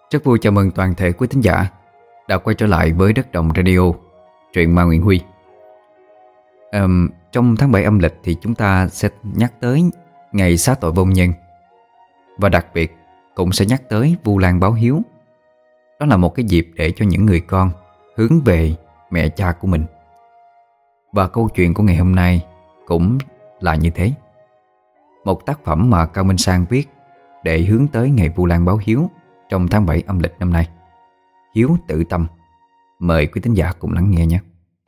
Rất vui chào mừng toàn thể quý thính giả đã quay trở lại với Đất Đồng Radio, truyện ma Nguyễn Huy. Trong tháng 7 âm lịch thì chúng ta sẽ nhắc tới ngày xá tội vong nhân, và đặc biệt cũng sẽ nhắc tới Vu Lan báo hiếu. Đó là một cái dịp để cho những người con hướng về mẹ cha của mình. Và câu chuyện của ngày hôm nay cũng là như thế. Một tác phẩm mà Cao Minh Sang viết để hướng tới ngày Vu Lan báo hiếu trong tháng 7 âm lịch năm nay. Hiếu Tự Tâm. Mời quý thính giả cùng lắng nghe nhé.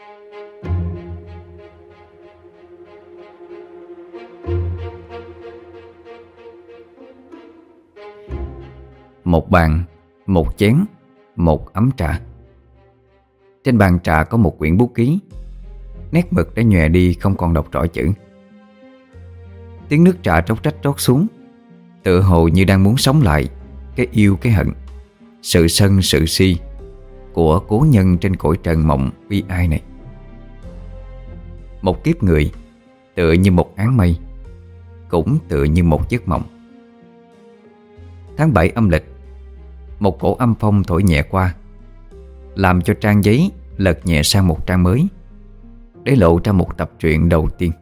Một bàn, một chén, một ấm trà. Trên bàn trà có một quyển bút ký. Nét mực đã nhòe đi, không còn đọc rõ chữ. Tiếng nước trà róc rách rót xuống, tựa hồ như đang muốn sống lại cái yêu cái hận, sự sân sự si của cố nhân trên cõi trần mộng bi ai này. Một kiếp người tựa như một áng mây, cũng tựa như một giấc mộng. Tháng 7 âm lịch, một cổ âm phong thổi nhẹ qua, làm cho trang giấy lật nhẹ sang một trang mới, để lộ ra một tập truyện đầu tiên.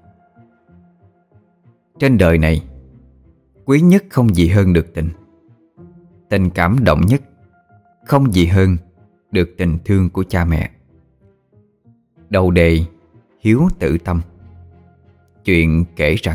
Trên đời này, quý nhất không gì hơn được tình. Tình cảm động nhất không gì hơn được tình thương của cha mẹ. Đầu đề: Hiếu Tự Tâm. Chuyện kể rằng,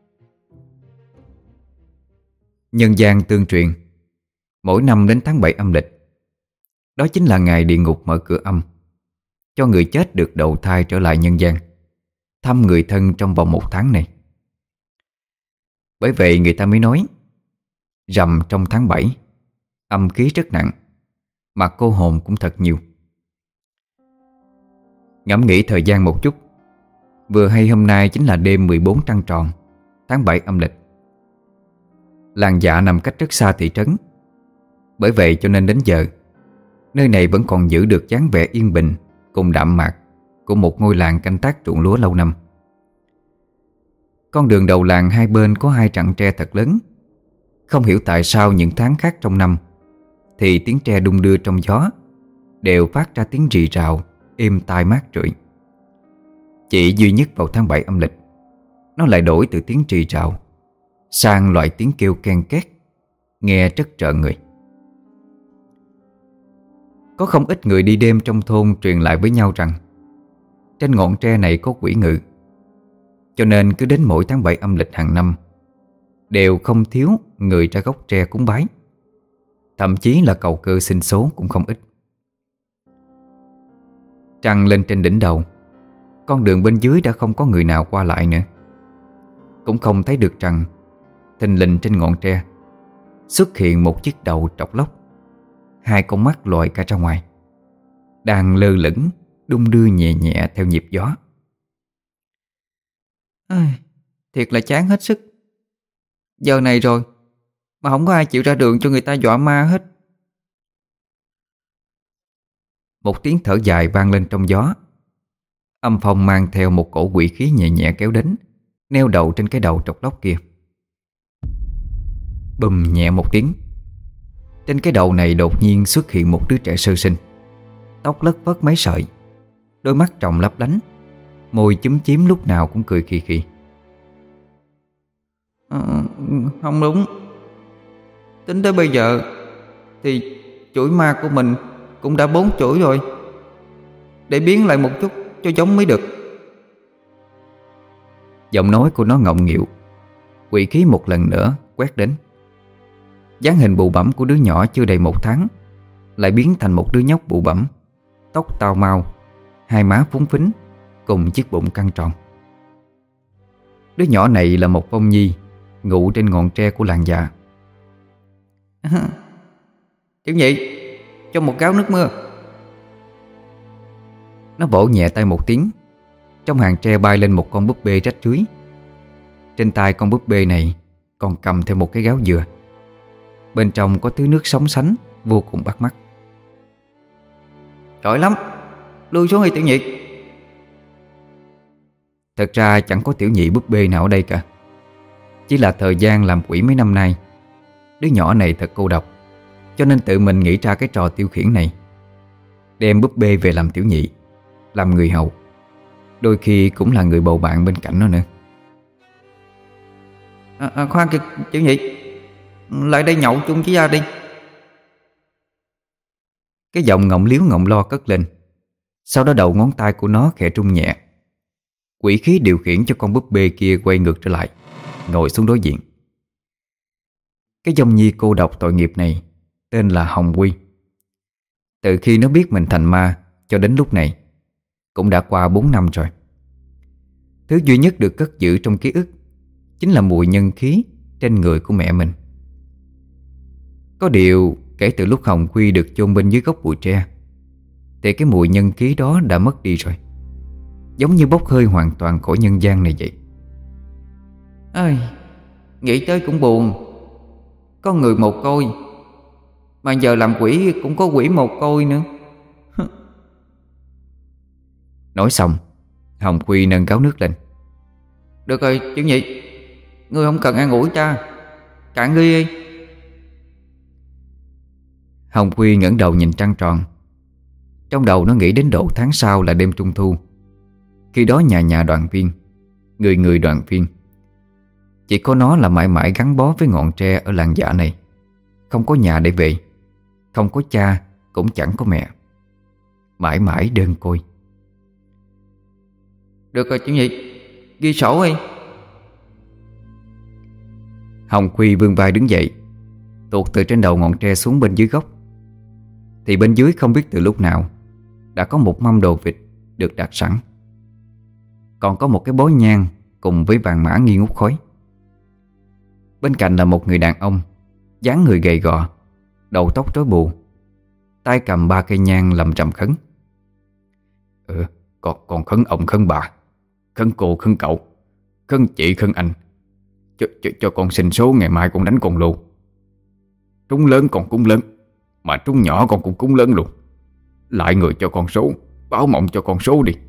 nhân gian tương truyền, mỗi năm đến tháng 7 âm lịch, đó chính là ngày địa ngục mở cửa âm, cho người chết được đầu thai trở lại nhân gian, thăm người thân trong vòng 1 tháng này. Bởi vậy người ta mới nói, rằm trong tháng 7, âm khí rất nặng, mà cô hồn cũng thật nhiều. Ngẫm nghĩ thời gian một chút, vừa hay hôm nay chính là đêm 14 trăng tròn, tháng 7 âm lịch. Làng Dạ nằm cách rất xa thị trấn, bởi vậy cho nên đến giờ, nơi này vẫn còn giữ được dáng vẻ yên bình cùng đạm mạc của một ngôi làng canh tác ruộng lúa lâu năm. Con đường đầu làng hai bên có 2 rặng tre thật lớn. Không hiểu tại sao những tháng khác trong năm thì tiếng tre đung đưa trong gió đều phát ra tiếng rì rào êm tai mát rượi. Chỉ duy nhất vào tháng 7 âm lịch, nó lại đổi từ tiếng rì rào sang loại tiếng kêu ken két, nghe rất rợn người. Có không ít người đi đêm trong thôn truyền lại với nhau rằng trên ngọn tre này có quỷ ngự, cho nên cứ đến mỗi tháng 7 âm lịch hàng năm đều không thiếu người ra gốc tre cúng bái. Thậm chí là cầu cơ xin số cũng không ít. Trăng lên trên đỉnh đầu, con đường bên dưới đã không có người nào qua lại nữa. Cũng không thấy được trăng. Thình lình trên ngọn tre xuất hiện một chiếc đầu trọc lóc, 2 con mắt lòi cả ra ngoài, đang lơ lửng đung đưa nhẹ nhẹ theo nhịp gió. Thiệt là chán hết sức. Giờ này rồi mà không có ai chịu ra đường cho người ta dọa ma hết. Một tiếng thở dài vang lên trong gió. Âm phong mang theo một cổ quỷ khí nhẹ nhẹ kéo đến, neo đậu trên cái đầu trọc lóc kia. Bùm nhẹ một tiếng, trên cái đầu này đột nhiên xuất hiện một đứa trẻ sơ sinh, tóc lất phất mấy sợi, đôi mắt tròng lấp lánh, môi chúm chím lúc nào cũng cười khì khì. Không đúng. Tính tới bây giờ thì chuỗi ma của mình cũng đã 4 chuỗi rồi. Để biến lại một chút cho giống mới được. Giọng nói của nó ngọng nghịu. Quỷ khí một lần nữa quét đến. Dáng hình bụ bẫm của đứa nhỏ chưa đầy 1 tháng lại biến thành một đứa nhóc bụ bẫm, tóc tao mau, 2 má phúng phính, cùng chiếc bụng căng tròn. Đứa nhỏ này là một vong nhi ngụ trên ngọn tre của làng Dạ. Tiểu nhị, cho một gáo nước mưa. Nó vỗ nhẹ tay một tiếng. Trong hàng tre bay lên một con búp bê rách rưới. Trên tay con búp bê này còn cầm theo một cái gáo dừa. Bên trong có thứ nước sóng sánh vô cùng bắt mắt. Giỏi lắm, lui xuống đi tiểu nhị. Thật ra chẳng có tiểu nhị búp bê nào ở đây cả. Chỉ là thời gian làm quỷ mấy năm nay, đứa nhỏ này thật cô độc, cho nên tự mình nghĩ ra cái trò tiêu khiển này, đem búp bê về làm tiểu nhị, làm người hầu, đôi khi cũng là người bầu bạn bên cạnh nó nữa. Khoan kìa tiểu nhị, lại đây nhậu chung với gia đi. Cái giọng ngọng liếu ngọng lo cất lên. Sau đó đầu ngón tay của nó khẽ rung nhẹ. Quỷ khí điều khiển cho con búp bê kia quay ngược trở lại, ngồi xuống đối diện. Cái dông nhi cô độc tội nghiệp này tên là Hồng Quy. Từ khi nó biết mình thành ma cho đến lúc này cũng đã qua 4 năm rồi. Thứ duy nhất được cất giữ trong ký ức chính là mùi nhân khí trên người của mẹ mình. Có điều kể từ lúc Hồng Quy được chôn bên dưới gốc bụi tre thì cái mùi nhân khí đó đã mất đi rồi, giống như bốc hơi hoàn toàn khỏi nhân gian này vậy. Ơi, nghĩ tới cũng buồn. Có người mồ côi, mà giờ làm quỷ cũng có quỷ mồ côi nữa. Nói xong, Hồng Quy nâng gáo nước lên. Được rồi tiểu nhị, ngươi không cần an ủi cha, cạn ly đi. Hồng Quy ngẩng đầu nhìn trăng tròn. Trong đầu nó nghĩ đến độ tháng sau là đêm trung thu. Khi đó nhà nhà đoàn viên, người người đoàn viên. Chỉ có nó là mãi mãi gắn bó với ngọn tre ở làng dạ này. Không có nhà để về, không có cha, cũng chẳng có mẹ. Mãi mãi đơn côi. Được rồi tiểu nhị, ghi sổ đi. Hồng Quy vươn vai đứng dậy, tuột từ trên đầu ngọn tre xuống bên dưới gốc. Thì bên dưới không biết từ lúc nào đã có một mâm đồ vịt được đặt sẵn. Còn có một cái bó nhang cùng với vàng mã nghi ngút khói. Bên cạnh là một người đàn ông, dáng người gầy gò, đầu tóc rối bù, tay cầm 3 cây nhang lầm rầm khấn. Còn khấn ông khấn bà, khấn cô khấn cậu, khấn chị khấn anh. Cho con xin số ngày mai con đánh con lù. Trúng lớn còn cúng lớn, mà trúng nhỏ con cũng cúng lớn luôn. Lại người cho con số, báo mộng cho con số đi.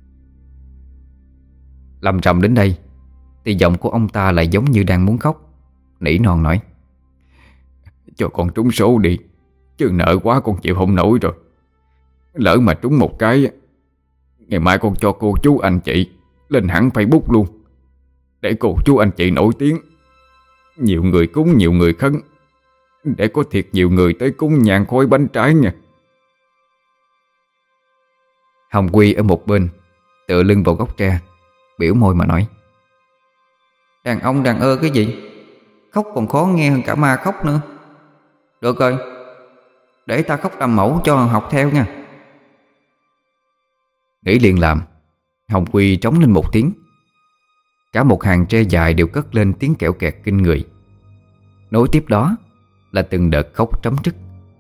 Lầm rầm đến đây thì giọng của ông ta lại giống như đang muốn khóc, nỉ non nói: Cho con trúng số đi, chứ nợ quá con chịu không nổi rồi. Lỡ mà trúng một cái, ngày mai con cho cô chú anh chị lên hẳn Facebook luôn, để cô chú anh chị nổi tiếng. Nhiều người cúng nhiều người khấn, để có thiệt nhiều người tới cúng nhang khói bánh trái nha. Hồng Quy ở một bên tựa lưng vào gốc tre, biểu môi mà nói: Đàn ông đàn ơ cái gì, khóc còn khó nghe hơn cả ma khóc nữa. Được rồi, để ta khóc làm mẫu cho học theo nha. Nghĩ liền làm, Hồng Quy trống lên một tiếng. Cả một hàng tre dài đều cất lên tiếng kẽo kẹt kinh người. Nối tiếp đó là từng đợt khóc trống trức.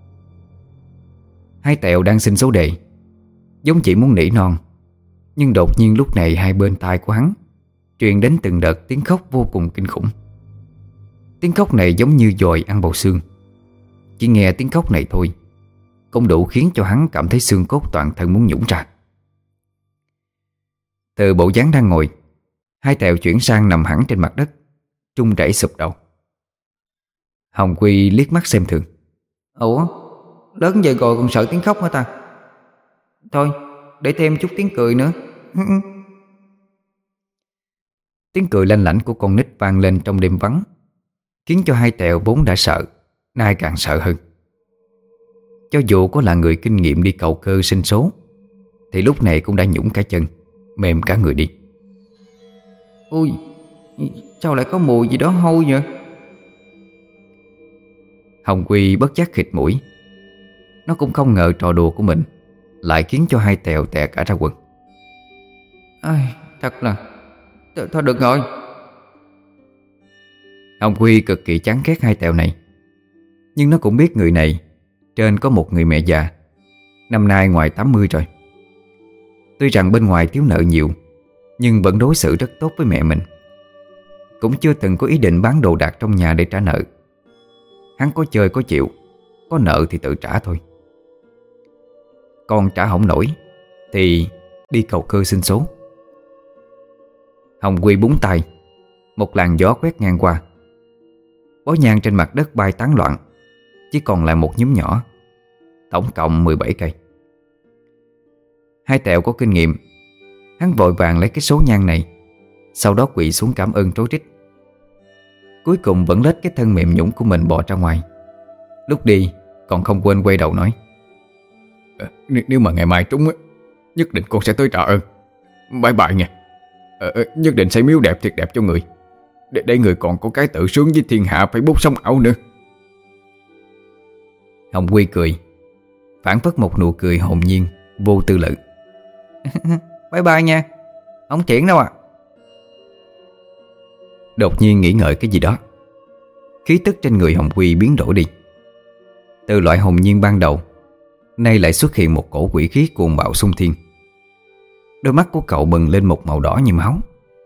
Hai Tẹo đang xin số đề, giống chỉ muốn nỉ non. Nhưng đột nhiên lúc này hai bên tai của hắn truyền đến từng đợt tiếng khóc vô cùng kinh khủng. Tiếng khóc này giống như dòi ăn bầu xương. Chỉ nghe tiếng khóc này thôi cũng đủ khiến cho hắn cảm thấy xương cốt toàn thân muốn nhũn ra. Từ bộ dáng đang ngồi, Hai Tẹo chuyển sang nằm hẳn trên mặt đất, run rẩy sụp đầu. Hồng Quy liếc mắt xem thường: Ủa, lớn vậy rồi còn sợ tiếng khóc hả ta? Thôi, để thêm chút tiếng cười nữa. Tiếng cười lanh lảnh của con nít vang lên trong đêm vắng, khiến cho Hai Tẹo vốn đã sợ, nay càng sợ hơn. Cho dù có là người kinh nghiệm đi cầu cơ sinh số, thì lúc này cũng đã nhũn cả chân, mềm cả người đi. Ui, sao lại có mùi gì đó hôi vậy? Hồng Quy bất giác khịt mũi. Nó cũng không ngờ trò đùa của mình lại khiến cho Hai Tẹo tè cả ra quần. Ai, thật là... Thôi được rồi. Hồng Quy cực kỳ chán ghét Hai Tẹo này. Nhưng nó cũng biết người này trên có một người mẹ già, năm nay ngoài 80 rồi. Tuy rằng bên ngoài thiếu nợ nhiều, nhưng vẫn đối xử rất tốt với mẹ mình. Cũng chưa từng có ý định bán đồ đạc trong nhà để trả nợ. Hắn có chơi có chịu, có nợ thì tự trả thôi. Còn trả không nổi thì đi cầu cơ sinh số. Hồng Quy búng tay, một làn gió quét ngang qua. Bó nhang trên mặt đất bay tán loạn, chỉ còn lại một nhúm nhỏ, tổng cộng 17 cây. Hai Tẹo có kinh nghiệm, hắn vội vàng lấy cái số nhang này, sau đó quỳ xuống cảm ơn rối rít. Cuối cùng vẫn lết cái thân mềm nhũn của mình bò ra ngoài. Lúc đi còn không quên quay đầu nói: Nếu mà ngày mai trúng á, nhất định con sẽ tới trả ơn. Bye bye nha. Nhất định xây miếu đẹp thiệt đẹp cho người, để người còn có cái tự sướng với thiên hạ Facebook sống ảo nữa. Hồng Quy cười, phảng phất một nụ cười hồn nhiên, vô tư lự. Bye bye nha, không chuyển đâu à. Đột nhiên nghĩ ngợi cái gì đó, khí tức trên người Hồng Quy biến đổi đi. Từ loại hồn nhiên ban đầu, nay lại xuất hiện một cổ quỷ khí cuồng bạo xung thiên. Đôi mắt của cậu bừng lên một màu đỏ như máu.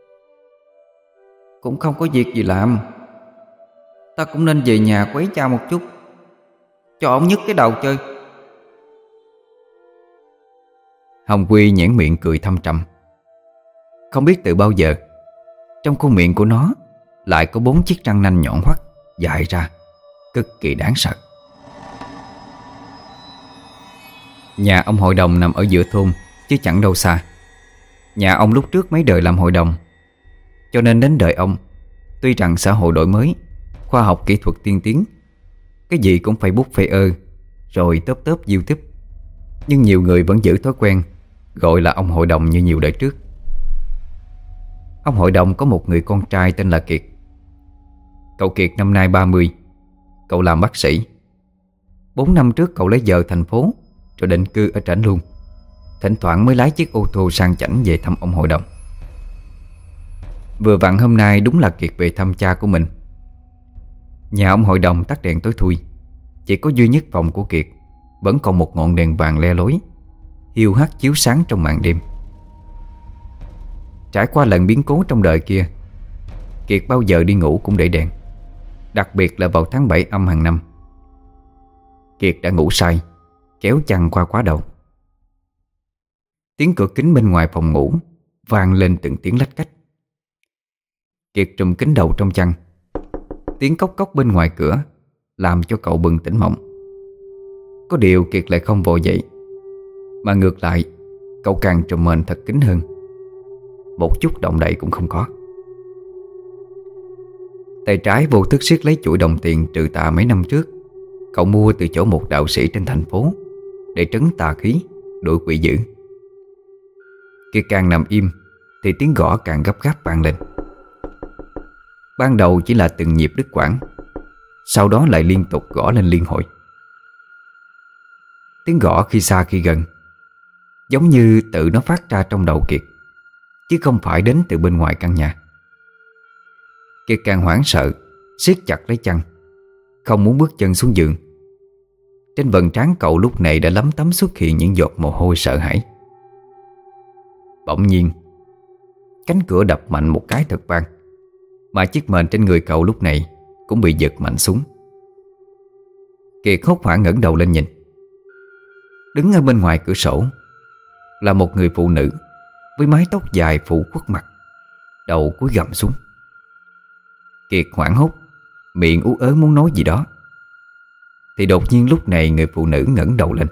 Cũng không có việc gì làm, ta cũng nên về nhà quấy cha một chút, cho ổng nhức cái đầu chơi. Hồng Quy nhếch miệng cười thâm trầm. Không biết từ bao giờ, trong khuôn miệng của nó lại có 4 chiếc răng nanh nhọn hoắt dài ra, cực kỳ đáng sợ. Nhà ông hội đồng nằm ở giữa thôn, chứ chẳng đâu xa. Nhà ông lúc trước mấy đời làm hội đồng, cho nên đến đời ông, tuy rằng xã hội đổi mới, khoa học kỹ thuật tiên tiến, cái gì cũng phải bút phải rồi tớp YouTube, nhưng nhiều người vẫn giữ thói quen gọi là ông hội đồng như nhiều đời trước. Ông hội đồng có một người con trai tên là Kiệt. Cậu Kiệt năm nay 30. Cậu làm bác sĩ. 4 năm trước cậu lấy vợ thành phố, rồi định cư ở trển luôn. Thỉnh thoảng mới lái chiếc ô tô sang chảnh về thăm ông hội đồng. Vừa vặn hôm nay đúng là Kiệt về thăm cha của mình. Nhà ông hội đồng tắt đèn tối thui, chỉ có duy nhất phòng của Kiệt vẫn còn một ngọn đèn vàng le lối, hiu hắt chiếu sáng trong màn đêm. Trải qua lần biến cố trong đời kia, Kiệt bao giờ đi ngủ cũng để đèn, đặc biệt là vào tháng 7 âm hàng năm. Kiệt đã ngủ say, kéo chăn qua quá đầu. Tiếng cửa kính bên ngoài phòng ngủ vang lên từng tiếng lách cách. Kiệt trùm kín đầu trong chăn. Tiếng cốc cốc bên ngoài cửa làm cho cậu bừng tỉnh mộng. Có điều Kiệt lại không vội dậy, mà ngược lại cậu càng trùm mền thật kín hơn. Một chút động đậy cũng không có. Tay trái vô thức siết lấy chuỗi đồng tiền trừ tà mấy năm trước cậu mua từ chỗ một đạo sĩ trên thành phố, để trấn tà khí, đuổi quỷ dữ. Kiệt càng nằm im thì tiếng gõ càng gấp gáp vang lên. Ban đầu chỉ là từng nhịp đứt quãng, sau đó lại liên tục gõ lên liên hồi. Tiếng gõ khi xa khi gần, giống như tự nó phát ra trong đầu Kiệt, chứ không phải đến từ bên ngoài căn nhà. Kiệt càng hoảng sợ, siết chặt lấy chăn, không muốn bước chân xuống giường. Trên vầng trán cậu lúc này đã lấm tấm xuất hiện những giọt mồ hôi sợ hãi. Bỗng nhiên, cánh cửa đập mạnh một cái thật vang, mà chiếc mền trên người cậu lúc này cũng bị giật mạnh xuống. Kiệt hốt hoảng ngẩng đầu lên nhìn. Đứng ở bên ngoài cửa sổ là một người phụ nữ với mái tóc dài phủ khuất mặt, đầu cúi gằm xuống. Kiệt hoảng hốt, miệng ú ớ muốn nói gì đó, thì đột nhiên lúc này người phụ nữ ngẩng đầu lên.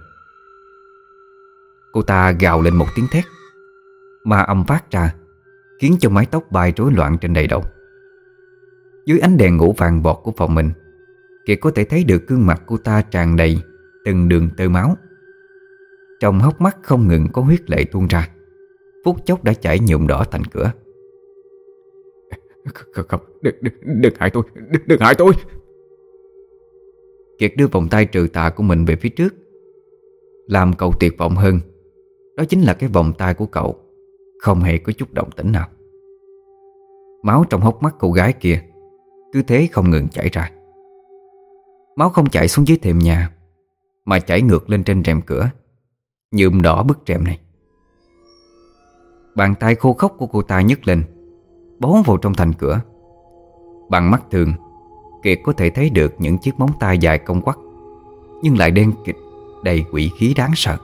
Cô ta gào lên một tiếng thét, ma âm phát ra khiến cho mái tóc bay rối loạn trên đầy đầu. Dưới ánh đèn ngủ vàng bọt của phòng mình, Kiệt có thể thấy được gương mặt cô ta tràn đầy từng đường tơ máu. Trong hốc mắt không ngừng có huyết lệ tuôn ra, phút chốc đã chảy nhuộm đỏ thành cửa. Không, đừng hại tôi, đừng hại tôi. Kiệt đưa vòng tay trừ tà của mình về phía trước. Làm cậu tuyệt vọng hơn, đó chính là cái vòng tay của cậu không hề có chút động tĩnh nào. Máu trong hốc mắt cô gái kia cứ thế không ngừng chảy ra. Máu không chảy xuống dưới thềm nhà, mà chảy ngược lên trên rèm cửa, nhuộm đỏ bức rèm này. Bàn tay khô khốc của cô ta nhấc lên, bấu vào trong thành cửa. Bằng mắt thường, Kiệt có thể thấy được những chiếc móng tay dài cong quắt, nhưng lại đen kịt, đầy quỷ khí đáng sợ.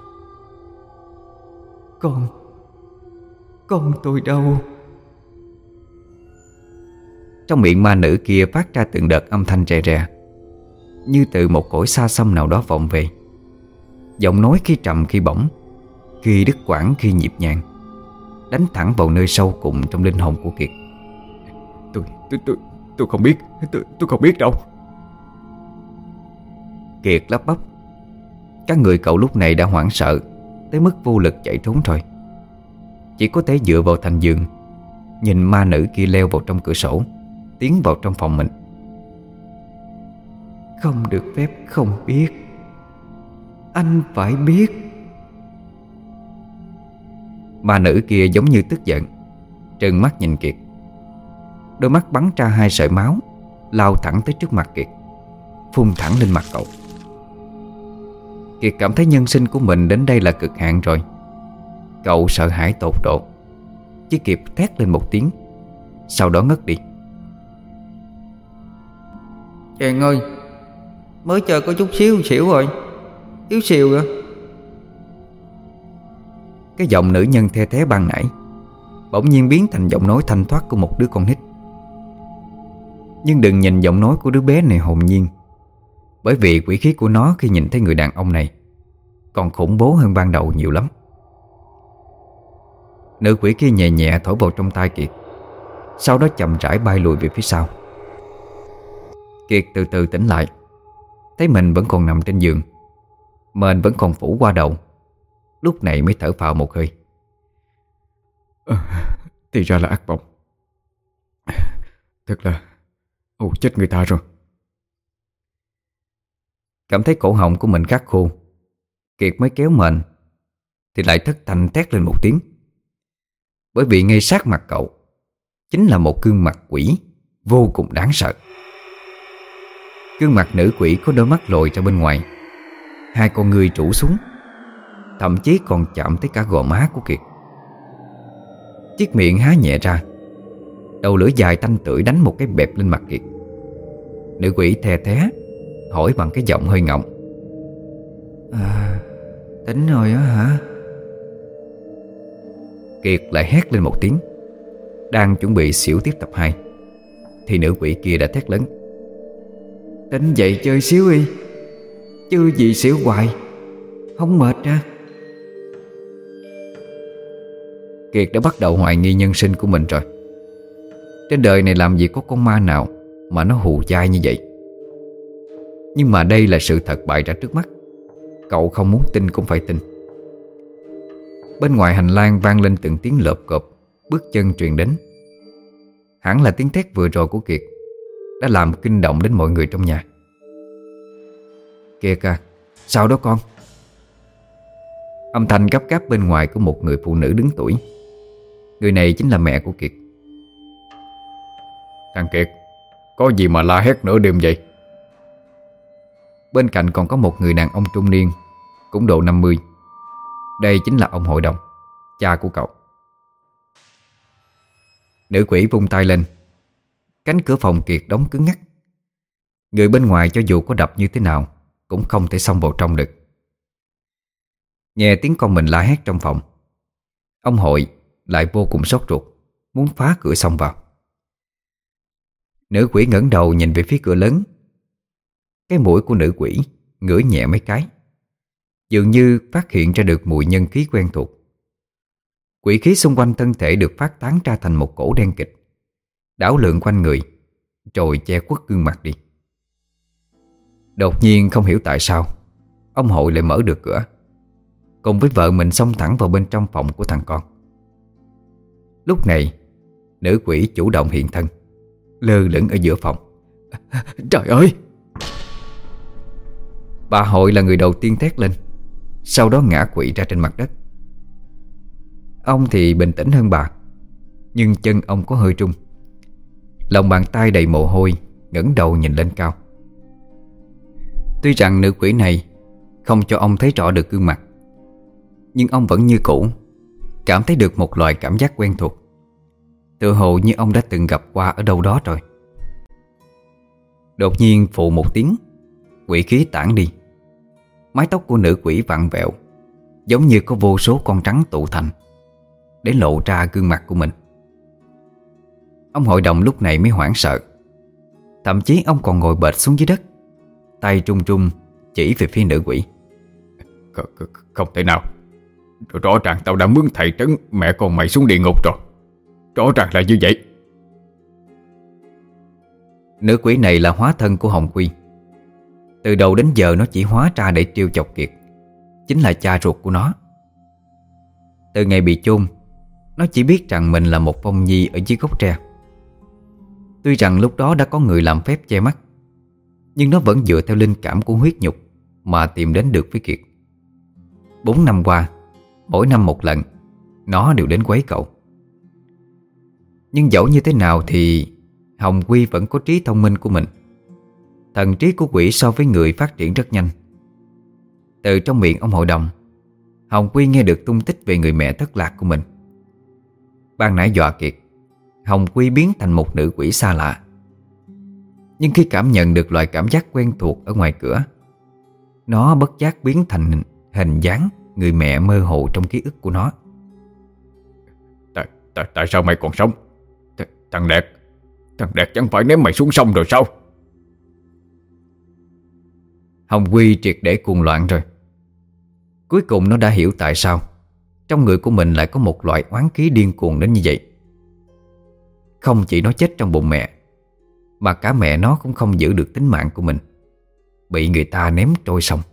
Con tôi đâu? Trong miệng ma nữ kia phát ra từng đợt âm thanh rè rè. như từ một cõi xa xăm nào đó vọng về. Giọng nói khi trầm khi bổng, khi đứt quãng khi nhịp nhàng, đánh thẳng vào nơi sâu cùng trong linh hồn của Kiệt. Tôi không biết. Tôi không biết đâu. Kiệt lắp bắp. Các người cậu lúc này đã hoảng sợ tới mức vô lực chạy trốn rồi. Chỉ có thể dựa vào thành giường, nhìn ma nữ kia leo vào trong cửa sổ, tiến vào trong phòng mình. Không được phép không biết. Anh phải biết. Ma nữ kia giống như tức giận, trừng mắt nhìn Kiệt. Đôi mắt bắn ra hai sợi máu, lao thẳng tới trước mặt Kiệt, phun thẳng lên mặt cậu. Kiệt cảm thấy nhân sinh của mình đến đây là cực hạn rồi. Cậu sợ hãi tột độ, chỉ kịp thét lên một tiếng, sau đó ngất đi. Chàng ơi, mới chơi có chút xíu xỉu rồi. Yếu xìu rồi. Cái giọng nữ nhân the thé ban nãy bỗng nhiên biến thành giọng nói thanh thoát của một đứa con nít. Nhưng đừng nhìn giọng nói của đứa bé này hồn nhiên, bởi vì quỷ khí của nó khi nhìn thấy người đàn ông này còn khủng bố hơn ban đầu nhiều lắm. Nữ quỷ kia nhẹ nhẹ thổi vào trong tai Kiệt, sau đó chậm rãi bay lùi về phía sau. Kiệt từ từ tỉnh lại, thấy mình vẫn còn nằm trên giường, mền vẫn còn phủ qua đầu. Lúc này mới thở phào một hơi. Thì ra là ác mộng. Thật là chết người ta rồi. Cảm thấy cổ họng của mình khát khô, Kiệt mới kéo mền, thì lại thất thanh thét lên một tiếng. Bởi vì ngay sát mặt cậu chính là một gương mặt quỷ vô cùng đáng sợ. Gương mặt nữ quỷ có đôi mắt lồi ra bên ngoài, hai con ngươi trũ xuống, thậm chí còn chạm tới cả gò má của Kiệt. Chiếc miệng há nhẹ ra, đầu lưỡi dài tanh tưởi đánh một cái bẹp lên mặt Kiệt. Nữ quỷ the thé hỏi bằng cái giọng hơi ngọng: Tỉnh rồi á hả? Kiệt lại hét lên một tiếng, đang chuẩn bị xỉu tiếp tập 2 thì nữ quỷ kia đã thét lớn: Tỉnh dậy chơi xíu đi, chứ gì xỉu hoài, không mệt ra. Kiệt đã bắt đầu hoài nghi nhân sinh của mình rồi. Trên đời này làm gì có con ma nào mà nó hù dai như vậy. Nhưng mà đây là sự thật bày ra trước mắt, cậu không muốn tin cũng phải tin. Bên ngoài hành lang vang lên từng tiếng lộp cộp, bước chân truyền đến. Hẳn là tiếng thét vừa rồi của Kiệt đã làm kinh động đến mọi người trong nhà. Kiệt à, sao đó con? Âm thanh gấp gáp bên ngoài của một người phụ nữ đứng tuổi. Người này chính là mẹ của Kiệt. Thằng Kiệt, có gì mà la hét nửa đêm vậy? Bên cạnh còn có một người đàn ông trung niên, cũng độ 50. Đây chính là ông hội đồng, cha của cậu. Nữ quỷ vung tay lên, cánh cửa phòng Kiệt đóng cứng ngắc. Người bên ngoài cho dù có đập như thế nào cũng không thể xông vào trong được. Nghe tiếng con mình la hét trong phòng, ông hội lại vô cùng sốt ruột, muốn phá cửa xông vào. Nữ quỷ ngẩng đầu nhìn về phía cửa lớn. Cái mũi của nữ quỷ ngửi nhẹ mấy cái, dường như phát hiện ra được mùi nhân khí quen thuộc. Quỷ khí xung quanh thân thể được phát tán ra thành một cổ đen kịch, đảo lượn quanh người, rồi che khuất gương mặt đi. Đột nhiên không hiểu tại sao ông hội lại mở được cửa, cùng với vợ mình xông thẳng vào bên trong phòng của thằng con. Lúc này nữ quỷ chủ động hiện thân, lơ lửng ở giữa phòng. Trời ơi! Bà hội là người đầu tiên thét lên, sau đó ngã quỵ ra trên mặt đất. Ông thì bình tĩnh hơn bà, nhưng chân ông có hơi rung. Lòng bàn tay đầy mồ hôi, ngẩng đầu nhìn lên cao. Tuy rằng nữ quỷ này không cho ông thấy rõ được gương mặt, nhưng ông vẫn như cũ cảm thấy được một loại cảm giác quen thuộc, tựa hồ như ông đã từng gặp qua ở đâu đó rồi. Đột nhiên phụ một tiếng, quỷ khí tản đi. Mái tóc của nữ quỷ vặn vẹo, giống như có vô số con rắn tụ thành, để lộ ra gương mặt của mình. Ông hội đồng lúc này mới hoảng sợ. Thậm chí ông còn ngồi bệt xuống dưới đất, tay trung trung chỉ về phía nữ quỷ. Không thể nào. Rõ ràng tao đã mướn thầy trấn mẹ con mày xuống địa ngục rồi. Rõ ràng là như vậy. Nữ quỷ này là hóa thân của Hồng Quy. Từ đầu đến giờ nó chỉ hóa ra để trêu chọc Kiệt, chính là cha ruột của nó. Từ ngày bị chôn, nó chỉ biết rằng mình là một vong nhi ở dưới gốc tre. Tuy rằng lúc đó đã có người làm phép che mắt, nhưng nó vẫn dựa theo linh cảm của huyết nhục mà tìm đến được với Kiệt. 4 năm qua, mỗi năm một lần, nó đều đến quấy cậu. Nhưng dẫu như thế nào thì Hồng Quy vẫn có trí thông minh của mình. Thần trí của quỷ so với người phát triển rất nhanh. Từ trong miệng ông hội đồng, Hồng Quy nghe được tung tích về người mẹ thất lạc của mình. Ban nãy dọa Kiệt, Hồng Quy biến thành một nữ quỷ xa lạ. Nhưng khi cảm nhận được loại cảm giác quen thuộc ở ngoài cửa, nó bất giác biến thành hình dáng người mẹ mơ hồ trong ký ức của nó. Tại sao mày còn sống? Thằng Đẹp chẳng phải ném mày xuống sông rồi sao? Hồng Quy triệt để cuồng loạn rồi. Cuối cùng nó đã hiểu tại sao trong người của mình lại có một loại oán khí điên cuồng đến như vậy. Không chỉ nó chết trong bụng mẹ, mà cả mẹ nó cũng không giữ được tính mạng của mình, bị người ta ném trôi sông.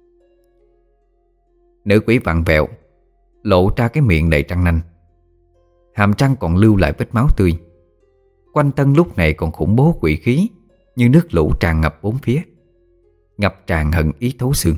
Nữ quỷ vặn vẹo, lộ ra cái miệng đầy răng nanh. Hàm răng còn lưu lại vết máu tươi. Quanh thân lúc này còn khủng bố quỷ khí, như nước lũ tràn ngập bốn phía, ngập tràn hận ý thấu xương.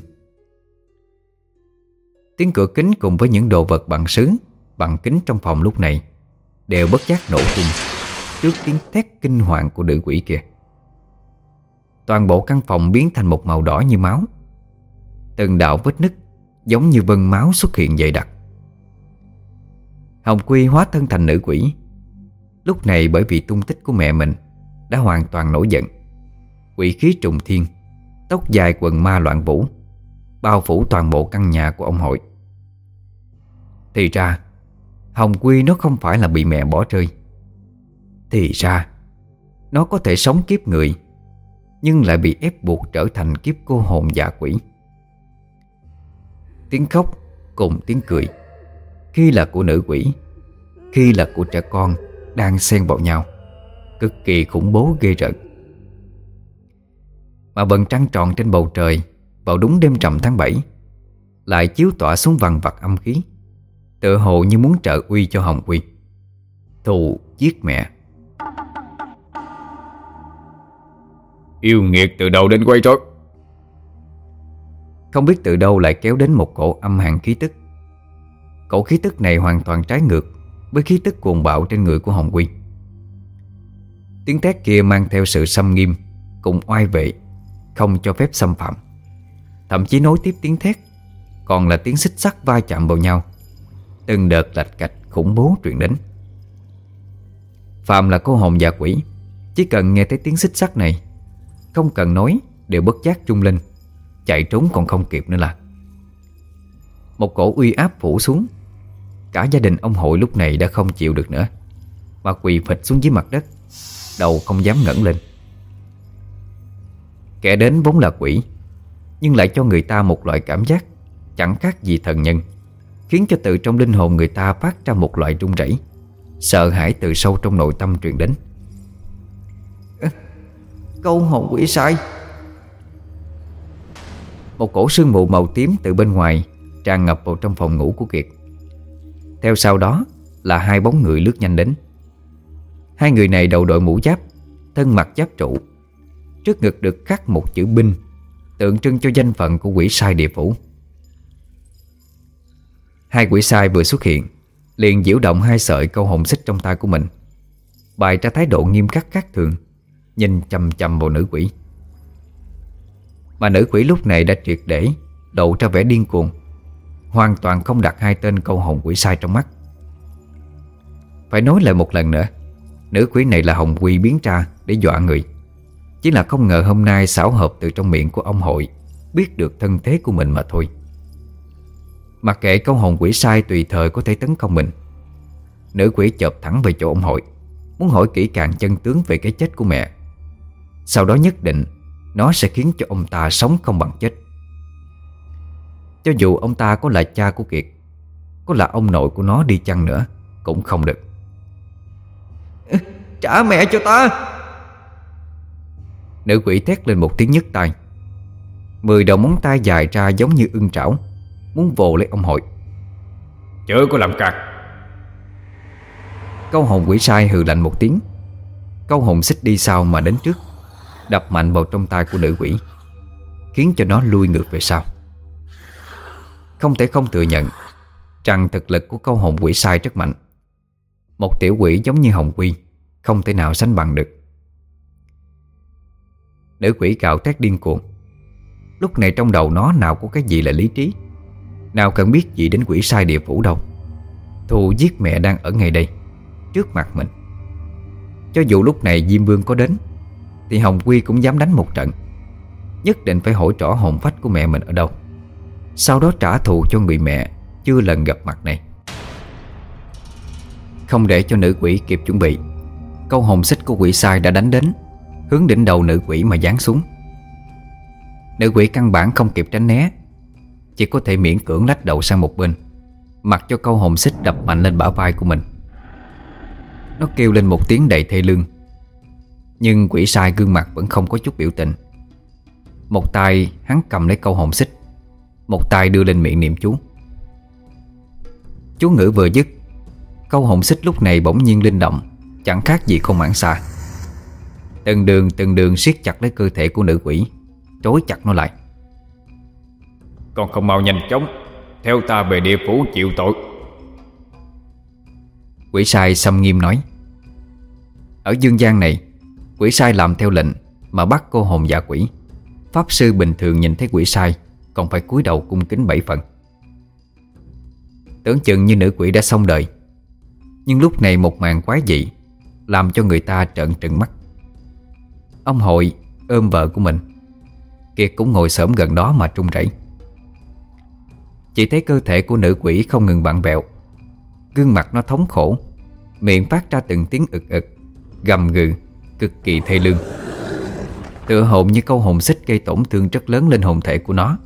Tiếng cửa kính cùng với những đồ vật bằng sứ, bằng kính trong phòng lúc này đều bất giác nổ tung trước tiếng thét kinh hoàng của nữ quỷ kia. Toàn bộ căn phòng biến thành một màu đỏ như máu. Từng đạo vết nứt giống như vân máu xuất hiện dày đặc. Hồng Quy hóa thân thành nữ quỷ. Lúc này bởi vì tung tích của mẹ mình đã hoàn toàn nổi giận, quỷ khí trùng thiên, tóc dài quần ma loạn vũ, bao phủ toàn bộ căn nhà của ông hội. Thì ra Hồng Quy nó không phải là bị mẹ bỏ rơi. Thì ra nó có thể sống kiếp người, nhưng lại bị ép buộc trở thành kiếp cô hồn dạ quỷ. Tiếng khóc cùng tiếng cười, khi là của nữ quỷ, khi là của trẻ con, đang xen vào nhau, cực kỳ khủng bố ghê rợn. Mà vầng trăng tròn trên bầu trời vào đúng đêm rằm tháng 7 lại chiếu tỏa xuống vằn vặt âm khí, tựa hồ như muốn trợ uy cho Hồng Quy. Thù giết mẹ. Yêu nghiệt từ đầu đến quay rồi. Không biết từ đâu lại kéo đến một cổ âm hàn khí tức. Cổ khí tức này hoàn toàn trái ngược với khí tức cuồng bạo trên người của Hồng Quy. Tiếng thét kia mang theo sự xâm nghiêm cùng oai vệ, không cho phép xâm phạm. Thậm chí nối tiếp tiếng thét còn là tiếng xích sắt va chạm vào nhau, từng đợt lạch cạch khủng bố truyền đến. Phàm là cô hồn dạ quỷ, chỉ cần nghe thấy tiếng xích sắt này, không cần nói đều bất giác trung lên, chạy trốn còn không kịp nữa là. Một cổ uy áp phủ xuống. Cả gia đình ông hội lúc này đã không chịu được nữa, mà quỳ phịch xuống dưới mặt đất, đầu không dám ngẩng lên. Kẻ đến vốn là quỷ, nhưng lại cho người ta một loại cảm giác chẳng khác gì thần nhân, khiến cho từ trong linh hồn người ta phát ra một loại run rẩy, sợ hãi từ sâu trong nội tâm truyền đến. Câu hồn quỷ sai. Một cổ sương mù màu tím từ bên ngoài tràn ngập vào trong phòng ngủ của Kiệt. Theo sau đó là hai bóng người lướt nhanh đến. Hai người này đầu đội mũ giáp, thân mặc giáp trụ, trước ngực được khắc một chữ binh, tượng trưng cho danh phận của quỷ sai địa phủ. Hai quỷ sai vừa xuất hiện liền giễu động hai sợi câu hồn xích trong tay của mình, bày ra thái độ nghiêm khắc khác thường, nhìn chằm chằm vào nữ quỷ. Mà nữ quỷ lúc này đã triệt để lộ ra vẻ điên cuồng, hoàn toàn không đặt hai tên câu hồn quỷ sai trong mắt. Phải nói lại một lần nữa, nữ quỷ này là Hồng Quy biến ra để dọa người. Chỉ là không ngờ hôm nay xảo hợp từ trong miệng của ông hội biết được thân thế của mình mà thôi. Mặc kệ câu hồn quỷ sai tùy thời có thể tấn công mình, nữ quỷ chộp thẳng về chỗ ông hội, muốn hỏi kỹ càng chân tướng về cái chết của mẹ. Sau đó nhất định nó sẽ khiến cho ông ta sống không bằng chết. Cho dù ông ta có là cha của Kiệt, có là ông nội của nó đi chăng nữa cũng không được. Trả mẹ cho ta! Nữ quỷ thét lên một tiếng nhức tai. 10 đầu móng tay dài ra giống như ưng trảo, muốn vồ lấy ông Hội. Chớ có làm càn! Câu hồn quỷ sai hừ lạnh một tiếng. Câu hồn xích đi sau mà đến trước, đập mạnh vào trong tay của nữ quỷ, khiến cho nó lui ngược về sau. Không thể không thừa nhận rằng thực lực của câu hồn quỷ sai rất mạnh. Một tiểu quỷ giống như Hồng Quy không thể nào sánh bằng được. Nữ quỷ gào thét điên cuồng. Lúc này trong đầu nó nào có cái gì là lý trí, nào cần biết gì đến quỷ sai địa phủ đâu. Thù giết mẹ đang ở ngay đây, trước mặt mình. Cho dù lúc này Diêm Vương có đến thì Hồng Quy cũng dám đánh một trận. Nhất định phải hỏi rõ hồn phách của mẹ mình ở đâu, sau đó trả thù cho người mẹ chưa lần gặp mặt này. Không để cho nữ quỷ kịp chuẩn bị, câu hồn xích của quỷ sai đã đánh đến, hướng đỉnh đầu nữ quỷ mà giáng xuống. Nữ quỷ căn bản không kịp tránh né, chỉ có thể miễn cưỡng lách đầu sang một bên, mặc cho câu hồn xích đập mạnh lên bả vai của mình. Nó kêu lên một tiếng đầy thê lương, nhưng quỷ sai gương mặt vẫn không có chút biểu tình. Một tay hắn cầm lấy câu hồn xích, một tay đưa lên miệng niệm chú. Chú ngữ vừa dứt, câu hồn xích lúc này bỗng nhiên linh động, chẳng khác gì con mãng xà. Từng đường siết chặt lấy cơ thể của nữ quỷ, trói chặt nó lại. Con không mau nhanh chóng theo ta về địa phủ chịu tội. Quỷ sai xâm nghiêm nói. Ở dương gian này, quỷ sai làm theo lệnh mà bắt cô hồn dạ quỷ. Pháp sư bình thường nhìn thấy quỷ sai còn phải cúi đầu cung kính 7 phần. Tưởng chừng như nữ quỷ đã xong đời, nhưng lúc này một màn quái dị làm cho người ta trợn trừng mắt. Ông Hội ôm vợ của mình, Kiệt cũng ngồi xổm gần đó mà run rẩy. Chỉ thấy cơ thể của nữ quỷ không ngừng vặn vẹo, gương mặt nó thống khổ, miệng phát ra từng tiếng ực ực, gầm gừ, cực kỳ thê lương. Tựa hồn như câu hồn xích gây tổn thương rất lớn lên hồn thể của nó.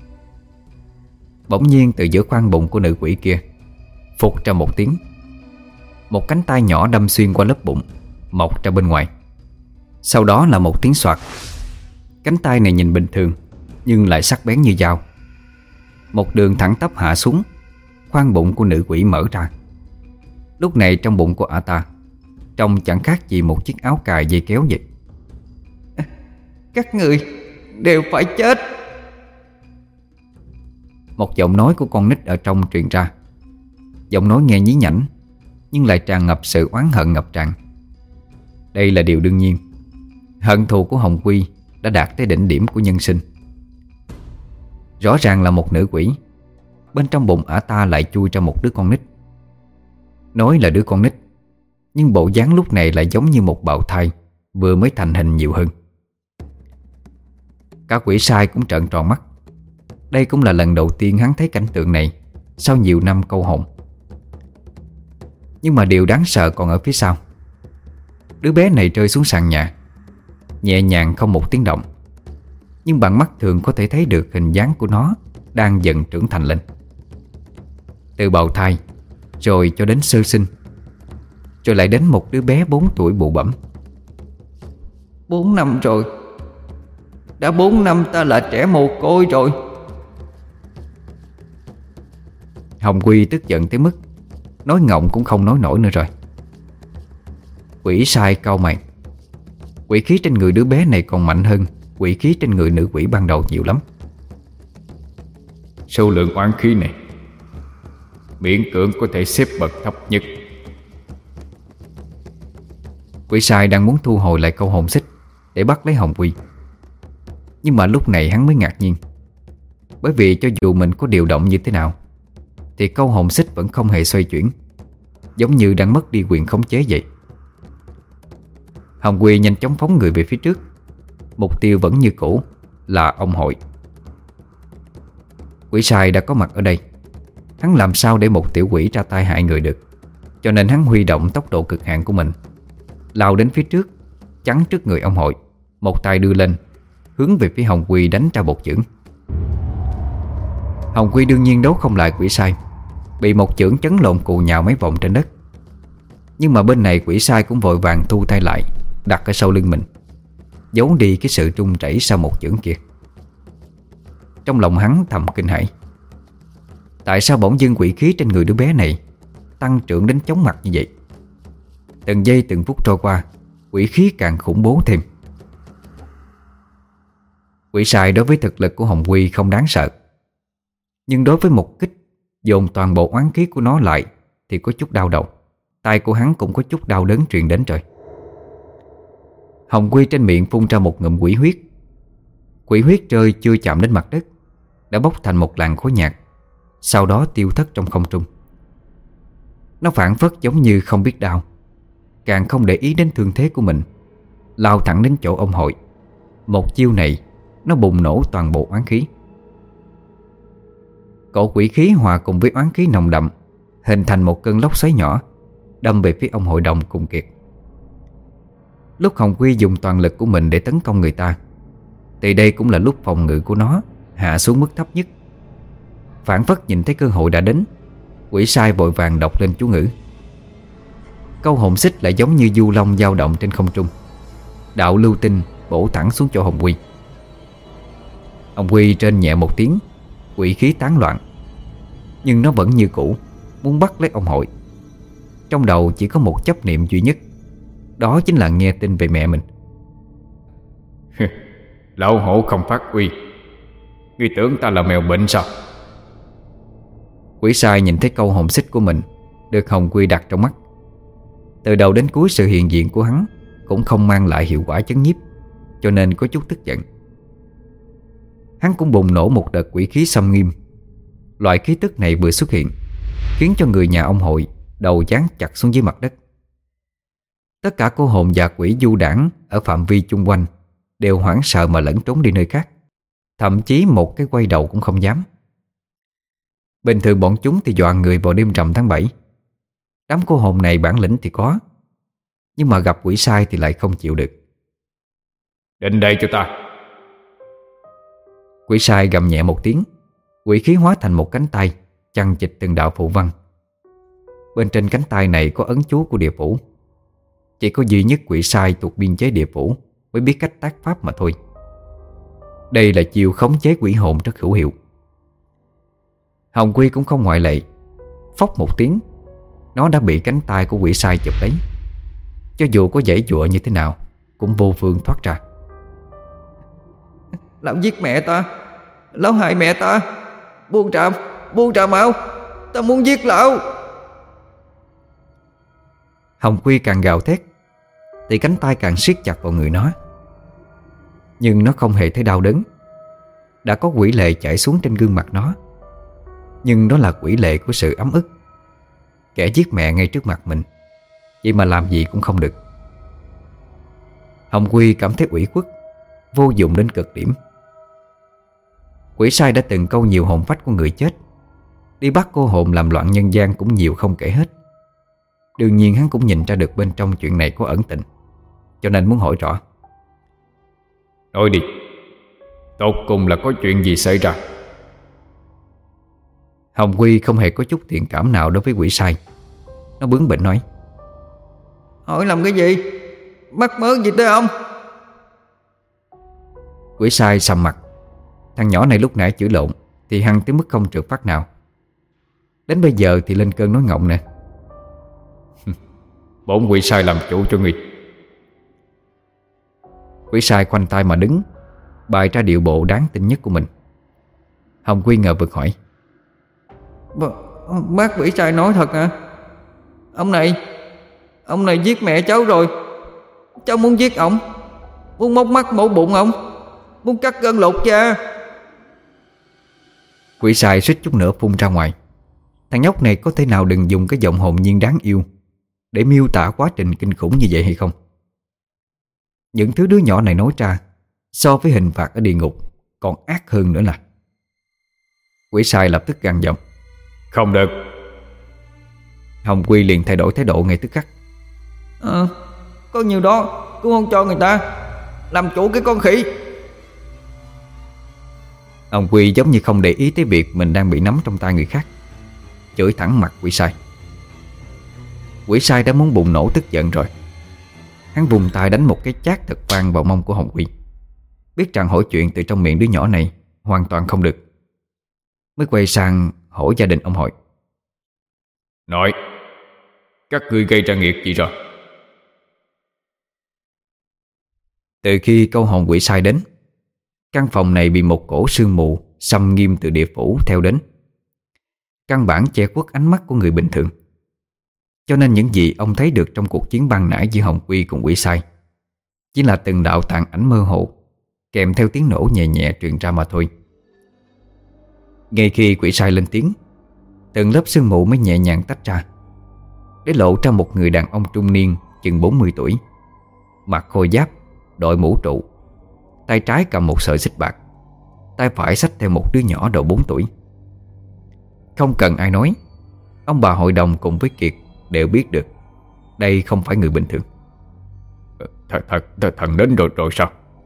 Bỗng nhiên từ giữa khoang bụng của nữ quỷ kia phụt ra một tiếng. Một cánh tay nhỏ đâm xuyên qua lớp bụng, mọc ra bên ngoài. Sau đó là một tiếng xoạt. Cánh tay này nhìn bình thường nhưng lại sắc bén như dao. Một đường thẳng tắp hạ xuống, khoang bụng của nữ quỷ mở ra. Lúc này trong bụng của ả ta trông chẳng khác gì một chiếc áo cài dây kéo vậy. Các người đều phải chết. Một giọng nói của con nít ở trong truyền ra. Giọng nói nghe nhí nhảnh nhưng lại tràn ngập sự oán hận ngập tràn. Đây là điều đương nhiên. Hận thù của Hồng Quy đã đạt tới đỉnh điểm của nhân sinh. Rõ ràng là một nữ quỷ, bên trong bụng ả ta lại chui ra một đứa con nít. Nói là đứa con nít, nhưng bộ dáng lúc này lại giống như một bào thai vừa mới thành hình nhiều hơn. Cả quỷ sai cũng trợn tròn mắt. Đây cũng là lần đầu tiên hắn thấy cảnh tượng này sau nhiều năm câu hồn. Nhưng mà điều đáng sợ còn ở phía sau. Đứa bé này rơi xuống sàn nhà, nhẹ nhàng không một tiếng động, nhưng bằng mắt thường có thể thấy được hình dáng của nó đang dần trưởng thành lên. Từ bào thai rồi cho đến sơ sinh, rồi lại đến một đứa bé 4 tuổi bụ bẫm. 4 năm rồi. Đã 4 năm ta là trẻ mồ côi rồi. Hồng Quy tức giận tới mức nói ngọng cũng không nói nổi nữa rồi. Quỷ sai cau mày. Quỷ khí trên người đứa bé này còn mạnh hơn quỷ khí trên người nữ quỷ ban đầu nhiều lắm. Số lượng oán khí này miễn cưỡng có thể xếp bậc thấp nhất. Quỷ sai đang muốn thu hồi lại câu hồn xích để bắt lấy Hồng Quy. Nhưng mà lúc này hắn mới ngạc nhiên, bởi vì cho dù mình có điều động như thế nào thì câu hồn xích vẫn không hề xoay chuyển, giống như đang mất đi quyền khống chế vậy. Hồng Quy nhanh chóng phóng người về phía trước. Mục tiêu vẫn như cũ là ông Hội. Quỷ sai đã có mặt ở đây. Hắn làm sao để một tiểu quỷ ra tay hại người được, cho nên hắn huy động tốc độ cực hạn của mình, lao đến phía trước, chắn trước người ông Hội. Một tay đưa lên, hướng về phía Hồng Quy đánh ra một chưởng. Hồng Quy đương nhiên đấu không lại quỷ sai, bị một chưởng chấn lộn cù nhào mấy vòng trên đất. Nhưng mà bên này quỷ sai cũng vội vàng thu tay lại, đặt ở sau lưng mình, giấu đi cái sự run rẩy sau một chưởng kia. Trong lòng hắn thầm kinh hãi. Tại sao bỗng dưng quỷ khí trên người đứa bé này tăng trưởng đến chóng mặt như vậy? Từng giây từng phút trôi qua, quỷ khí càng khủng bố thêm. Quỷ sai đối với thực lực của Hồng Quy không đáng sợ, nhưng đối với một kích dồn toàn bộ oán khí của nó lại thì có chút đau đầu. Tai của hắn cũng có chút đau đớn truyền đến rồi. Hồng Quy trên miệng phun ra một ngụm quỷ huyết. Quỷ huyết rơi chưa chạm đến mặt đất đã bốc thành một làn khói nhạt, sau đó tiêu thất trong không trung. Nó phảng phất giống như không biết đau, càng không để ý đến thương thế của mình, lao thẳng đến chỗ ông hội. Một chiêu này nó bùng nổ toàn bộ oán khí. Cổ quỷ khí hòa cùng với oán khí nồng đậm hình thành một cơn lốc xoáy nhỏ, đâm về phía ông hội đồng cùng kiệt. Lúc Hồng Quy dùng toàn lực của mình để tấn công người ta thì đây cũng là lúc phòng ngự của nó hạ xuống mức thấp nhất. Phảng phất nhìn thấy cơ hội đã đến, quỷ sai vội vàng đọc lên chú ngữ. Câu hồn xích lại giống như du long dao động trên không trung, đạo lưu tinh bổ thẳng xuống chỗ Hồng Quy. Hồng Quy trên nhẹ một tiếng, quỷ khí tán loạn, nhưng nó vẫn như cũ muốn bắt lấy ông hội. Trong đầu chỉ có một chấp niệm duy nhất, đó chính là nghe tin về mẹ mình. Lão hổ không phát uy, ngươi tưởng ta là mèo bệnh sao? Quỷ sai nhìn thấy câu hồn xích của mình được Hồng Quy đặt trong mắt. Từ đầu đến cuối sự hiện diện của hắn cũng không mang lại hiệu quả chấn nhiếp, cho nên có chút tức giận. Hắn cũng bùng nổ một đợt quỷ khí xâm nghiêm. Loại khí tức này vừa xuất hiện khiến cho người nhà ông hội đầu dán chặt xuống dưới mặt đất. Tất cả cô hồn và quỷ du đảng ở phạm vi chung quanh đều hoảng sợ mà lẫn trốn đi nơi khác, thậm chí một cái quay đầu cũng không dám. Bình thường bọn chúng thì dọa người vào đêm rằm tháng 7. Đám cô hồn này bản lĩnh thì có, nhưng mà gặp quỷ sai thì lại không chịu được. Đến đây cho ta. Quỷ sai gầm nhẹ một tiếng, quỷ khí hóa thành một cánh tay chằng chịt từng đạo phù văn. Bên trên cánh tay này có ấn chú của địa phủ. Chỉ có duy nhất quỷ sai thuộc biên chế địa phủ mới biết cách tác pháp mà thôi. Đây là chiêu khống chế quỷ hồn rất hữu hiệu. Hồng Quy cũng không ngoại lệ. Phốc một tiếng, nó đã bị cánh tay của quỷ sai chụp lấy. Cho dù có giãy giụa như thế nào cũng vô phương thoát ra. Lão giết mẹ ta, lão hại mẹ ta, buông ra mau, ta muốn giết lão. Hồng Quy càng gào thét thì cánh tay càng siết chặt vào người nó. Nhưng nó không hề thấy đau đớn. Đã có quỷ lệ chảy xuống trên gương mặt nó, nhưng đó là quỷ lệ của sự ấm ức. Kẻ giết mẹ ngay trước mặt mình, vậy mà làm gì cũng không được. Hồng Quy cảm thấy ủy khuất, vô dụng đến cực điểm. Quỷ sai đã từng câu nhiều hồn phách của người chết, đi bắt cô hồn làm loạn nhân gian cũng nhiều không kể hết. Đương nhiên hắn cũng nhìn ra được bên trong chuyện này có ẩn tình, cho nên muốn hỏi rõ. Nói đi, tột cùng là có chuyện gì xảy ra? Hồng Quy không hề có chút thiện cảm nào đối với quỷ sai. Nó bướng bỉnh nói: Hỏi làm cái gì? Mắc mớ gì tới ông? Quỷ sai sầm mặt. Thằng nhỏ này lúc nãy chửi lộn thì hăng tới mức không trượt phát nào. Đến bây giờ thì lên cơn nói ngọng nè. Bổn quỷ sai làm chủ cho ngươi. Quỷ sai khoanh tay mà đứng, bày ra điệu bộ đáng tin nhất của mình. Hồng Quy ngờ vực hỏi: Bác quỷ sai nói thật hả? Ông này giết mẹ cháu rồi. Cháu muốn giết ổng, muốn móc mắt mổ bụng ổng, muốn cắt gân lột da. Quỷ sai suýt chút nữa phun ra ngoài. Thằng nhóc này có thể nào đừng dùng cái giọng hồn nhiên đáng yêu để miêu tả quá trình kinh khủng như vậy hay không? Những thứ đứa nhỏ này nói ra so với hình phạt ở địa ngục còn ác hơn nữa là. Quỷ sai lập tức gằn giọng: Không được. Hồng Quy liền thay đổi thái độ ngay tức khắc. Có nhiều đó cũng không cho người ta, làm chủ cái con khỉ. Ông Quy giống như không để ý tới việc mình đang bị nắm trong tay người khác, chửi thẳng mặt quỷ sai. Quỷ sai đã muốn bùng nổ tức giận rồi. Hắn vùng tay đánh một cái chát thật vang vào mông của Hồng Quy, biết rằng hỏi chuyện từ trong miệng đứa nhỏ này hoàn toàn không được. Mới quay sang hỏi gia đình ông Hội. Nội, các ngươi gây ra nghiệt gì rồi? Từ khi câu hồn quỷ sai đến, căn phòng này bị một cổ sương mù xâm nghiêm từ địa phủ theo đến, căn bản che khuất ánh mắt của người bình thường. Cho nên những gì ông thấy được trong cuộc chiến ban nãy giữa Hồng Quy cùng quỷ sai chỉ là từng đạo tàn ảnh mơ hồ, kèm theo tiếng nổ nhẹ nhẹ truyền ra mà thôi. Ngay khi quỷ sai lên tiếng, từng lớp sương mù mới nhẹ nhàng tách ra, để lộ ra một người đàn ông trung niên chừng 40 tuổi, mặc khôi giáp, đội mũ trụ, tay trái cầm một sợi xích bạc, tay phải xách theo một đứa nhỏ độ 4 tuổi. Không cần ai nói, ông bà hội đồng cùng với Kiệt đều biết được đây không phải người bình thường. Thần đến rồi sao?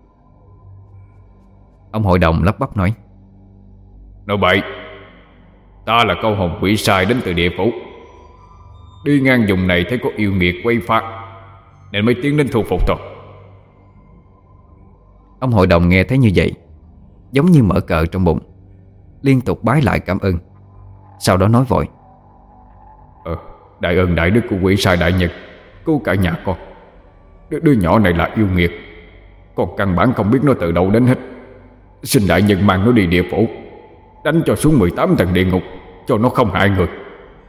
Ông hội đồng lắp bắp nói. Nói bậy, ta là câu hồn quỷ sai đến từ địa phủ, đi ngang vùng này thấy có yêu nghiệt quay phá nên mới tiến đến thu phục thôi. Ông hội đồng nghe thấy như vậy, giống như mở cờ trong bụng, liên tục bái lại cảm ơn. Sau đó nói vội. Đại ơn đại đức của quỷ sai đại nhân cứu cả nhà con. Đứa nhỏ này là yêu nghiệt, con căn bản không biết nó từ đâu đến hết. Xin đại nhân mang nó đi địa phủ, đánh cho xuống 18 tầng địa ngục, cho nó không hại người.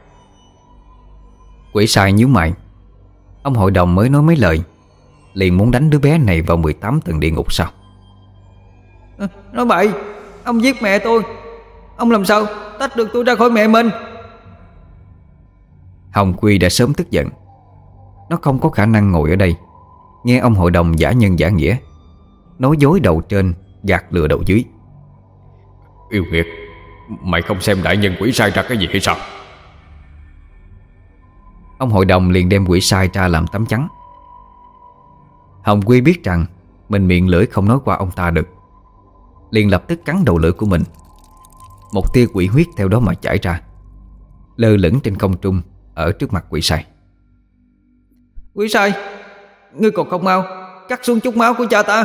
Quỷ sai nhíu mày. Ông hội đồng mới nói mấy lời liền muốn đánh đứa bé này vào 18 tầng địa ngục sao? Nói bậy, ông giết mẹ tôi, ông làm sao tách được tôi ra khỏi mẹ mình? Hồng Quy đã sớm tức giận. Nó không có khả năng ngồi ở đây nghe ông hội đồng giả nhân giả nghĩa, nói dối đầu trên gạt lừa đầu dưới. Yêu nghiệt, mày không xem đại nhân quỷ sai ra cái gì hay sao? Ông hội đồng liền đem quỷ sai ra làm tấm chắn. Hồng Quy biết rằng mình miệng lưỡi không nói qua ông ta được, liền lập tức cắn đầu lưỡi của mình. Một tia quỷ huyết theo đó mà chảy ra, lơ lửng trên không trung ở trước mặt quỷ sai. Quỷ sai, ngươi còn không mau cắt xuống chút máu của cha ta.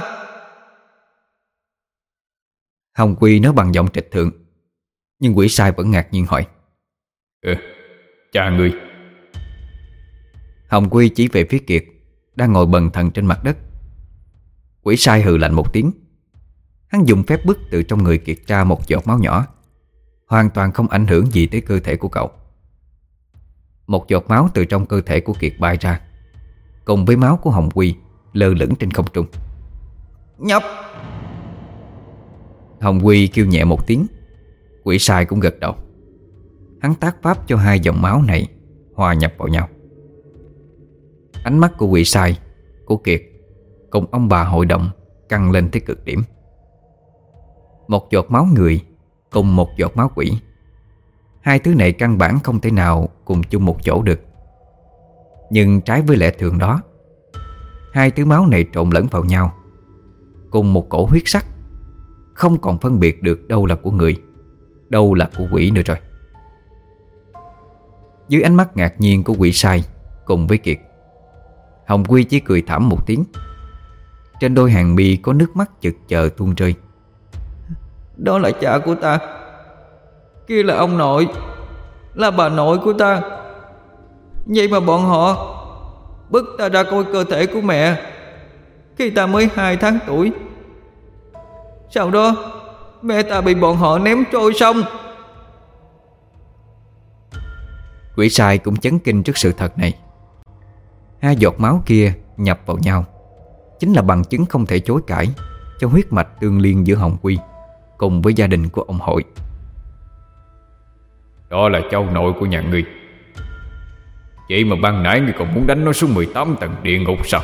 Hồng Quy nói bằng giọng trịch thượng, nhưng quỷ sai vẫn ngạc nhiên hỏi. Cha ngươi? Hồng Quy chỉ về phía Kiệt đang ngồi bần thần trên mặt đất. Quỷ sai hừ lạnh một tiếng. Hắn dùng phép bức từ trong người Kiệt ra một giọt máu nhỏ, hoàn toàn không ảnh hưởng gì tới cơ thể của cậu. Một giọt máu từ trong cơ thể của Kiệt bay ra, cùng với máu của Hồng Quy lơ lửng trên không trung. Nhóc! Hồng Quy kêu nhẹ một tiếng. Quỷ sai cũng gật đầu. Hắn tác pháp cho hai dòng máu này hòa nhập vào nhau. Ánh mắt của quỷ sai, của Kiệt cùng ông bà hội đồng căng lên tới cực điểm. Một giọt máu người cùng một giọt máu quỷ, hai thứ này căn bản không thể nào cùng chung một chỗ được. Nhưng trái với lẽ thường đó, hai thứ máu này trộn lẫn vào nhau, cùng một cổ huyết sắc, không còn phân biệt được đâu là của người, đâu là của quỷ nữa rồi. Dưới ánh mắt ngạc nhiên của quỷ sai cùng với Kiệt, Hồng Quy chỉ cười thảm một tiếng. Trên đôi hàng mi có nước mắt chực chờ tuôn rơi. Đó là cha của ta, kia là ông nội, là bà nội của ta. Vậy mà bọn họ bức ta ra coi cơ thể của mẹ khi ta mới 2 tháng tuổi. Sau đó mẹ ta bị bọn họ ném trôi sông. Quỷ sai cũng chấn kinh trước sự thật này. Hai giọt máu kia nhập vào nhau chính là bằng chứng không thể chối cãi cho huyết mạch tương liên giữa Hồng Quy cùng với gia đình của ông Hội. Đó là cháu nội của nhà ngươi. Vậy mà ban nãy ngươi còn muốn đánh nó xuống 18 tầng địa ngục sao?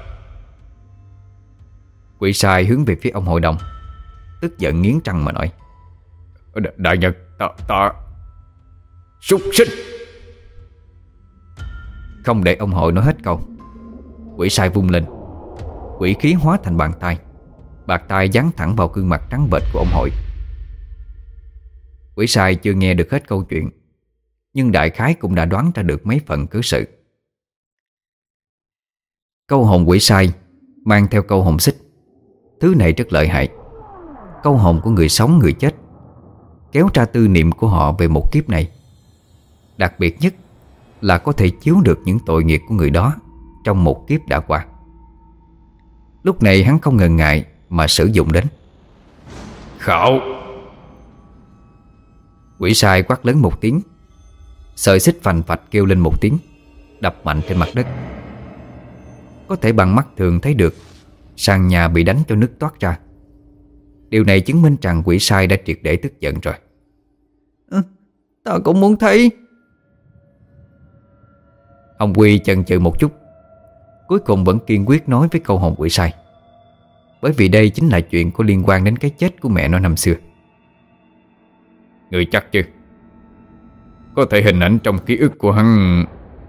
Quỷ sai hướng về phía ông hội đồng, tức giận nghiến răng mà nói. Đại nhân, ta súc sinh! Không để ông hội nói hết câu, quỷ sai vung lên, quỷ khí hóa thành bàn tay. Bàn tay giáng thẳng vào gương mặt trắng bệch của ông Hội. Quỷ sai chưa nghe được hết câu chuyện, nhưng đại khái cũng đã đoán ra được mấy phần cớ sự. Câu hồn quỷ sai mang theo câu hồn xích. Thứ này rất lợi hại. Câu hồn của người sống người chết, kéo ra tư niệm của họ về một kiếp này. Đặc biệt nhất là có thể chiếu được những tội nghiệp của người đó trong một kiếp đã qua. Lúc này hắn không ngần ngại mà sử dụng đến. Khảo! Quỷ sai quát lớn một tiếng. Sợi xích phành phạch kêu lên một tiếng, đập mạnh trên mặt đất. Có thể bằng mắt thường thấy được sàn nhà bị đánh cho nứt toát ra. Điều này chứng minh rằng quỷ sai đã triệt để tức giận rồi. Ta cũng muốn thấy. Ông Quy chần chừ một chút, cuối cùng vẫn kiên quyết nói với câu hồn quỷ sai. Bởi vì đây chính là chuyện có liên quan đến cái chết của mẹ nó năm xưa. Người chắc chứ? Có thể hình ảnh trong ký ức của hắn.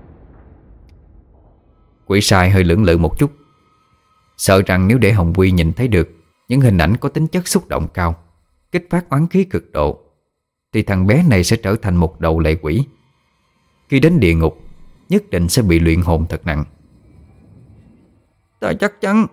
Quỷ sai hơi lưỡng lự một chút, sợ rằng nếu để Hồng Quy nhìn thấy được những hình ảnh có tính chất xúc động cao, kích phát oán khí cực độ, thì thằng bé này sẽ trở thành một đầu lệ quỷ. Khi đến địa ngục, nhất định sẽ bị luyện hồn thật nặng. Ta chắc chắn.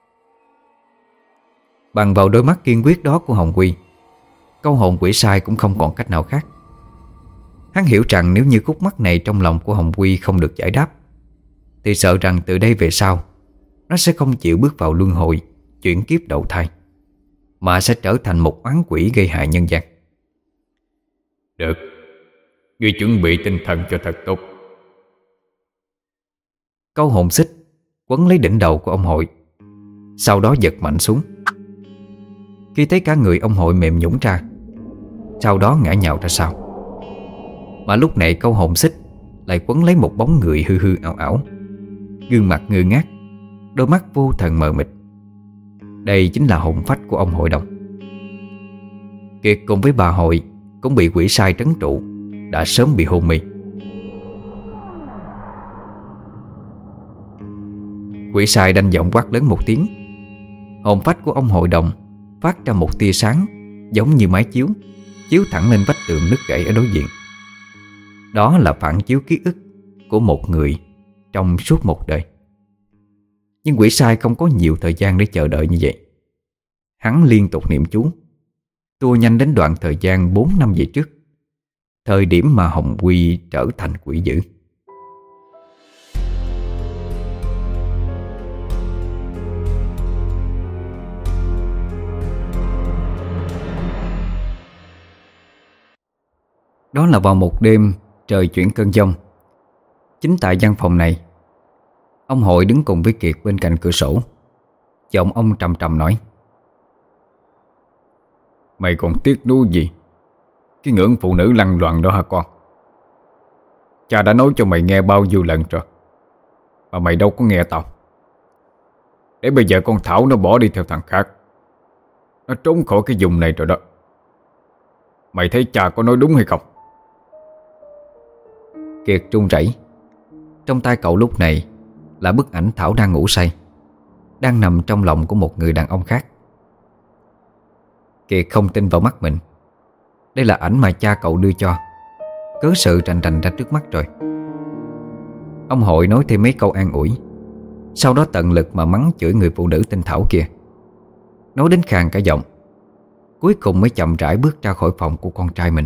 Bằng vào đôi mắt kiên quyết đó của Hồng Quy, câu hồn quỷ sai cũng không còn cách nào khác. Hắn hiểu rằng nếu như khúc mắc này trong lòng của Hồng Quy không được giải đáp, thì sợ rằng từ đây về sau nó sẽ không chịu bước vào luân hồi, chuyển kiếp đầu thai, mà sẽ trở thành một oán quỷ gây hại nhân gian. Được, ngươi chuẩn bị tinh thần cho thật tốt. Câu hồn xích quấn lấy đỉnh đầu của ông Hội, sau đó giật mạnh xuống. Khi thấy cả người ông Hội mềm nhũn ra, sau đó ngã nhào ra sau. Mà lúc này câu hồn xích lại quấn lấy một bóng người hư hư ảo ảo, gương mặt ngơ ngác, đôi mắt vô thần mờ mịt. Đây chính là hồn phách của ông hội đồng. Kiệt cùng với bà Hội cũng bị quỷ sai trấn trụ, đã sớm bị hôn mê. Quỷ sai đanh giọng quát lớn một tiếng. Hồn phách của ông hội đồng phát ra một tia sáng giống như máy chiếu, chiếu thẳng lên vách tường nứt gãy ở đối diện. Đó là phản chiếu ký ức của một người trong suốt một đời. Nhưng quỷ sai không có nhiều thời gian để chờ đợi như vậy. Hắn liên tục niệm chú, tua nhanh đến đoạn thời gian 4 năm về trước, thời điểm mà Hồng Quy trở thành quỷ dữ. Đó là vào một đêm trời chuyển cơn giông. Chính tại văn phòng này, ông Hội đứng cùng với Kiệt bên cạnh cửa sổ. Giọng ông trầm trầm nói: Mày còn tiếc nuối gì cái ngưỡng phụ nữ lăng loàn đó hả con? Cha đã nói cho mày nghe bao nhiêu lần rồi, mà mày đâu có nghe tao. Để bây giờ con Thảo nó bỏ đi theo thằng khác, nó trốn khỏi cái vùng này rồi đó. Mày thấy cha có nói đúng hay không? Kiệt run rẩy. Trong tay cậu lúc này là bức ảnh Thảo đang ngủ say, đang nằm trong lòng của một người đàn ông khác. Kiệt không tin vào mắt mình. Đây là ảnh mà cha cậu đưa cho, cớ sự rành rành ra trước mắt rồi. Ông Hội nói thêm mấy câu an ủi, sau đó tận lực mà mắng chửi người phụ nữ tên Thảo kia, nói đến khàn cả giọng. Cuối cùng mới chậm rãi bước ra khỏi phòng của con trai mình.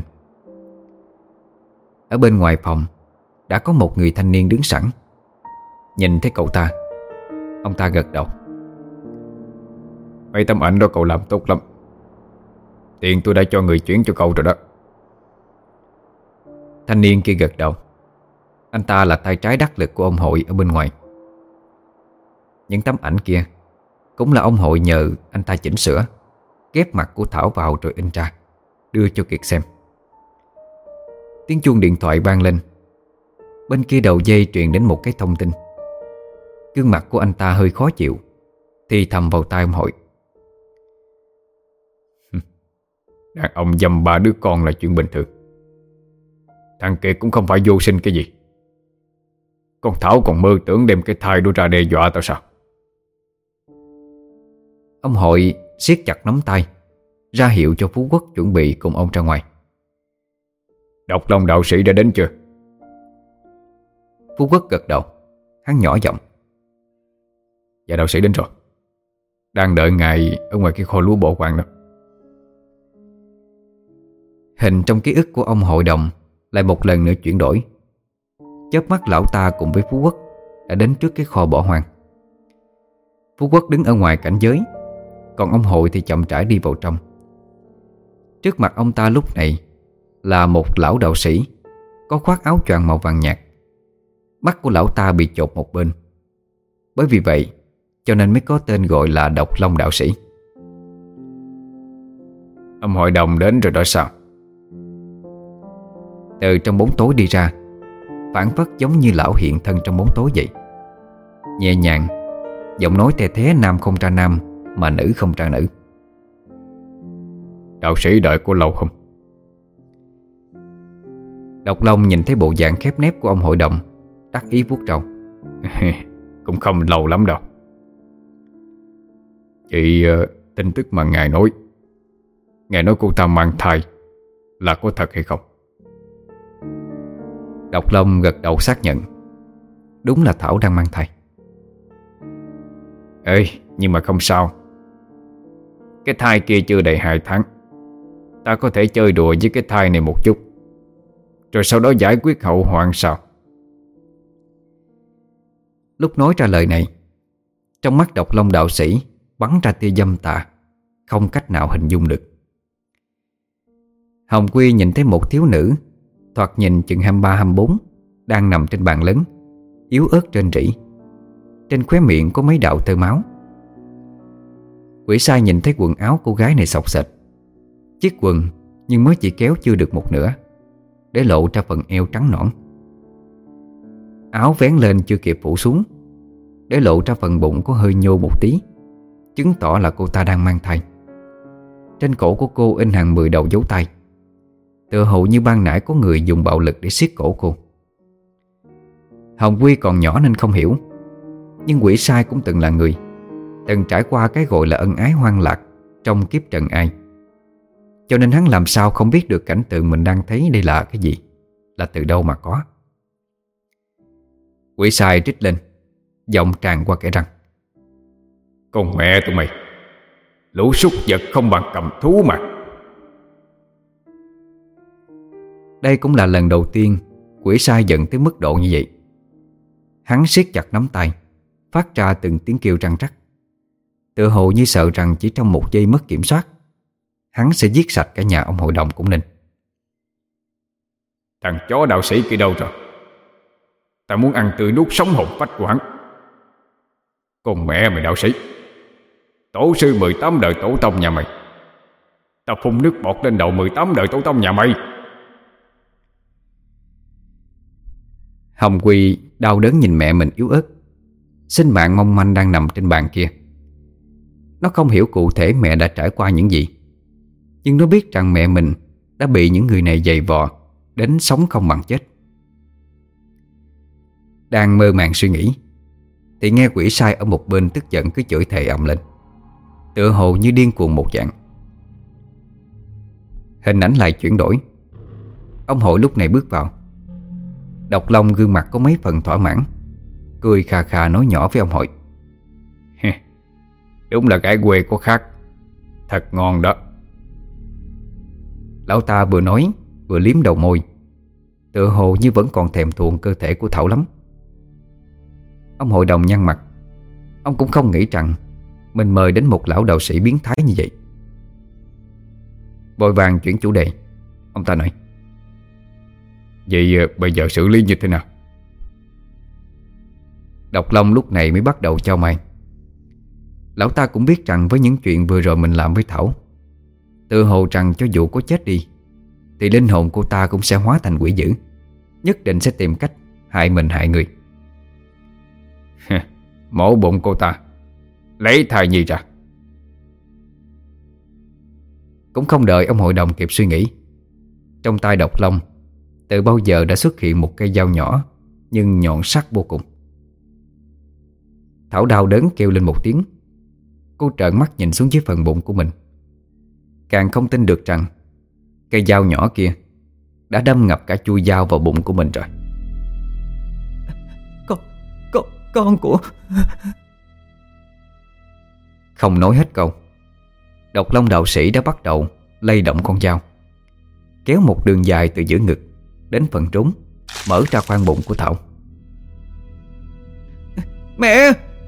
Ở bên ngoài phòng đã có một người thanh niên đứng sẵn. Nhìn thấy cậu ta, ông ta gật đầu: Mấy tấm ảnh đó cậu làm tốt lắm. Tiền tôi đã cho người chuyển cho cậu rồi đó. Thanh niên kia gật đầu. Anh ta là tay trái đắc lực của ông Hội ở bên ngoài. Những tấm ảnh kia cũng là ông Hội nhờ anh ta chỉnh sửa, ghép mặt của Thảo vào rồi in ra, đưa cho Kiệt xem. Tiếng chuông điện thoại vang lên. Bên kia đầu dây truyền đến một cái thông tin. Gương mặt của anh ta hơi khó chịu, thì thầm vào tai ông Hội: Đàn ông dăm ba đứa con là chuyện bình thường. Thằng Kiệt cũng không phải vô sinh cái gì. Con Thảo còn mơ tưởng đem cái thai đó ra đe dọa tao sao? Ông Hội siết chặt nắm tay, ra hiệu cho Phú Quốc chuẩn bị cùng ông ra ngoài. Độc Long đạo sĩ đã đến chưa? Phú Quốc gật đầu. Hắn nhỏ giọng: Dạ đạo sĩ đến rồi. Đang đợi ngài ở ngoài cái kho lúa bộ quan đó. Hình trong ký ức của ông hội đồng lại một lần nữa chuyển đổi. Chớp mắt lão ta cùng với Phú Quốc đã đến trước cái kho bỏ hoang. Phú Quốc đứng ở ngoài cảnh giới, còn ông hội thì chậm rãi đi vào trong. Trước mặt ông ta lúc này là một lão đạo sĩ có khoác áo choàng màu vàng nhạt. Mắt của lão ta bị chột một bên. Bởi vì vậy cho nên mới có tên gọi là Độc Long đạo sĩ. Ông hội đồng đến rồi đó sao? Từ trong bóng tối đi ra, phảng phất giống như lão hiện thân trong bóng tối vậy. Nhẹ nhàng, giọng nói the thé, nam không ra nam mà nữ không ra nữ. Đạo sĩ đợi cô lâu không? Độc Long nhìn thấy bộ dạng khép nép của ông hội đồng, đắc ý vuốt râu. Cũng không lâu lắm đâu. Chị tin tức mà ngài nói, ngài nói cô ta mang thai là có thật hay không? Độc Long gật đầu xác nhận. Đúng là Thảo đang mang thai. Ê, nhưng mà không sao. Cái thai kia chưa đầy 2 tháng. Ta có thể chơi đùa với cái thai này một chút, rồi sau đó giải quyết hậu hoạn sao? Lúc nói ra lời này, trong mắt Độc Long đạo sĩ bắn ra tia dâm tà, không cách nào hình dung được. Hồng Quy nhìn thấy một thiếu nữ thoạt nhìn chừng 23-24 đang nằm trên bàn lớn, yếu ớt rên rỉ. Trên khóe miệng có mấy đạo tơ máu. Quỷ sai nhìn thấy quần áo cô gái này xộc xệch. Chiếc quần nhưng mới chỉ kéo chưa được một nửa, để lộ ra phần eo trắng nõn. Áo vén lên chưa kịp phủ xuống, để lộ ra phần bụng có hơi nhô một tí, chứng tỏ là cô ta đang mang thai. Trên cổ của cô in hàng 10 đầu dấu tay, tựa hồ như ban nãy có người dùng bạo lực để siết cổ cô. Hồng Quy còn nhỏ nên không hiểu, nhưng quỷ sai cũng từng là người, từng trải qua cái gọi là ân ái hoang lạc trong kiếp trần ai. Cho nên hắn làm sao không biết được cảnh tượng mình đang thấy đây là cái gì, là từ đâu mà có. Quỷ sai trích lên, giọng tràn qua kẽ răng: Con mẹ tụi mày, lũ súc vật không bằng cầm thú mà. Đây cũng là lần đầu tiên quỷ sai giận tới mức độ như vậy. Hắn siết chặt nắm tay, phát ra từng tiếng kêu răng rắc, tựa hồ như sợ rằng chỉ trong một giây mất kiểm soát, hắn sẽ giết sạch cả nhà ông hội đồng cũng nên. Thằng chó đạo sĩ kia đâu rồi? Ta muốn ăn tươi nuốt sống hồn phách của hắn. Con mẹ mày đạo sĩ, tổ sư 18 đời tổ tông nhà mày, ta phun nước bọt lên đầu 18 đời tổ tông nhà mày. Hồng Quy đau đớn nhìn mẹ mình yếu ớt, sinh mạng mong manh đang nằm trên bàn kia. Nó không hiểu cụ thể mẹ đã trải qua những gì, nhưng nó biết rằng mẹ mình đã bị những người này giày vò đến sống không bằng chết. Đang mơ màng suy nghĩ thì nghe quỷ sai ở một bên tức giận cứ chửi thề ầm lên, tựa hồ như điên cuồng một dạng. Hình ảnh lại chuyển đổi. Ông hội lúc này bước vào. Độc Long gương mặt có mấy phần thỏa mãn, cười khà khà nói nhỏ với ông hội: Đúng là cái quê có khác, thật ngon đó. Lão ta vừa nói vừa liếm đầu môi, tựa hồ như vẫn còn thèm thuồng cơ thể của Thảo lắm. Ông hội đồng nhăn mặt. Ông cũng không nghĩ rằng mình mời đến một lão đạo sĩ biến thái như vậy. Vội vàng chuyển chủ đề, ông ta nói: Vậy bây giờ xử lý như thế nào? Độc Long lúc này mới bắt đầu chau mày. Lão ta cũng biết rằng với những chuyện vừa rồi mình làm với Thảo, tự hồ rằng cho dù có chết đi thì linh hồn cô ta cũng sẽ hóa thành quỷ dữ, nhất định sẽ tìm cách hại mình hại người. Mổ bụng cô ta, lấy thai nhi ra. Cũng không đợi ông hội đồng kịp suy nghĩ, trong tay Độc Long từ bao giờ đã xuất hiện một cây dao nhỏ nhưng nhọn sắc vô cùng. Thảo đau đớn kêu lên một tiếng. Cô trợn mắt nhìn xuống dưới phần bụng của mình, càng không tin được rằng cây dao nhỏ kia đã đâm ngập cả chui dao vào bụng của mình rồi. Con của... Không nói hết câu, Độc Long đạo sĩ đã bắt đầu lay động con dao, kéo một đường dài từ giữa ngực đến phần trúng, mở ra khoang bụng của Thảo. Mẹ!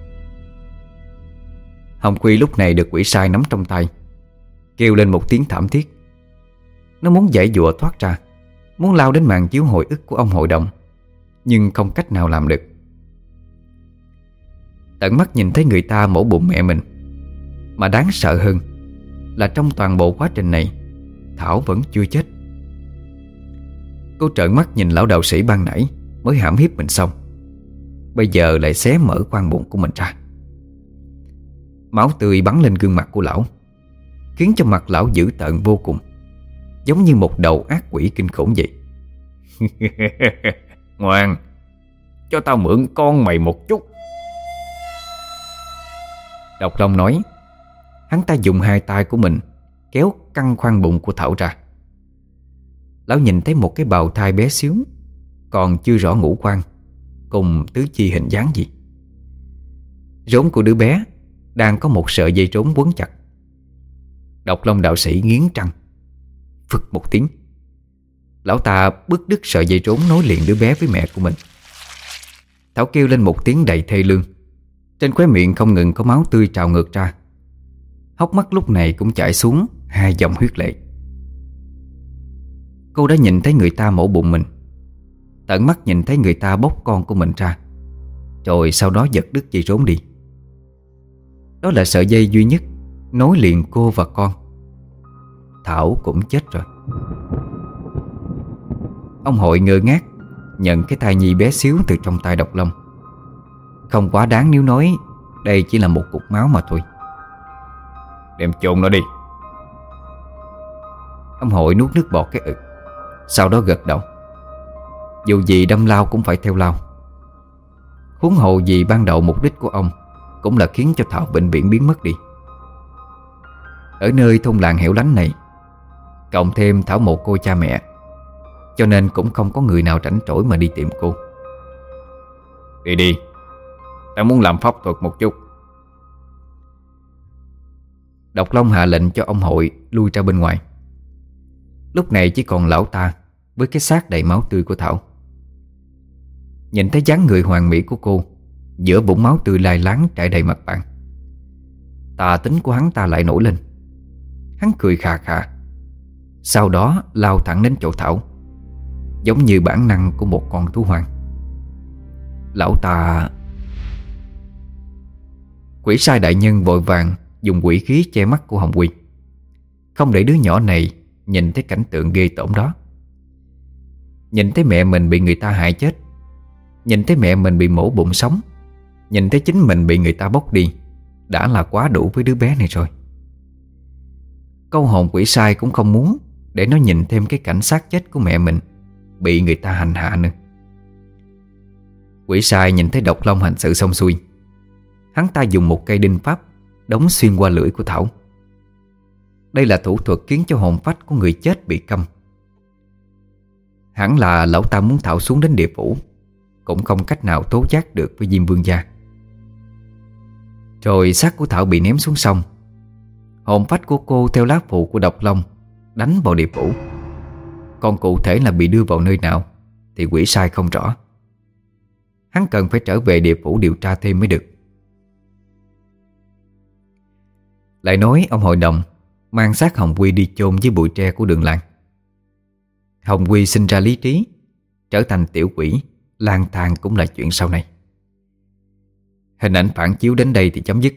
Hồng Quy lúc này được quỷ sai nắm trong tay, kêu lên một tiếng thảm thiết. Nó muốn giãy giụa thoát ra, muốn lao đến màn chiếu hồi ức của ông hội đồng, nhưng không cách nào làm được. Tận mắt nhìn thấy người ta mổ bụng mẹ mình. Mà đáng sợ hơn là trong toàn bộ quá trình này, Thảo vẫn chưa chết. Cô trợn mắt nhìn lão đạo sĩ ban nãy mới hãm hiếp mình xong, bây giờ lại xé mở khoang bụng của mình ra. Máu tươi bắn lên gương mặt của lão, khiến cho mặt lão dữ tợn vô cùng, giống như một đầu ác quỷ kinh khủng vậy. Ngoan, cho tao mượn con mày một chút. Độc Long nói. Hắn ta dùng hai tay của mình kéo căng khoang bụng của Thảo ra. Lão nhìn thấy một cái bào thai bé xíu, còn chưa rõ ngũ quan cùng tứ chi hình dáng gì. Rốn của đứa bé đang có một sợi dây trốn quấn chặt. Độc Long đạo sĩ nghiến răng, phực một tiếng, lão ta bứt đứt sợi dây trốn nối liền đứa bé với mẹ của mình. Thảo kêu lên một tiếng đầy thê lương, trên khóe miệng không ngừng có máu tươi trào ngược ra, hốc mắt lúc này cũng chảy xuống hai dòng huyết lệ. Cô đã nhìn thấy người ta mổ bụng mình, tận mắt nhìn thấy người ta bóc con của mình ra, rồi sau đó giật đứt dây trốn đi. Đó là sợi dây duy nhất nối liền cô và con. Thảo cũng chết rồi. Ông hội ngơ ngác nhận cái thai nhi bé xíu từ trong tay Độc Long. Không quá đáng nếu nói đây chỉ là một cục máu mà thôi. Đem chôn nó đi. Ông hội nuốt nước bọt cái ực, sau đó gật đầu. Dù gì đâm lao cũng phải theo lao. Huống hồ gì ban đầu mục đích của ông cũng là khiến cho Thảo bệnh viện biến mất đi. Ở nơi thôn làng hẻo lánh này, cộng thêm Thảo mồ côi cha mẹ, cho nên cũng không có người nào rảnh rỗi mà đi tìm cô. Đi đi, tao muốn làm pháp thuật một chút. Độc Long hạ lệnh cho ông hội lui ra bên ngoài. Lúc này chỉ còn lão ta với cái xác đầy máu tươi của Thảo. Nhìn thấy dáng người hoàn mỹ của cô giữa vũng máu tươi lai láng trải đầy mặt bàn, tà tính của hắn ta lại nổi lên. Hắn cười khà khà, sau đó lao thẳng đến chỗ Thảo, giống như bản năng của một con thú hoang. Lão ta... Quỷ sai đại nhân vội vàng dùng quỷ khí che mắt của Hồng Quy, không để đứa nhỏ này nhìn thấy cảnh tượng ghê tởm đó. Nhìn thấy mẹ mình bị người ta hại chết, nhìn thấy mẹ mình bị mổ bụng sống, nhìn thấy chính mình bị người ta bóc đi, đã là quá đủ với đứa bé này rồi. Câu hồn quỷ sai cũng không muốn để nó nhìn thêm cái cảnh xác chết của mẹ mình bị người ta hành hạ nữa. Quỷ sai nhìn thấy Độc Long hành sự xong xuôi, hắn ta dùng một cây đinh pháp đóng xuyên qua lưỡi của Thảo. Đây là thủ thuật khiến cho hồn phách của người chết bị câm. Hẳn là lão ta muốn Thảo xuống đến địa phủ, cũng không cách nào tố giác được với Diêm Vương gia. Rồi xác của Thảo bị ném xuống sông. Hồn phách của cô theo lá phù của Độc Long đánh vào địa phủ. Còn cụ thể là bị đưa vào nơi nào thì quỷ sai không rõ. Hắn cần phải trở về địa phủ điều tra thêm mới được. Lại nói ông hội đồng mang xác Hồng Quy đi chôn với bụi tre của đường làng. Hồng Quy sinh ra lý trí, trở thành tiểu quỷ, lang thang cũng là chuyện sau này. Hình ảnh phản chiếu đến đây thì chấm dứt.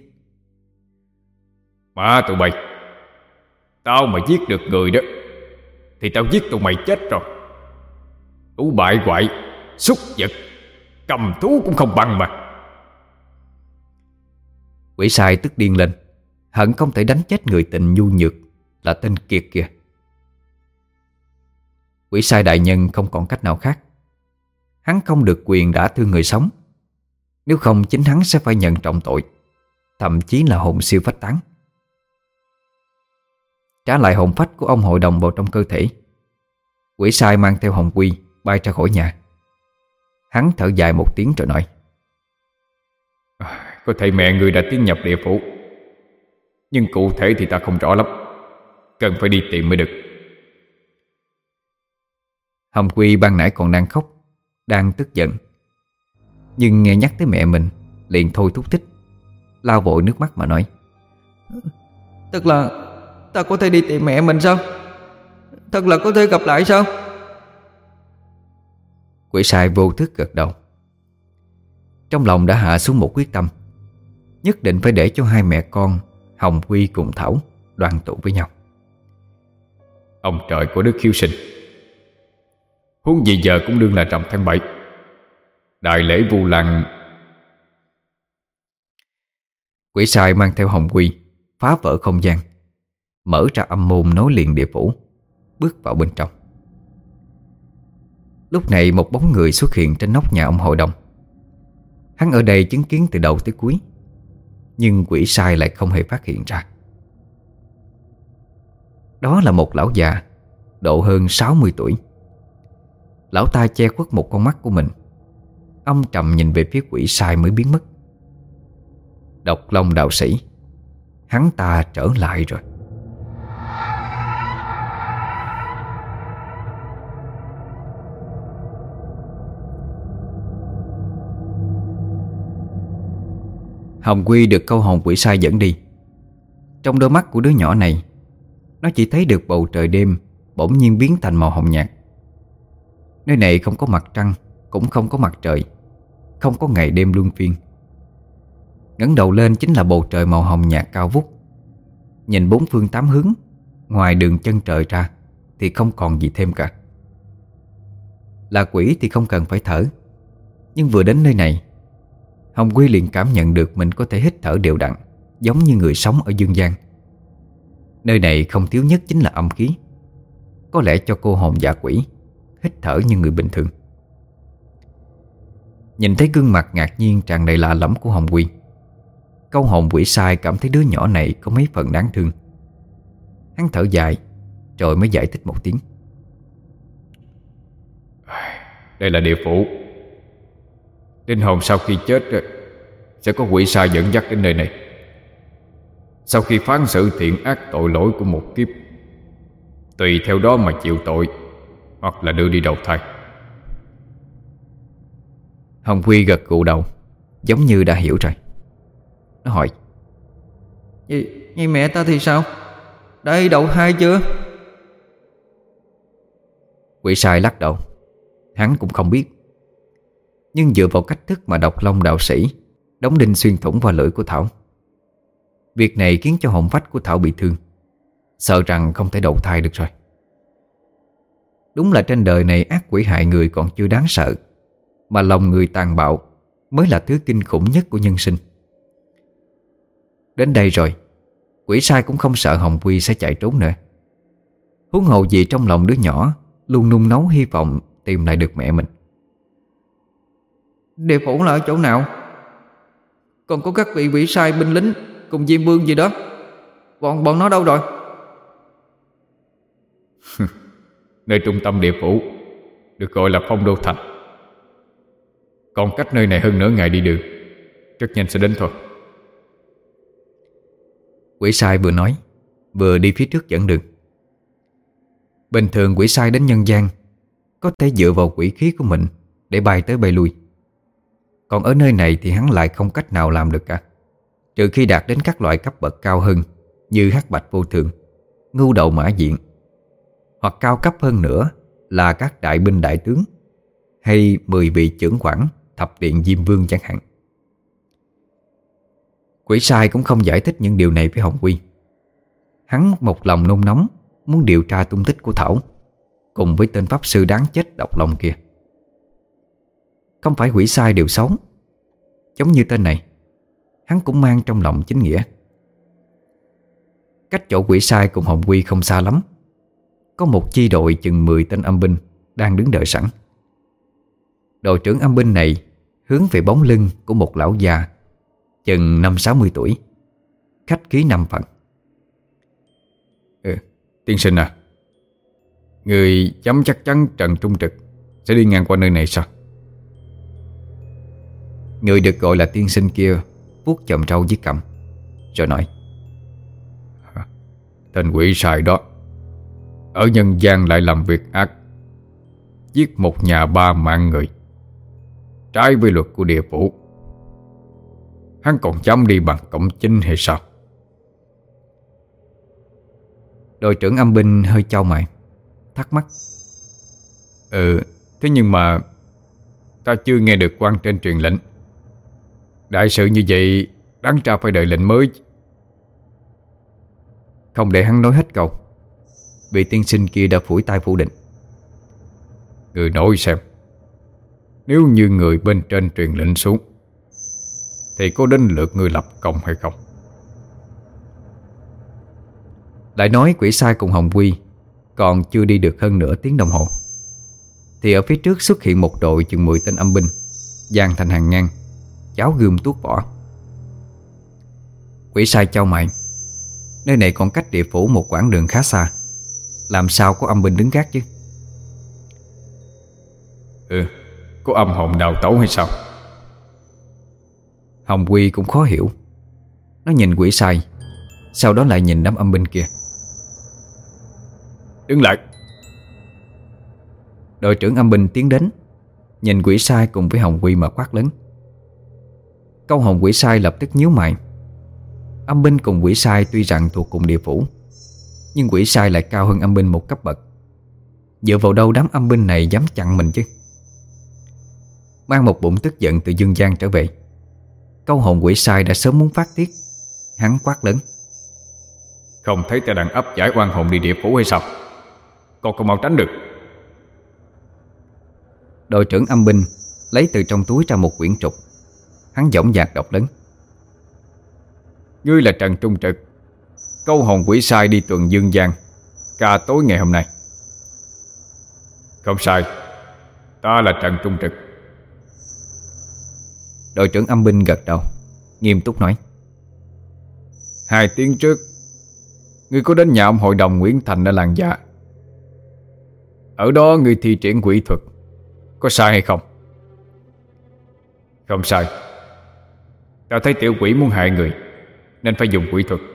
Mà tụi mày, tao mà giết được người đó thì tao giết tụi mày chết rồi. Đủ bại hoại, súc vật, cầm thú cũng không bằng mà. Quỷ sai tức điên lên, hận không thể đánh chết người tình nhu nhược là tên Kiệt kìa. Quỷ sai đại nhân không còn cách nào khác. Hắn không được quyền đả thương người sống, nếu không chính hắn sẽ phải nhận trọng tội, thậm chí là hồn siêu phách tán. Trả lại hồn phách của ông hội đồng vào trong cơ thể. Quỷ sai mang theo Hồng Quy bay ra khỏi nhà. Hắn thở dài một tiếng rồi nói: Có thể mẹ ngươi đã tiến nhập địa phủ, nhưng cụ thể thì ta không rõ lắm, cần phải đi tìm mới được. Hồng Quy ban nãy còn đang khóc, đang tức giận, nhưng nghe nhắc tới mẹ mình liền thôi thúc thích, lau vội nước mắt mà nói: Tức là ta có thể đi tìm mẹ mình sao? Thật là có thể gặp lại sao? Quỷ sai vô thức gật đầu. Trong lòng đã hạ xuống một quyết tâm, nhất định phải để cho hai mẹ con Hồng Quy cùng Thảo đoàn tụ với nhau. Ông trời của đức hiếu sinh, huống gì giờ cũng đương là rằm tháng 7, đại lễ Vu Lan. Quỷ sai mang theo Hồng Quy phá vỡ không gian, mở ra âm môn nối liền địa phủ, bước vào bên trong. Lúc này một bóng người xuất hiện trên nóc nhà ông hội đồng. Hắn ở đây chứng kiến từ đầu tới cuối, nhưng quỷ sai lại không hề phát hiện ra. Đó là một lão già độ hơn 60 tuổi. Lão ta che khuất một con mắt của mình, âm trầm nhìn về phía quỷ sai mới biến mất. Độc Long đạo sĩ, hắn ta trở lại rồi. Hồng Quy được câu hồn quỷ sai dẫn đi. Trong đôi mắt của đứa nhỏ này, nó chỉ thấy được bầu trời đêm bỗng nhiên biến thành màu hồng nhạt. Nơi này không có mặt trăng, cũng không có mặt trời, không có ngày đêm luân phiên. Ngẩng đầu lên chính là bầu trời màu hồng nhạt cao vút. Nhìn bốn phương tám hướng, ngoài đường chân trời ra thì không còn gì thêm cả. Là quỷ thì không cần phải thở, nhưng vừa đến nơi này, Hồng Quy liền cảm nhận được mình có thể hít thở đều đặn, giống như người sống ở dương gian. Nơi này không thiếu nhất chính là âm khí, có lẽ cho cô hồn dạ quỷ hít thở như người bình thường. Nhìn thấy gương mặt ngạc nhiên tràn đầy lạ lẫm của Hồng Quy, câu hồn quỷ sai cảm thấy đứa nhỏ này có mấy phần đáng thương. Hắn thở dài rồi mới giải thích một tiếng: Đây là địa phủ. Linh hồn sau khi chết sẽ có quỷ sai dẫn dắt đến nơi này. Sau khi phán xử thiện ác tội lỗi của một kiếp, tùy theo đó mà chịu tội, hoặc là đưa đi đầu thai. Hồng Quy gật gù đầu, giống như đã hiểu rồi. Nó hỏi: Vậy mẹ ta thì sao? Đã đi đầu thai chưa? Quỷ sai lắc đầu. Hắn cũng không biết. Nhưng dựa vào cách thức mà Độc Long đạo sĩ đóng đinh xuyên thủng vào lưỡi của Thảo, việc này khiến cho hồn phách của Thảo bị thương, sợ rằng không thể đầu thai được rồi. Đúng là trên đời này ác quỷ hại người còn chưa đáng sợ, mà lòng người tàn bạo mới là thứ kinh khủng nhất của nhân sinh. Đến đây rồi, quỷ sai cũng không sợ Hồng Quy sẽ chạy trốn nữa. Huống hồ gì trong lòng đứa nhỏ luôn nung nấu hy vọng tìm lại được mẹ mình. Địa phủ là ở chỗ nào? Còn có các vị quỷ sai binh lính cùng Diêm Vương gì đó, bọn nó đâu rồi? Nơi trung tâm địa phủ được gọi là Phong Đô Thành. Còn cách nơi này hơn nửa ngày đi đường, rất nhanh sẽ đến thôi. Quỷ sai vừa nói vừa đi phía trước dẫn đường. Bình thường quỷ sai đến nhân gian có thể dựa vào quỷ khí của mình để bay tới bay lui. Còn ở nơi này thì hắn lại không cách nào làm được cả, trừ khi đạt đến các loại cấp bậc cao hơn như Hắc Bạch Vô Thường, Ngưu Đầu Mã Diện, hoặc cao cấp hơn nữa là các đại binh đại tướng, hay 10 vị chưởng quản thập điện Diêm Vương chẳng hạn. Quỷ sai cũng không giải thích những điều này với Hồng Quy. Hắn một lòng nôn nóng muốn điều tra tung tích của Thảo cùng với tên pháp sư đáng chết Độc Long kia. Không phải quỷ sai đều xấu, giống như tên này, hắn cũng mang trong lòng chính nghĩa. Cách chỗ quỷ sai cùng Hồng Quy không xa lắm, có một chi đội chừng 10 tên âm binh đang đứng đợi sẵn. Đội trưởng âm binh này hướng về bóng lưng của một lão già chừng 50-60 tuổi, khách khí 5 phần. Tiên sinh à, Người dám chắc chắn Trần Trung Trực sẽ đi ngang qua nơi này sao? Người được gọi là tiên sinh kia vuốt chòm râu với cằm, rồi nói: Tên quỷ sai đó ở nhân gian lại làm việc ác, giết một nhà 3 mạng người, trái với luật của địa phủ. Hắn còn dám đi bằng cổng chính hay sao? Đội trưởng âm binh hơi chau mày, thắc mắc: Thế nhưng mà ta chưa nghe được quan trên truyền lệnh. Đại sự như vậy đáng ra phải đợi lệnh mới. Không để hắn nói hết câu, vị tiên sinh kia đã phủi tay phủ định: Người nói xem, nếu như người bên trên truyền lệnh xuống thì có đến lượt người lập công hay không? Lại nói quỷ sai cùng Hồng Quy còn chưa đi được hơn nửa tiếng đồng hồ thì ở phía trước xuất hiện một đội chừng 10 tên âm binh, dàn thành hàng ngang, cháo gươm tuốt vỏ. Quỷ sai chau mày, nơi này còn cách địa phủ một quãng đường khá xa, làm sao có âm binh đứng gác chứ? Có âm hồn đào tẩu hay sao? Hồng Quy cũng khó hiểu. Nó nhìn quỷ sai, sau đó lại nhìn đám âm binh kia. Đứng lại! Đội trưởng âm binh tiến đến, nhìn quỷ sai cùng với Hồng Quy mà quát lớn. Câu hồn quỷ sai lập tức nhíu mày. Âm binh cùng quỷ sai tuy rằng thuộc cùng địa phủ, nhưng quỷ sai lại cao hơn âm binh một cấp bậc. Dựa vào đâu đám âm binh này dám chặn mình chứ? Mang một bụng tức giận từ dương gian trở về, câu hồn quỷ sai đã sớm muốn phát tiết. Hắn quát lớn: Không thấy ta đang ấp giải oan hồn đi địa phủ hay sao? Con không mau tránh được. Đội trưởng âm binh lấy từ trong túi ra một quyển trục. Hắn dõng dạc đọc lớn: Ngươi là Trần Trung Trực, câu hồn quỷ sai đi tuần dương gian ca tối ngày hôm nay. Không sai, ta là Trần Trung Trực. Đội trưởng âm binh gật đầu, nghiêm túc nói: 2 tiếng trước, ngươi có đến nhà ông hội đồng Nguyễn Thành ở làng Dạ. Ở đó ngươi thi triển quỷ thuật, có sai hay không? Không sai. Ta thấy tiểu quỷ muốn hại người nên phải dùng quỷ thuật.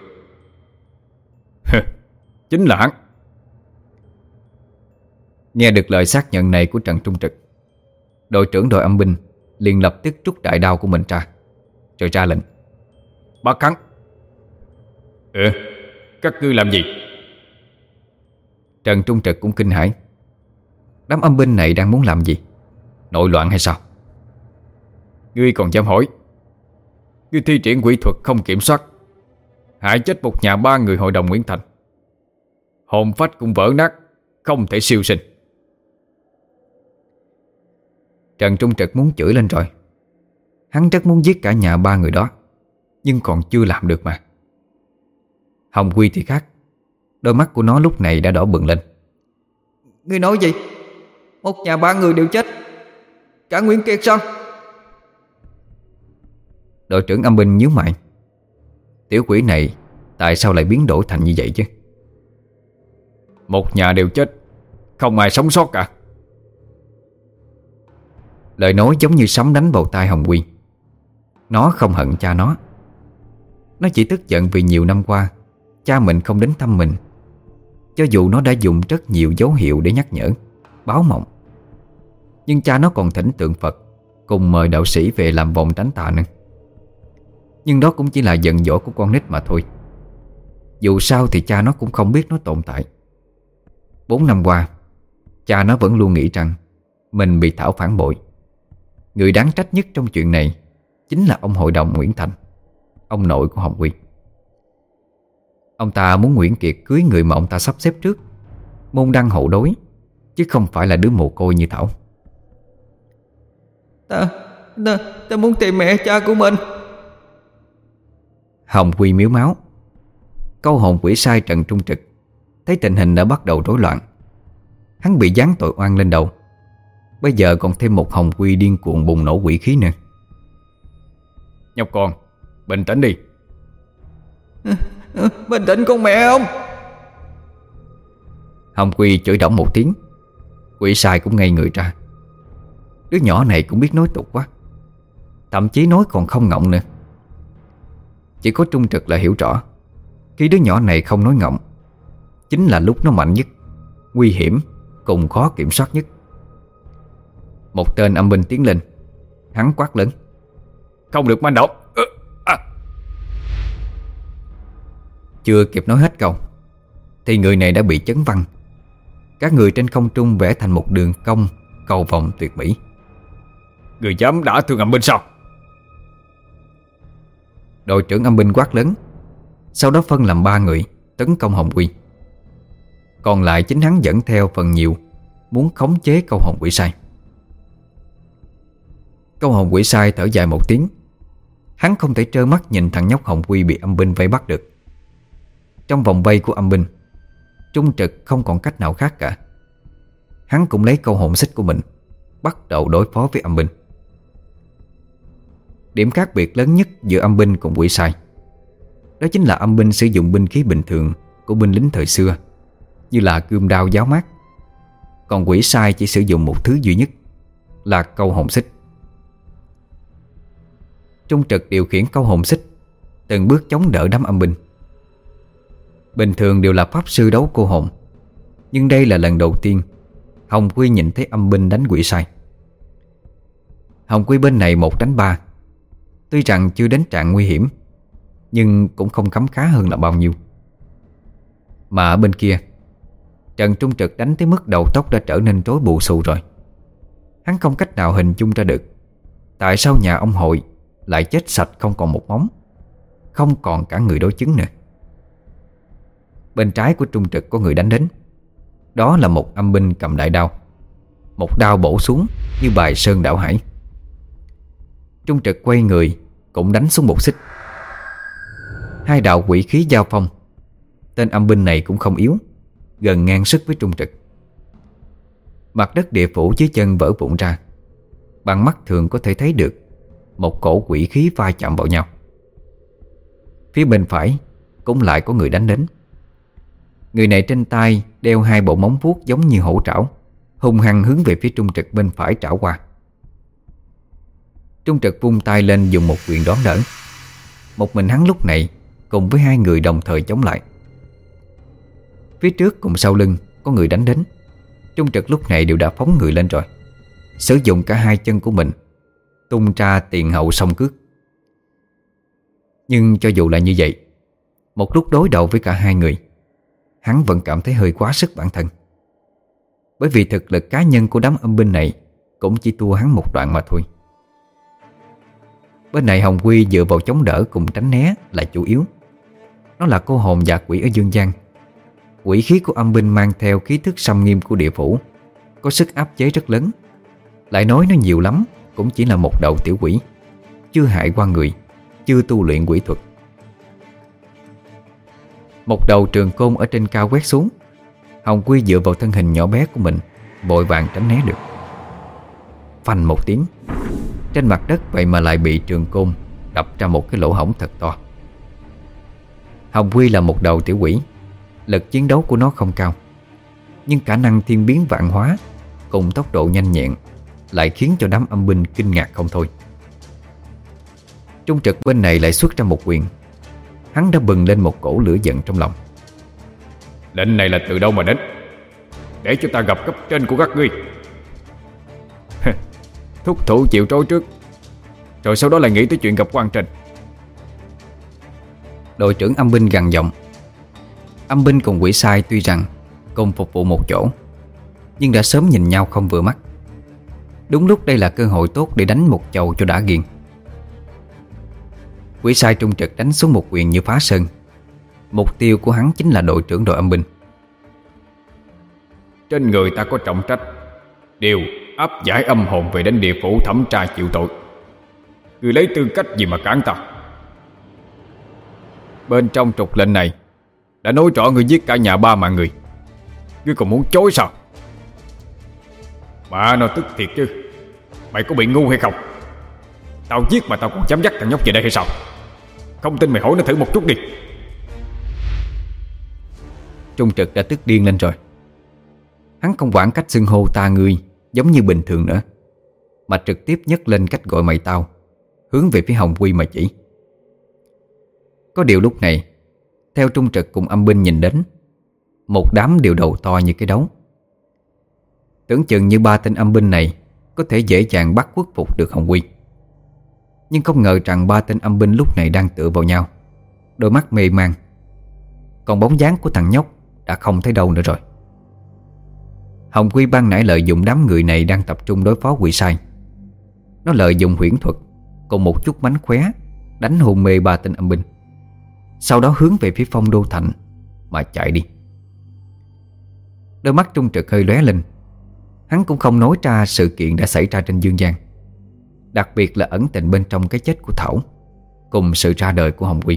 Chính là hắn. Nghe được lời xác nhận này của Trần Trung Trực, đội trưởng đội âm binh liền lập tức rút đại đao của mình ra, rồi ra lệnh: Bắt hắn. Các ngươi làm gì? Trần Trung Trực cũng kinh hãi. Đám âm binh này đang muốn làm gì? Nội loạn hay sao? Ngươi còn dám hỏi? Ngươi thi triển quỷ thuật không kiểm soát, hại chết một nhà 3 người hội đồng Nguyễn Thành. Hồn phách cũng vỡ nát, không thể siêu sinh. Trần Trung Trực muốn chửi lên rồi. Hắn rất muốn giết cả nhà 3 người đó, nhưng còn chưa làm được mà. Hồng Quy thì khác. Đôi mắt của nó lúc này đã đỏ bừng lên. Ngươi nói gì? Một nhà 3 người đều chết, cả Nguyễn Kiệt sao? Đội trưởng âm binh nhíu mày. Tiểu quỷ này tại sao lại biến đổi thành như vậy chứ? Một nhà đều chết, không ai sống sót cả. Lời nói giống như sấm đánh vào tai Hồng Quy. Nó không hận cha nó. Nó chỉ tức giận vì nhiều năm qua cha mình không đến thăm mình. Cho dù nó đã dùng rất nhiều dấu hiệu để nhắc nhở, báo mộng, nhưng cha nó còn thỉnh tượng Phật cùng mời đạo sĩ về làm vòng tránh tà nữa. Nhưng đó cũng chỉ là giận dỗi của con nít mà thôi. Dù sao thì cha nó cũng không biết nó tồn tại. 4 năm qua, cha nó vẫn luôn nghĩ rằng mình bị Thảo phản bội. Người đáng trách nhất trong chuyện này chính là ông hội đồng Nguyễn Thành, ông nội của Hồng Quy. Ông ta muốn Nguyễn Kiệt cưới người mà ông ta sắp xếp trước, môn đăng hộ đối, chứ không phải là đứa mồ côi như Thảo. Ta muốn tìm mẹ cha của mình. Hồng Quy miếu máu. Câu hồn quỷ sai Trần Trung Trực thấy tình hình đã bắt đầu rối loạn. Hắn bị giáng tội oan lên đầu, bây giờ còn thêm một Hồng Quy điên cuồng bùng nổ quỷ khí nữa. Nhóc con, bình tĩnh đi. Bình tĩnh con mẹ không? Hồng Quy chửi đổng một tiếng. Quỷ sai cũng ngây người ra. Đứa nhỏ này cũng biết nói tục quá, thậm chí nói còn không ngọng nữa. Chỉ có Trung Trực là hiểu rõ, khi đứa nhỏ này không nói ngọng chính là lúc nó mạnh nhất, nguy hiểm cùng khó kiểm soát nhất. Một tên âm binh tiến lên. Hắn quát lớn: "Không được manh động!" Chưa kịp nói hết câu thì người này đã bị chấn văng. Các người trên không trung vẽ thành một đường cong cầu vồng tuyệt mỹ. "Người dám đả thương âm binh sao?" Đội trưởng âm binh quát lớn, sau đó phân làm 3 người tấn công Hồng Quy. Còn lại chính hắn dẫn theo phần nhiều, muốn khống chế câu hồn quỷ sai. Câu hồn quỷ sai thở dài một tiếng. Hắn không thể trơ mắt nhìn thằng nhóc Hồng Quy bị âm binh vây bắt được. Trong vòng vây của âm binh, Trung Trực không còn cách nào khác cả. Hắn cũng lấy câu hồn xích của mình bắt đầu đối phó với âm binh. Điểm khác biệt lớn nhất giữa âm binh cùng quỷ sai đó chính là âm binh sử dụng binh khí bình thường của binh lính thời xưa, như là cương đao giáo mát. Còn quỷ sai chỉ sử dụng một thứ duy nhất là câu hồn xích. Trung Trực điều khiển câu hồn xích, từng bước chống đỡ đám âm binh. Bình thường đều là pháp sư đấu cô hồn, nhưng đây là lần đầu tiên Hồng Quy nhìn thấy âm binh đánh quỷ sai. Hồng Quy bên này 1 đánh 3. Tuy rằng chưa đến trạng nguy hiểm, nhưng cũng không khấm khá hơn là bao nhiêu. Mà ở bên kia, Trần Trung Trực đánh tới mức đầu tóc đã trở nên rối bù xù rồi. Hắn không cách nào hình dung ra được tại sao nhà ông Hội lại chết sạch không còn một móng, không còn cả người đối chứng nữa. Bên trái của Trung Trực có người đánh đến. Đó là một âm binh cầm đại đao, một đao bổ xuống như bài sơn đảo hải. Trung Trực quay người cũng đánh xuống một xích. 2 đạo quỷ khí giao phong. Tên âm binh này cũng không yếu, gần ngang sức với Trung Trực. Mặt đất địa phủ dưới chân vỡ vụn ra. Bằng mắt thường có thể thấy được một cổ quỷ khí va chạm vào nhau. Phía bên phải cũng lại có người đánh đến. Người này trên tay đeo 2 bộ móng vuốt giống như hổ trảo, hung hăng hướng về phía Trung Trực bên phải trảo qua. Trung Trực vung tay lên dùng một quyền đón đỡ. Một mình hắn lúc này cùng với 2 người đồng thời chống lại. Phía trước cùng sau lưng có người đánh đến. Trung Trực lúc này đều đã phóng người lên rồi, sử dụng cả 2 chân của mình tung ra tiền hậu song cước. Nhưng cho dù là như vậy, một lúc đối đầu với cả 2 người, hắn vẫn cảm thấy hơi quá sức bản thân. Bởi vì thực lực cá nhân của đám âm binh này cũng chỉ thua hắn một đoạn mà thôi. Bên này Hồng Quy dựa vào chống đỡ cùng tránh né là chủ yếu. Nó là cô hồn dạ quỷ ở dương gian. Quỷ khí của âm binh mang theo khí thức xâm nghiêm của địa phủ, có sức áp chế rất lớn. Lại nói nó nhiều lắm cũng chỉ là một đầu tiểu quỷ, chưa hại qua người, chưa tu luyện quỷ thuật. Một đầu trường côn ở trên cao quét xuống. Hồng Quy dựa vào thân hình nhỏ bé của mình vội vàng tránh né được. Phanh một tiếng, trên mặt đất vậy mà lại bị trường côn đập ra một cái lỗ hổng thật to. Hồng Quy là một đầu tiểu quỷ, lực chiến đấu của nó không cao, nhưng khả năng thiên biến vạn hóa cùng tốc độ nhanh nhẹn lại khiến cho đám âm binh kinh ngạc không thôi. Trung Trực bên này lại xuất ra một quyền. Hắn đã bừng lên một cổ lửa giận trong lòng. Lệnh này là từ đâu mà đến? Để cho ta gặp cấp trên của các ngươi. Thúc thủ chịu trói trước, rồi sau đó lại nghĩ tới chuyện gặp quan trên. Đội trưởng âm binh gằn giọng. Âm binh cùng quỷ sai tuy rằng cùng phục vụ một chỗ, nhưng đã sớm nhìn nhau không vừa mắt. Đúng lúc đây là cơ hội tốt để đánh một chầu cho đã ghiền. Quỷ sai Trung Trực đánh xuống một quyền như phá sơn. Mục tiêu của hắn chính là đội trưởng đội âm binh. Trên người ta có trọng trách, điều áp giải âm hồn về đến địa phủ thẩm tra chịu tội. Ngươi lấy tư cách gì mà cản ta? Bên trong trục lệnh này đã nói rõ ngươi giết cả nhà 3 mạng người. Ngươi còn muốn chối sao? Bà nó tức thiệt chứ. Mày có bị ngu hay không? Tao giết mà tao còn dám dắt thằng nhóc về đây hay sao? Không tin mày hỏi nó thử một chút đi. Trung Trực đã tức điên lên rồi. Hắn không quản cách xưng hô ta ngươi giống như bình thường nữa, mà trực tiếp nhấc lên cách gọi mày tao, hướng về phía Hồng Quy mà chỉ. Có điều lúc này, theo Trung Trực cùng âm binh nhìn đến, một đám đều đầu to như cái đấu. Tưởng chừng như 3 tên âm binh này có thể dễ dàng bắt khuất phục được Hồng Quy. Nhưng không ngờ rằng 3 tên âm binh lúc này đang tựa vào nhau, đôi mắt mê man. Còn bóng dáng của thằng nhóc đã không thấy đâu nữa rồi. Hồng Quy ban nãy lợi dụng đám người này đang tập trung đối phó quỷ sai. Nó lợi dụng huyễn thuật cùng một chút mánh khóe đánh hôn mê 3 tên âm binh, sau đó hướng về phía Phong Đô Thành mà chạy đi. Đôi mắt Trung Trực hơi lóe lên. Hắn cũng không nói ra sự kiện đã xảy ra trên dương gian, đặc biệt là ẩn tình bên trong cái chết của Thảo cùng sự ra đời của Hồng Quy.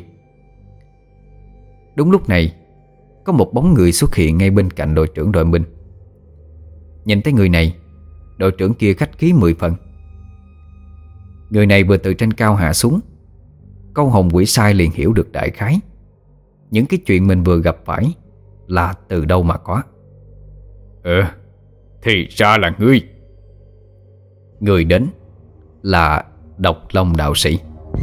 Đúng lúc này, có một bóng người xuất hiện ngay bên cạnh đội trưởng đội âm binh. Nhìn thấy người này, đội trưởng kia khách khí 10 phần. Người này vừa từ trên cao hạ xuống, câu hồn quỷ sai liền hiểu được đại khái những cái chuyện mình vừa gặp phải là từ đâu mà có. Thì ra là ngươi. Người đến là Độc Long đạo sĩ.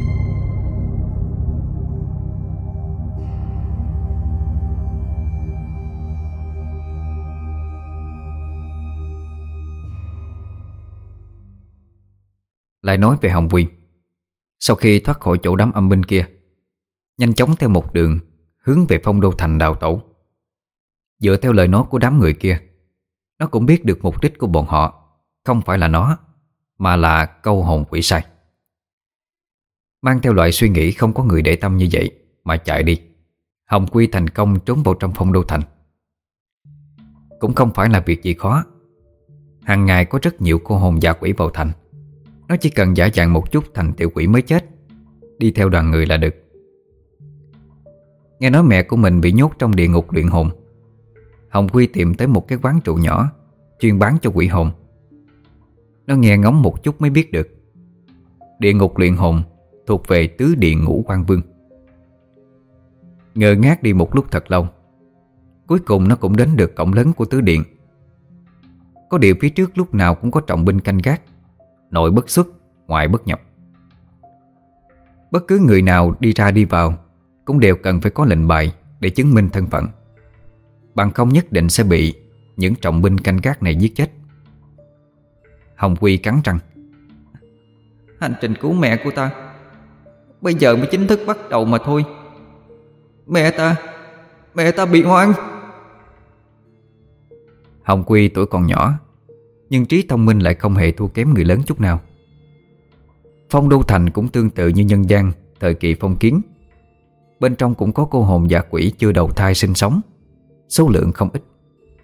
Lại nói về Hồng Quy, sau khi thoát khỏi chỗ đám âm binh kia, nhanh chóng theo một đường hướng về Phong Đô Thành đào tẩu. Dựa theo lời nói của đám người kia, nó cũng biết được mục đích của bọn họ không phải là nó, mà là câu hồn quỷ sai. Mang theo loại suy nghĩ không có người để tâm như vậy mà chạy đi, Hồng Quy thành công trốn vào trong Phong Đô Thành. Cũng không phải là việc gì khó. Hàng ngày có rất nhiều cô hồn dã quỷ vào thành. Nó chỉ cần giả dạng một chút thành tiểu quỷ mới chết, đi theo đoàn người là được. Nghe nói mẹ của mình bị nhốt trong địa ngục luyện hồn, Hồng Quy tìm tới một cái quán trụ nhỏ chuyên bán cho quỷ hồn. Nó nghe ngóng một chút mới biết được địa ngục luyện hồn thuộc về tứ điện Ngũ Quan Vương. Ngơ ngác đi một lúc thật lâu, cuối cùng nó cũng đến được cổng lớn của tứ điện. Có điều phía trước lúc nào cũng có trọng binh canh gác, nội bất xuất, ngoại bất nhập. Bất cứ người nào đi ra đi vào cũng đều cần phải có lệnh bài để chứng minh thân phận, bằng không nhất định sẽ bị những trọng binh canh gác này giết chết. Hồng Quy cắn răng. Hành trình cứu mẹ của ta bây giờ mới chính thức bắt đầu mà thôi. Mẹ ta bị oan. Hồng Quy tuổi còn nhỏ, nhưng trí thông minh lại không hề thua kém người lớn chút nào. Phong Đô Thành cũng tương tự như nhân gian thời kỳ phong kiến. Bên trong cũng có cô hồn dã quỷ chưa đầu thai sinh sống, số lượng không ít.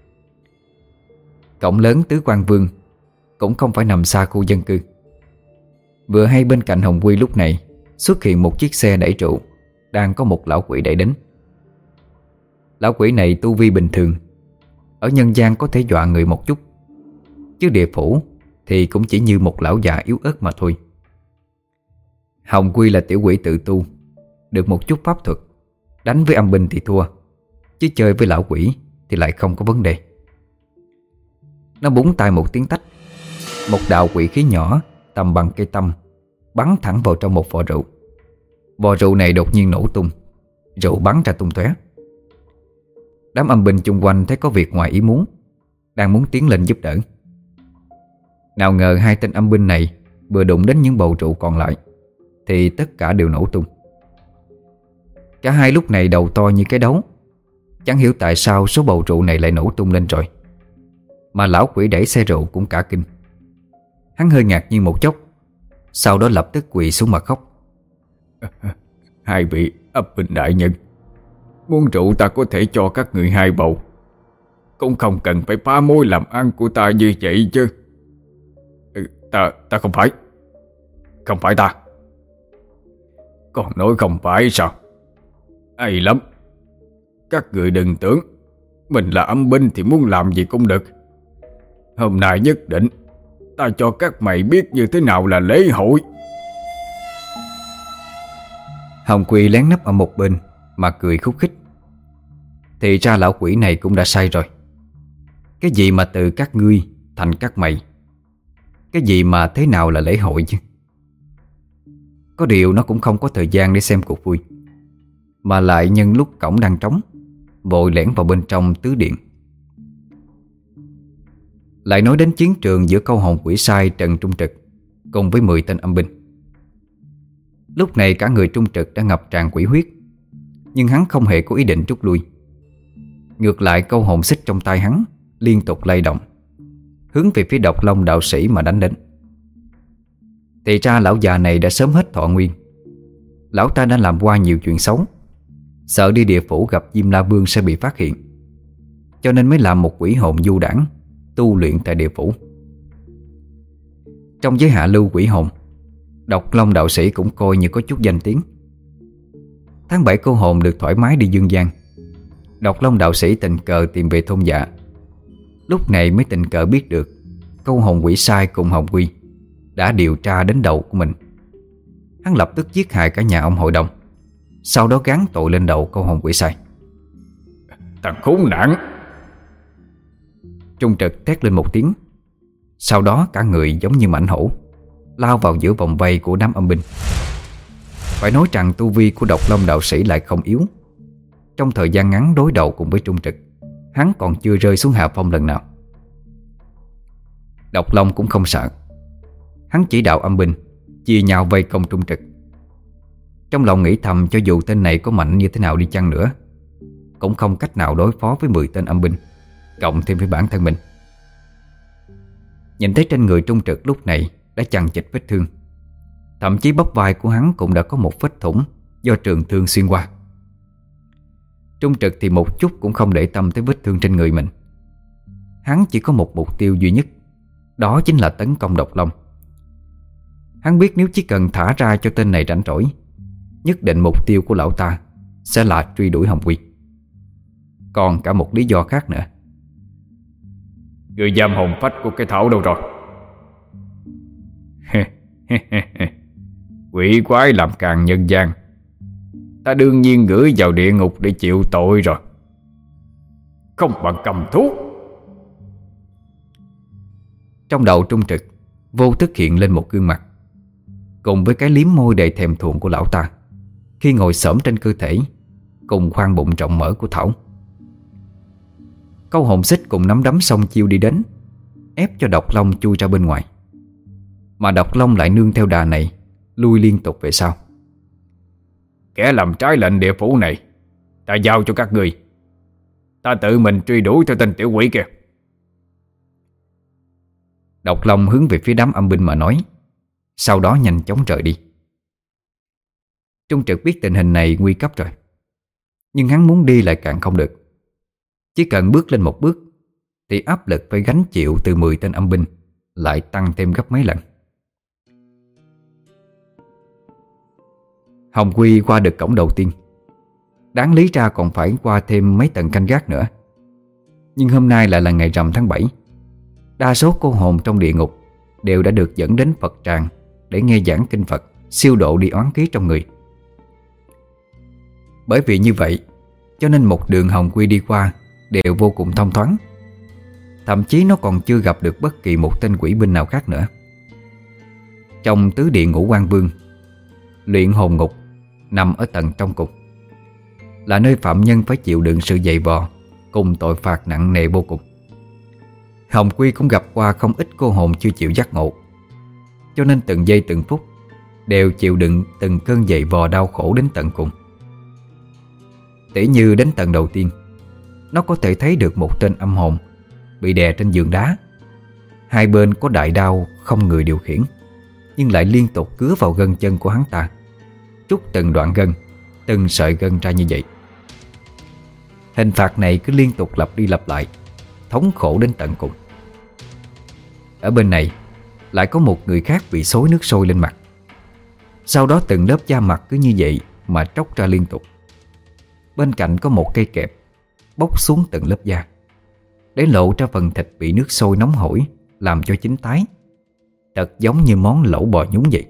Cổng lớn Tứ Quan Vương cũng không phải nằm xa khu dân cư. Vừa hay bên cạnh Hồng Quy lúc này xuất hiện một chiếc xe đẩy trụ, đang có một lão quỷ đẩy đến. Lão quỷ này tu vi bình thường, ở nhân gian có thể dọa người một chút, chứ địa phủ thì cũng chỉ như một lão già yếu ớt mà thôi. Hồng Quy là tiểu quỷ tự tu, được một chút pháp thuật, đánh với âm binh thì thua, chứ chơi với lão quỷ thì lại không có vấn đề. Nó búng tay một tiếng tách, một đạo quỷ khí nhỏ tầm bằng cây tăm bắn thẳng vào trong một vò rượu. Vò rượu này đột nhiên nổ tung, rượu bắn ra tung tóe. Đám âm binh chung quanh thấy có việc ngoài ý muốn, đang muốn tiến lên giúp đỡ. Nào ngờ hai tên âm binh này vừa đụng đến những bầu rượu còn lại thì tất cả đều nổ tung. Cả hai lúc này đầu to như cái đấu, chẳng hiểu tại sao số bầu rượu này lại nổ tung lên rồi. Mà lão quỷ đẩy xe rượu cũng cả kinh. Hắn hơi ngạc nhiên một chốc, sau đó lập tức quỳ xuống mà khóc. Hai vị âm binh đại nhân, muốn rượu ta có thể cho các người 2 bầu, cũng không cần phải phá mối làm ăn của ta như vậy chứ. Ta không phải ta. Còn nói không phải sao? Hay lắm. Các người đừng tưởng mình là âm binh thì muốn làm gì cũng được. Hôm nay nhất định ta cho các mày biết như thế nào là lễ hội. Hồng Quy lén nấp ở một bên mà cười khúc khích. Thì ra lão quỷ này cũng đã say rồi. Cái gì mà từ các ngươi thành các mày? Cái gì mà thế nào là lễ hội chứ? Có điều nó cũng không có thời gian để xem cuộc vui, mà lại nhân lúc cổng đang trống, vội lẻn vào bên trong tứ điện. Lại nói đến chiến trường giữa câu hồn quỷ sai Trần Trung Trực cùng với 10 tên âm binh. Lúc này cả người Trung Trực đã ngập tràn quỷ huyết, nhưng hắn không hề có ý định rút lui. Ngược lại, câu hồn xích trong tay hắn liên tục lay động, hướng về phía Độc Long đạo sĩ mà đánh đến. Thì ra lão già này đã sớm hết thọ nguyên. Lão ta đã làm qua nhiều chuyện xấu, sợ đi địa phủ gặp Diêm La Vương sẽ bị phát hiện, cho nên mới làm một quỷ hồn du đãng tu luyện tại địa phủ. Trong giới hạ lưu quỷ hồn, Độc Long đạo sĩ cũng coi như có chút danh tiếng. Tháng 7 cô hồn được thoải mái đi dương gian, Độc Long đạo sĩ tình cờ tìm về thôn Dạ. Lúc này mới tình cờ biết được câu hồn quỷ sai cùng Hồng Quy đã điều tra đến đầu của mình. Hắn lập tức giết hại cả nhà ông hội đồng, sau đó gán tội lên đầu câu hồn quỷ sai. Thằng khốn nạn! Trung Trực thét lên một tiếng, sau đó cả người giống như mãnh hổ lao vào giữa vòng vây của đám âm binh. Phải nói rằng tu vi của Độc Long đạo sĩ lại không yếu. Trong thời gian ngắn đối đầu cùng với Trung Trực, hắn còn chưa rơi xuống hạ phong lần nào. Độc Long cũng không sợ. Hắn chỉ đạo âm binh chia nhau vây công Trung Trực. Trong lòng nghĩ thầm, cho dù tên này có mạnh như thế nào đi chăng nữa, cũng không cách nào đối phó với 10 tên âm binh, cộng thêm với bản thân mình. Nhìn thấy trên người Trung Trực lúc này đã chằng chịt vết thương, thậm chí bắp vai của hắn cũng đã có một vết thủng do trường thương xuyên qua. Trung Trực thì một chút cũng không để tâm tới vết thương trên người mình. Hắn chỉ có một mục tiêu duy nhất, đó chính là tấn công Độc Long. Hắn biết nếu chỉ cần thả ra cho tên này rảnh rỗi, nhất định mục tiêu của lão ta sẽ là truy đuổi Hồng Quy. Còn cả một lý do khác nữa. Người giam hồn phách của cái Thảo đâu rồi? Quỷ quái làm càng nhân gian, ta đương nhiên gửi vào địa ngục để chịu tội rồi. Không bằng cầm thú. Trong đầu Trung Trực vô thức hiện lên một gương mặt, cùng với cái liếm môi đầy thèm thuồng của lão ta khi ngồi xổm trên cơ thể, cùng khoang bụng rộng mở của Thảo. Câu hồn xích cùng nắm đấm song chiêu đi đến, ép cho Độc Long chui ra bên ngoài. Mà Độc Long lại nương theo đà này, lui liên tục về sau. Kẻ làm trái lệnh địa phủ này, ta giao cho các ngươi. Ta tự mình truy đuổi theo tên tiểu quỷ kia. Độc Long hướng về phía đám âm binh mà nói, sau đó nhanh chóng rời đi. Trung Trực biết tình hình này nguy cấp rồi, nhưng hắn muốn đi lại càng không được. Chỉ cần bước lên một bước thì áp lực phải gánh chịu từ 10 tên âm binh lại tăng thêm gấp mấy lần. Hồng Quy qua được cổng đầu tiên, đáng lý ra còn phải qua thêm mấy tầng canh gác nữa. Nhưng hôm nay lại là ngày rằm tháng 7. Đa số cô hồn trong địa ngục đều đã được dẫn đến Phật tràng để nghe giảng kinh Phật, siêu độ đi oán khí trong người. Bởi vì như vậy, cho nên một đường Hồng Quy đi qua đều vô cùng thông thoáng. Thậm chí nó còn chưa gặp được bất kỳ một tên quỷ binh nào khác nữa. Trong tứ điện Ngũ Quan Vương, luyện hồn ngục nằm ở tầng trong cùng, là nơi phạm nhân phải chịu đựng sự dày vò cùng tội phạt nặng nề vô cùng. Hồng Quy cũng gặp qua không ít cô hồn chưa chịu giác ngộ, cho nên từng giây từng phút đều chịu đựng từng cơn dày vò đau khổ đến tận cùng. Tỉ như đến tầng đầu tiên, nó có thể thấy được một tên âm hồn bị đè trên giường đá. Hai bên có đại đao không người điều khiển, nhưng lại liên tục cứa vào gân chân của hắn ta, trút từng đoạn gân, từng sợi gân ra như vậy. Hình phạt này cứ liên tục lặp đi lặp lại, thống khổ đến tận cùng. Ở bên này lại có một người khác bị xối nước sôi lên mặt. Sau đó từng lớp da mặt cứ như vậy mà tróc ra liên tục. Bên cạnh có một cây kẹp bốc xuống từng lớp da, để lộ ra phần thịt bị nước sôi nóng hổi làm cho chín tái, thật giống như món lẩu bò nhúng vậy.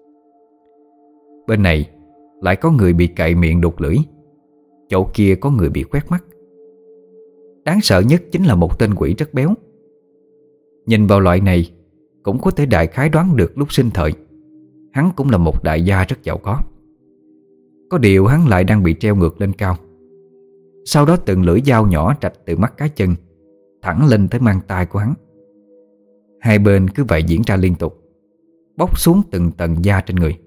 Bên này lại có người bị cạy miệng đục lưỡi, chỗ kia có người bị quét mắt. Đáng sợ nhất chính là một tên quỷ rất béo. Nhìn vào loại này cũng có thể đại khái đoán được lúc sinh thời hắn cũng là một đại gia rất giàu có. Có điều hắn lại đang bị treo ngược lên cao. Sau đó từng lưỡi dao nhỏ rạch từ mắt cá chân thẳng lên tới mang tai của hắn. Hai bên cứ vậy diễn ra liên tục, bóc xuống từng tầng da trên người.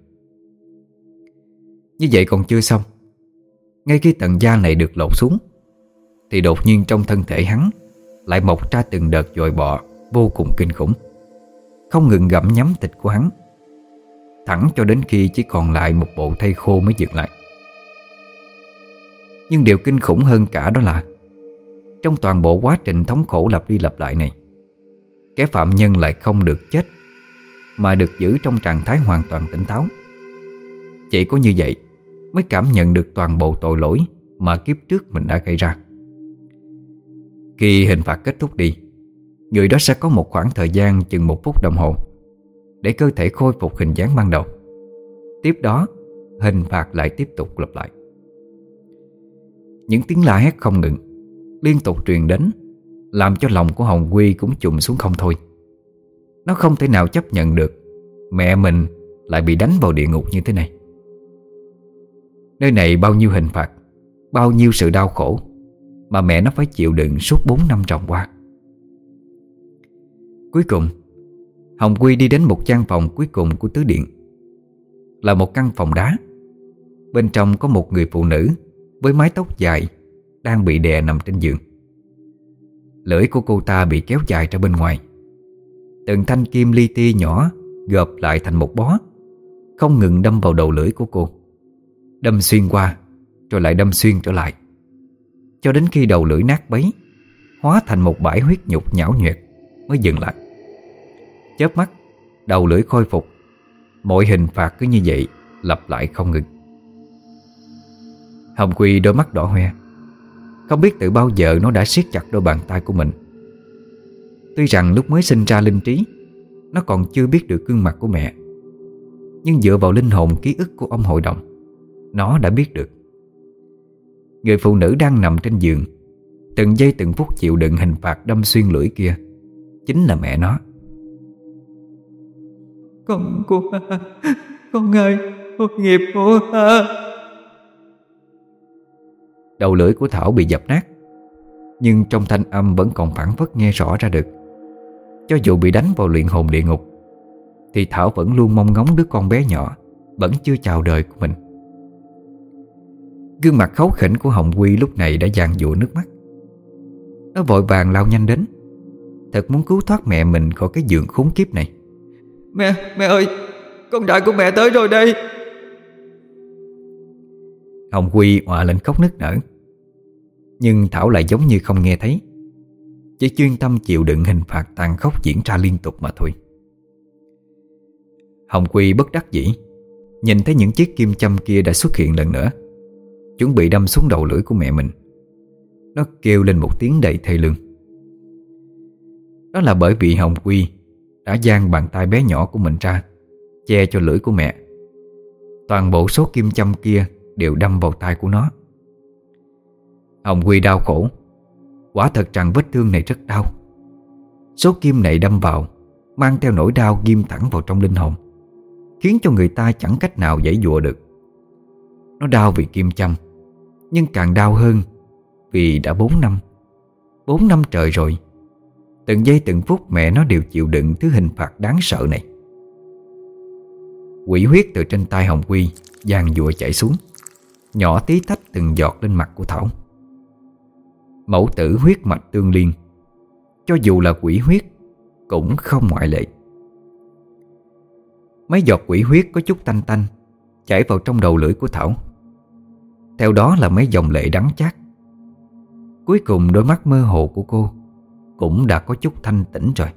Như vậy còn chưa xong. Ngay khi tầng da này được lột xuống thì đột nhiên trong thân thể hắn lại mọc ra từng đợt dòi bọ vô cùng kinh khủng, không ngừng gặm nhấm thịt của hắn, thẳng cho đến khi chỉ còn lại một bộ thây khô mới dừng lại. Nhưng điều kinh khủng hơn cả đó là trong toàn bộ quá trình thống khổ lặp đi lặp lại này, kẻ phạm nhân lại không được chết mà được giữ trong trạng thái hoàn toàn tỉnh táo. Chỉ có như vậy mới cảm nhận được toàn bộ tội lỗi mà kiếp trước mình đã gây ra. Khi hình phạt kết thúc đi, người đó sẽ có một khoảng thời gian chừng 1 phút đồng hồ để cơ thể khôi phục hình dáng ban đầu. Tiếp đó hình phạt lại tiếp tục lặp lại. Những tiếng la hét không ngừng liên tục truyền đến, làm cho lòng của Hồng Quy cũng trùng xuống không thôi. Nó không thể nào chấp nhận được mẹ mình lại bị đánh vào địa ngục như thế này. Nơi này bao nhiêu hình phạt, bao nhiêu sự đau khổ mà mẹ nó phải chịu đựng suốt 4 năm tròn qua. Cuối cùng Hồng Quy đi đến một gian phòng cuối cùng của tứ điện. Là một căn phòng đá. Bên trong có một người phụ nữ với mái tóc dài đang bị đè nằm trên giường. Lưỡi của cô ta bị kéo dài ra bên ngoài. Từng thanh kim li ti nhỏ gộp lại thành một bó, không ngừng đâm vào đầu lưỡi của cô. Đâm xuyên qua rồi lại đâm xuyên trở lại, cho đến khi đầu lưỡi nát bấy, hóa thành một bãi huyết nhục nhão nhoẹt mới dừng lại. Chớp mắt, đầu lưỡi khôi phục. Mọi hình phạt cứ như vậy lặp lại không ngừng. Hồng Quy đôi mắt đỏ hoe. Không biết từ bao giờ nó đã siết chặt đôi bàn tay của mình. Tuy rằng lúc mới sinh ra linh trí nó còn chưa biết được gương mặt của mẹ, nhưng dựa vào linh hồn ký ức của ông hội đồng, nó đã biết được. Người phụ nữ đang nằm trên giường, từng giây từng phút chịu đựng hình phạt đâm xuyên lưỡi kia, chính là mẹ nó. Con ơi, tội nghiệp của ta. Đầu lưỡi của Thảo bị dập nát, nhưng trong thanh âm vẫn còn phảng phất nghe rõ ra được. Cho dù bị đánh vào luyện hồn địa ngục thì Thảo vẫn luôn mong ngóng đứa con bé nhỏ vẫn chưa chào đời của mình. Gương mặt kháu khỉnh của Hồng Quy lúc này đã giàn giụa nước mắt. Nó vội vàng lao nhanh đến, thật muốn cứu thoát mẹ mình khỏi cái giường khốn kiếp này. Mẹ ơi, con trai của mẹ tới rồi đây. Hồng Quy òa lên khóc nức nở. Nhưng Thảo lại giống như không nghe thấy, chỉ chuyên tâm chịu đựng hình phạt tàn khốc diễn ra liên tục mà thôi. Hồng Quy bất đắc dĩ nhìn thấy những chiếc kim châm kia đã xuất hiện lần nữa, chuẩn bị đâm xuống đầu lưỡi của mẹ mình. Nó kêu lên một tiếng đầy thê lương. Đó là bởi vì Hồng Quy đã giang bàn tay bé nhỏ của mình ra che cho lưỡi của mẹ. Toàn bộ số kim châm kia đều đâm vào tai của nó. Hồng Quy đau khổ. Quả thật rằng vết thương này rất đau. Số kim này đâm vào mang theo nỗi đau ghim thẳng vào trong linh hồn, khiến cho người ta chẳng cách nào giãy giụa được. Nó đau vì kim châm, nhưng càng đau hơn vì đã 4 năm trời rồi, từng giây từng phút mẹ nó đều chịu đựng thứ hình phạt đáng sợ này. Quỷ huyết từ trên tay Hồng Quy giàn giụa chảy xuống, nhỏ tí tách từng giọt lên mặt của Thảo. Mẫu tử huyết mạch tương liên, cho dù là quỷ huyết cũng không ngoại lệ. Mấy giọt quỷ huyết có chút tanh tanh chảy vào trong đầu lưỡi của Thảo. Theo đó là mấy dòng lệ đắng chát. Cuối cùng đôi mắt mơ hồ của cô cũng đã có chút thanh tĩnh rồi.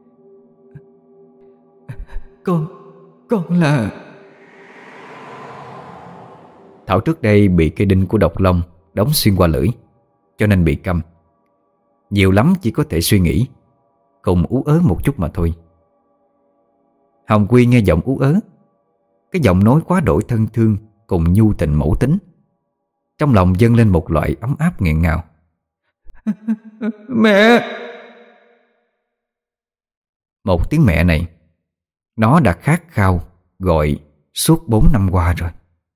Con là... Thảo trước đây bị cây đinh của độc long đóng xuyên qua lưỡi, cho nên bị câm. Nhiều lắm chỉ có thể suy nghĩ, cùng ú ớ một chút mà thôi. Hồng Quy nghe giọng ú ớ, cái giọng nói quá đổi thân thương cùng nhu tình mẫu tính. Trong lòng dâng lên một loại ấm áp nghẹn ngào. Mẹ! Một tiếng mẹ này nó đã khát khao gọi suốt 4 năm qua rồi.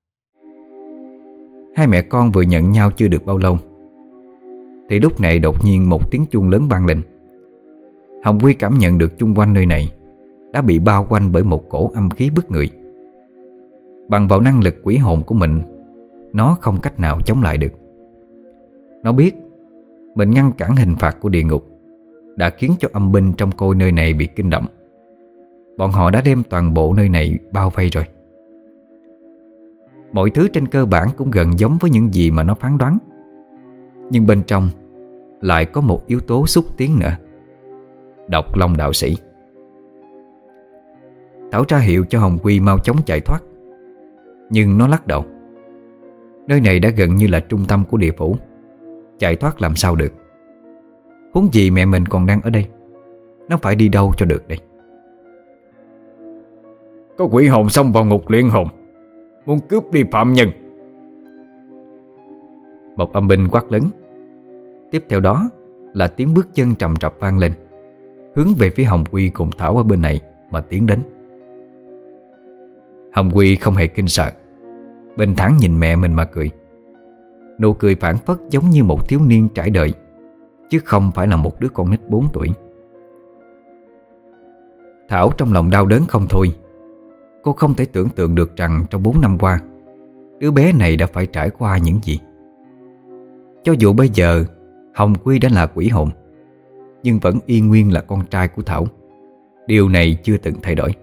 Hai mẹ con vừa nhận nhau chưa được bao lâu thì lúc này đột nhiên một tiếng chuông lớn vang lên. Hồng Quy cảm nhận được chung quanh nơi này đã bị bao quanh bởi một cổ âm khí bức người. Bằng vào năng lực quỷ hồn của mình, nó không cách nào chống lại được. Nó biết mình ngăn cản hình phạt của địa ngục đã khiến cho âm binh trong côi nơi này bị kinh động. Bọn họ đã đem toàn bộ nơi này bao vây rồi. Mọi thứ trên cơ bản cũng gần giống với những gì mà nó phán đoán, nhưng bên trong lại có một yếu tố xúc tiến nữa: Độc Long đạo sĩ. Thảo ra hiệu cho Hồng Quy mau chóng chạy thoát, nhưng nó lắc đầu. Nơi này đã gần như là trung tâm của địa phủ, chạy thoát làm sao được. Huống gì mẹ mình còn đang ở đây, nó phải đi đâu cho được đây. Có quỷ hồn xông vào ngục luyện hồn, muốn cướp đi phạm nhân. Một âm binh quát lớn. Tiếp theo đó là tiếng bước chân trầm trập vang lên, hướng về phía Hồng Quy cùng Thảo ở bên này mà tiến đến. Hồng Quy không hề kinh sợ, bình thản nhìn mẹ mình mà cười. Nụ cười phảng phất giống như một thiếu niên trải đời, chứ không phải là một đứa con nít 4 tuổi. Thảo trong lòng đau đớn không thôi. Cô không thể tưởng tượng được rằng trong 4 năm qua đứa bé này đã phải trải qua những gì. Cho dù bây giờ Hồng Quy đã là quỷ hồn, nhưng vẫn y nguyên là con trai của Thảo. Điều này chưa từng thay đổi.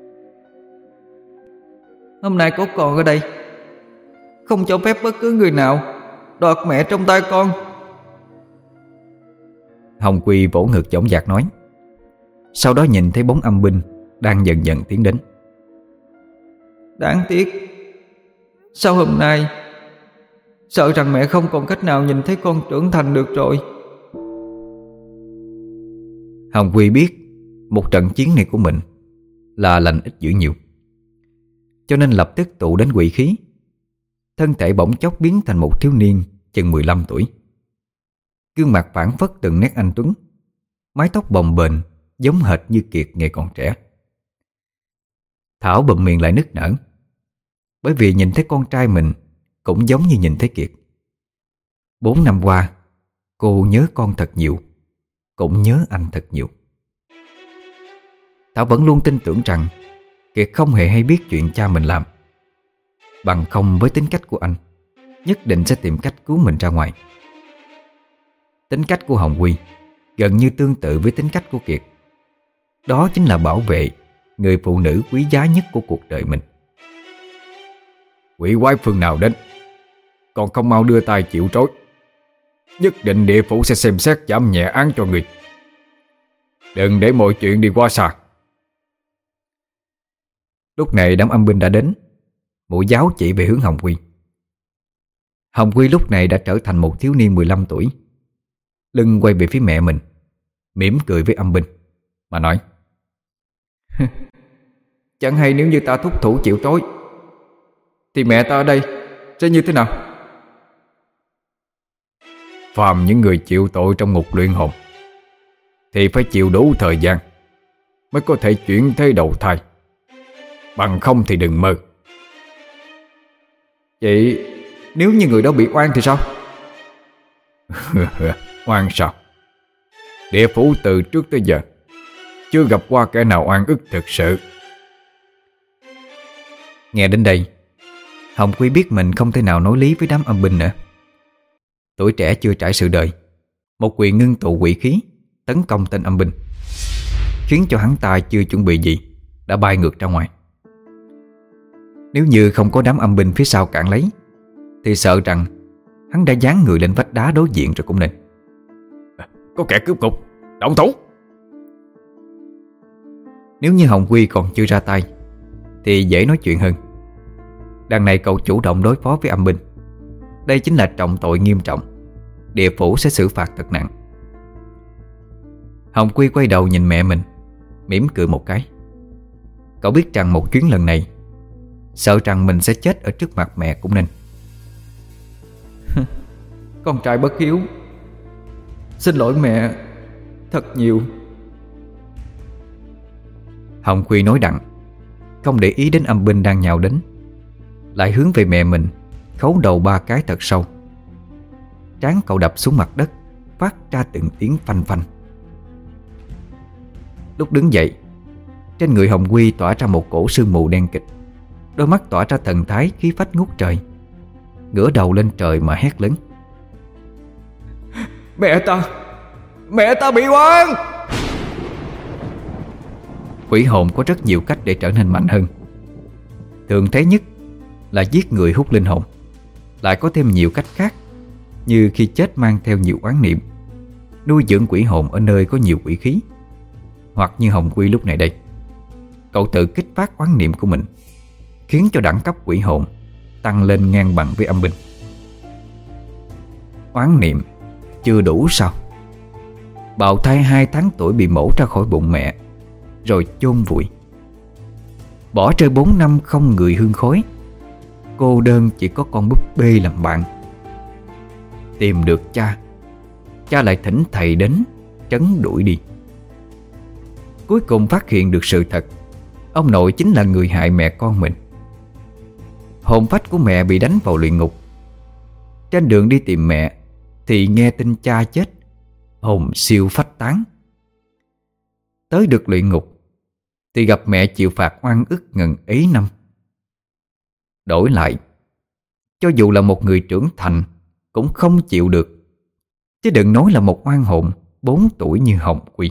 Hôm nay có con ở đây, không cho phép bất cứ người nào đoạt mẹ trong tay con. Hồng Quy vỗ ngực dõng dạc nói. Sau đó nhìn thấy bóng âm binh đang dần dần tiến đến. Đáng tiếc, sau hôm nay sợ rằng mẹ không còn cách nào nhìn thấy con trưởng thành được rồi. Hồng Quy biết một trận chiến này của mình là lành ít dữ nhiều, cho nên lập tức tụ đến quỷ khí. Thân thể bỗng chốc biến thành một thiếu niên chừng 15 tuổi. Gương mặt phảng phất từng nét anh tuấn, mái tóc bồng bềnh giống hệt như Kiệt ngày còn trẻ. Thảo bụm miệng lại nức nở, bởi vì nhìn thấy con trai mình cũng giống như nhìn thấy Kiệt. 4 năm qua cô nhớ con thật nhiều, cũng nhớ anh thật nhiều. Thảo vẫn luôn tin tưởng rằng Kiệt không hề hay biết chuyện cha mình làm. Bằng không với tính cách của anh, nhất định sẽ tìm cách cứu mình ra ngoài. Tính cách của Hồng Quy gần như tương tự với tính cách của Kiệt. Đó chính là bảo vệ người phụ nữ quý giá nhất của cuộc đời mình. Quỷ quái phương nào đến, còn không mau đưa tay chịu trói. Nhất định địa phủ sẽ xem xét giảm nhẹ án cho người. Đừng để mọi chuyện đi qua xa. Lúc này đám âm binh đã đến, mũi giáo chỉ về hướng Hồng Quy. Hồng Quy lúc này đã trở thành một thiếu niên 15 tuổi, lưng quay về phía mẹ mình, mỉm cười với âm binh mà nói. Chẳng hay nếu như ta thúc thủ chịu trói thì mẹ ta ở đây sẽ như thế nào? Phàm những người chịu tội trong ngục luyện hồn thì phải chịu đủ thời gian mới có thể chuyển thế đầu thai. Bằng không thì đừng mơ. Vậy nếu như người đó bị oan thì sao? Oan sao? Địa phủ từ trước tới giờ chưa gặp qua kẻ nào oan ức thực sự. Nghe đến đây, Hồng Quy biết mình không thể nào nói lý với đám âm binh nữa. Tuổi trẻ chưa trải sự đời, một quyền ngưng tụ quỷ khí tấn công tên âm binh, khiến cho hắn ta chưa chuẩn bị gì đã bay ngược ra ngoài. Nếu như không có đám âm binh phía sau cản lấy thì sợ rằng hắn đã dán người lên vách đá đối diện rồi cũng nên. Có kẻ cướp ngục, động thủ. Nếu như Hồng Quy còn chưa ra tay thì dễ nói chuyện hơn. Đằng này cậu chủ động đối phó với âm binh, đây chính là trọng tội nghiêm trọng, địa phủ sẽ xử phạt thật nặng. Hồng Quy quay đầu nhìn mẹ mình, mỉm cười một cái. Cậu biết rằng một chuyến lần này sợ rằng mình sẽ chết ở trước mặt mẹ cũng nên. Con trai bất hiếu Xin lỗi mẹ thật nhiều. Hồng Quy nói đặng, không để ý đến âm binh đang nhào đến, lại hướng về mẹ mình khấu đầu 3 cái thật sâu. Trán cậu đập xuống mặt đất, phát ra từng tiếng phanh phanh. Lúc đứng dậy, trên người Hồng Quy tỏa ra một cổ sương mù đen kịt, đôi mắt tỏa ra thần thái khí phách ngút trời, ngửa đầu lên trời mà hét lớn: Mẹ ta bị oan! Quỷ hồn có rất nhiều cách để trở nên mạnh hơn. Thường thấy nhất là giết người hút linh hồn. Lại có thêm nhiều cách khác, như khi chết mang theo nhiều oán niệm, nuôi dưỡng quỷ hồn ở nơi có nhiều quỷ khí. Hoặc như Hồng Quy lúc này đây, cậu tự kích phát oán niệm của mình, khiến cho đẳng cấp quỷ hồn tăng lên ngang bằng với âm binh. Oán niệm chưa đủ sao? Bào thai 2 tháng tuổi bị mổ ra khỏi bụng mẹ, rồi chôn vùi, bỏ rơi 4 năm không người hương khói, cô đơn chỉ có con búp bê làm bạn. Tìm được cha, cha lại thỉnh thầy đến trấn đuổi đi. Cuối cùng phát hiện được sự thật, ông nội chính là người hại mẹ con mình. Hồn phách của mẹ bị đánh vào luyện ngục. Trên đường đi tìm mẹ thì nghe tin cha chết, hồn siêu phách tán. Tới được luyện ngục thì gặp mẹ chịu phạt oan ức ngần ấy năm. Đổi lại, cho dù là một người trưởng thành cũng không chịu được, chứ đừng nói là một oan hồn 4 tuổi như Hồng Quy.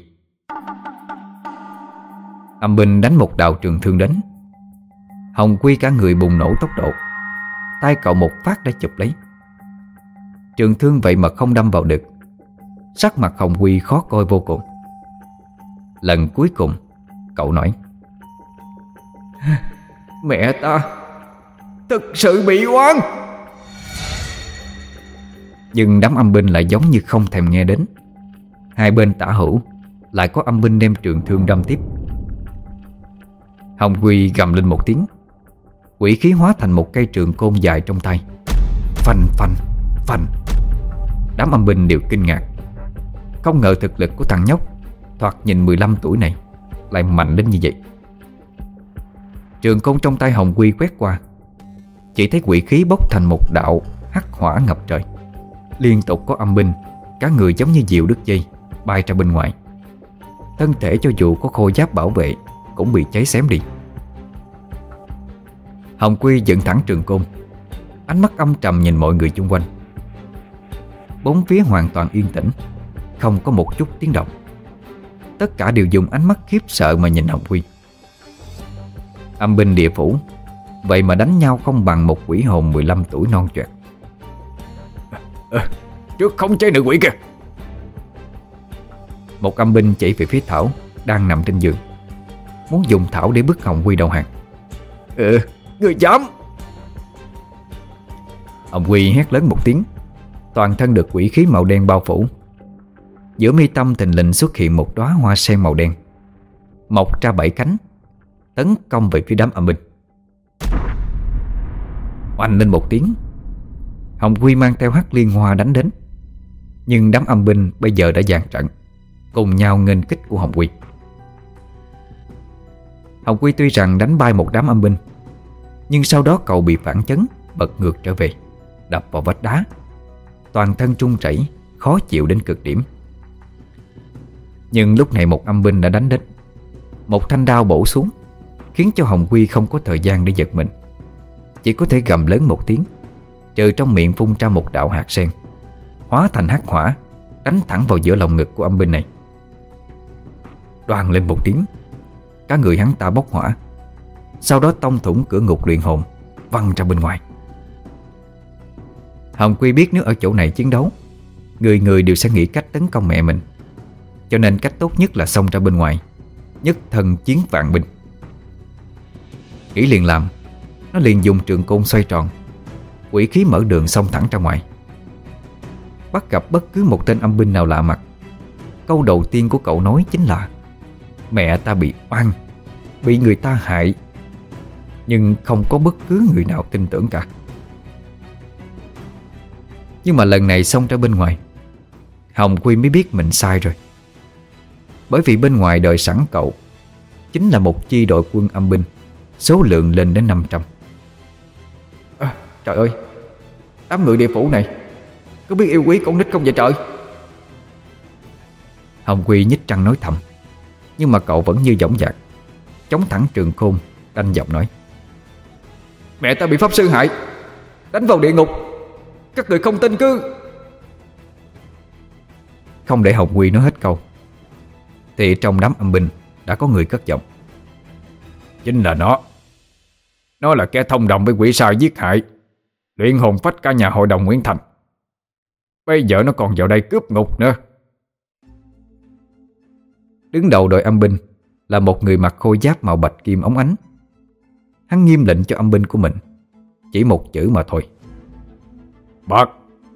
Âm binh đánh một đạo trường thương đến. Hồng Quy cả người bùng nổ tốc độ, tay cậu một phát đã chụp lấy. Trường thương vậy mà không đâm vào được. Sắc mặt Hồng Quy khó coi vô cùng. Lần cuối cùng cậu nói: Mẹ ta thực sự bị oan. Nhưng đám âm binh lại giống như không thèm nghe đến. Hai bên tả hữu lại có âm binh đem trường thương đâm tiếp. Hồng Quy gầm lên một tiếng, quỷ khí hóa thành một cây trường côn dài trong tay. Phanh phanh phanh. Đám âm binh đều kinh ngạc, không ngờ thực lực của thằng nhóc thoạt nhìn 15 tuổi này lại mạnh đến như vậy. Trường côn trong tay Hồng Quy quét qua, chỉ thấy quỷ khí bốc thành một đạo hắc hỏa ngập trời. Liên tục có âm binh, cả người giống như diều đứt dây, bay ra bên ngoài. Thân thể cho dù có khôi giáp bảo vệ cũng bị cháy xém đi. Hồng Quy dựng thẳng trường côn, ánh mắt âm trầm nhìn mọi người chung quanh. Bốn phía hoàn toàn yên tĩnh, không có một chút tiếng động. Tất cả đều dùng ánh mắt khiếp sợ mà nhìn Hồng Quy. Âm binh địa phủ vậy mà đánh nhau không bằng một quỷ hồn 15 tuổi non choẹt. Trước không chế nữ quỷ kìa. Một âm binh chỉ về phía Thảo đang nằm trên giường, muốn dùng Thảo để bức Hồng Quy đầu hàng. Người dám! Hồng Quy hét lớn một tiếng, toàn thân được quỷ khí màu đen bao phủ. Giữa mi tâm thình lình xuất hiện một đóa hoa sen màu đen, mọc ra 7 cánh, tấn công về phía đám âm binh. Oanh lên một tiếng, Hồng Quy mang theo hắc liên hoa đánh đến. Nhưng đám âm binh bây giờ đã dàn trận, cùng nhau nghênh kích của Hồng Quy. Hồng Quy tuy rằng đánh bay một đám âm binh, nhưng sau đó cậu bị phản chấn, bật ngược trở về, đập vào vách đá, toàn thân run rẩy, khó chịu đến cực điểm. Nhưng lúc này một âm binh đã đánh đến, một thanh đao bổ xuống, khiến cho Hồng Quy không có thời gian để giật mình, chỉ có thể gầm lớn một tiếng, từ trong miệng phun ra một đạo hạt sen, hóa thành hắc hỏa, đánh thẳng vào giữa lồng ngực của âm binh này. Đoàn lên một tiếng, cả người hắn ta bốc hỏa, sau đó tông thủng cửa ngục luyện hồn, văng ra bên ngoài. Hồng Quy biết nếu ở chỗ này chiến đấu, người người đều sẽ nghĩ cách tấn công mẹ mình, cho nên cách tốt nhất là xông ra bên ngoài, nhất thần chiến vạn binh. Nghĩ liền làm, nó liền dùng trường côn xoay tròn, quỷ khí mở đường xông thẳng ra ngoài. Bắt gặp bất cứ một tên âm binh nào lạ mặt, câu đầu tiên của cậu nói chính là: mẹ ta bị oan, bị người ta hại. Nhưng không có bất cứ người nào tin tưởng cả. Nhưng mà lần này xông ra bên ngoài, Hồng Quy mới biết mình sai rồi. Bởi vì bên ngoài đợi sẵn cậu chính là một chi đội quân âm binh, số lượng lên đến 500. Trời ơi, đám người địa phủ này có biết yêu quý con nít không vậy trời? Hồng Quy nhích răng nói thầm, nhưng mà cậu vẫn như dõng dạc, chống thẳng Trường Khôn, đanh giọng nói: Mẹ ta bị pháp sư hại, đánh vào địa ngục, các người không tin cứ... Không để Hồng Quy nói hết câu thì trong đám âm binh đã có người cất giọng: Chính là nó là kẻ thông đồng với quỷ sai giết hại, luyện hồn phách cả nhà hội đồng Nguyễn Thành. Bây giờ nó còn vào đây cướp ngục nữa. Đứng đầu đội âm binh là một người mặc khôi giáp màu bạch kim óng ánh. Hắn nghiêm lệnh cho âm binh của mình chỉ một chữ mà thôi: Bắt.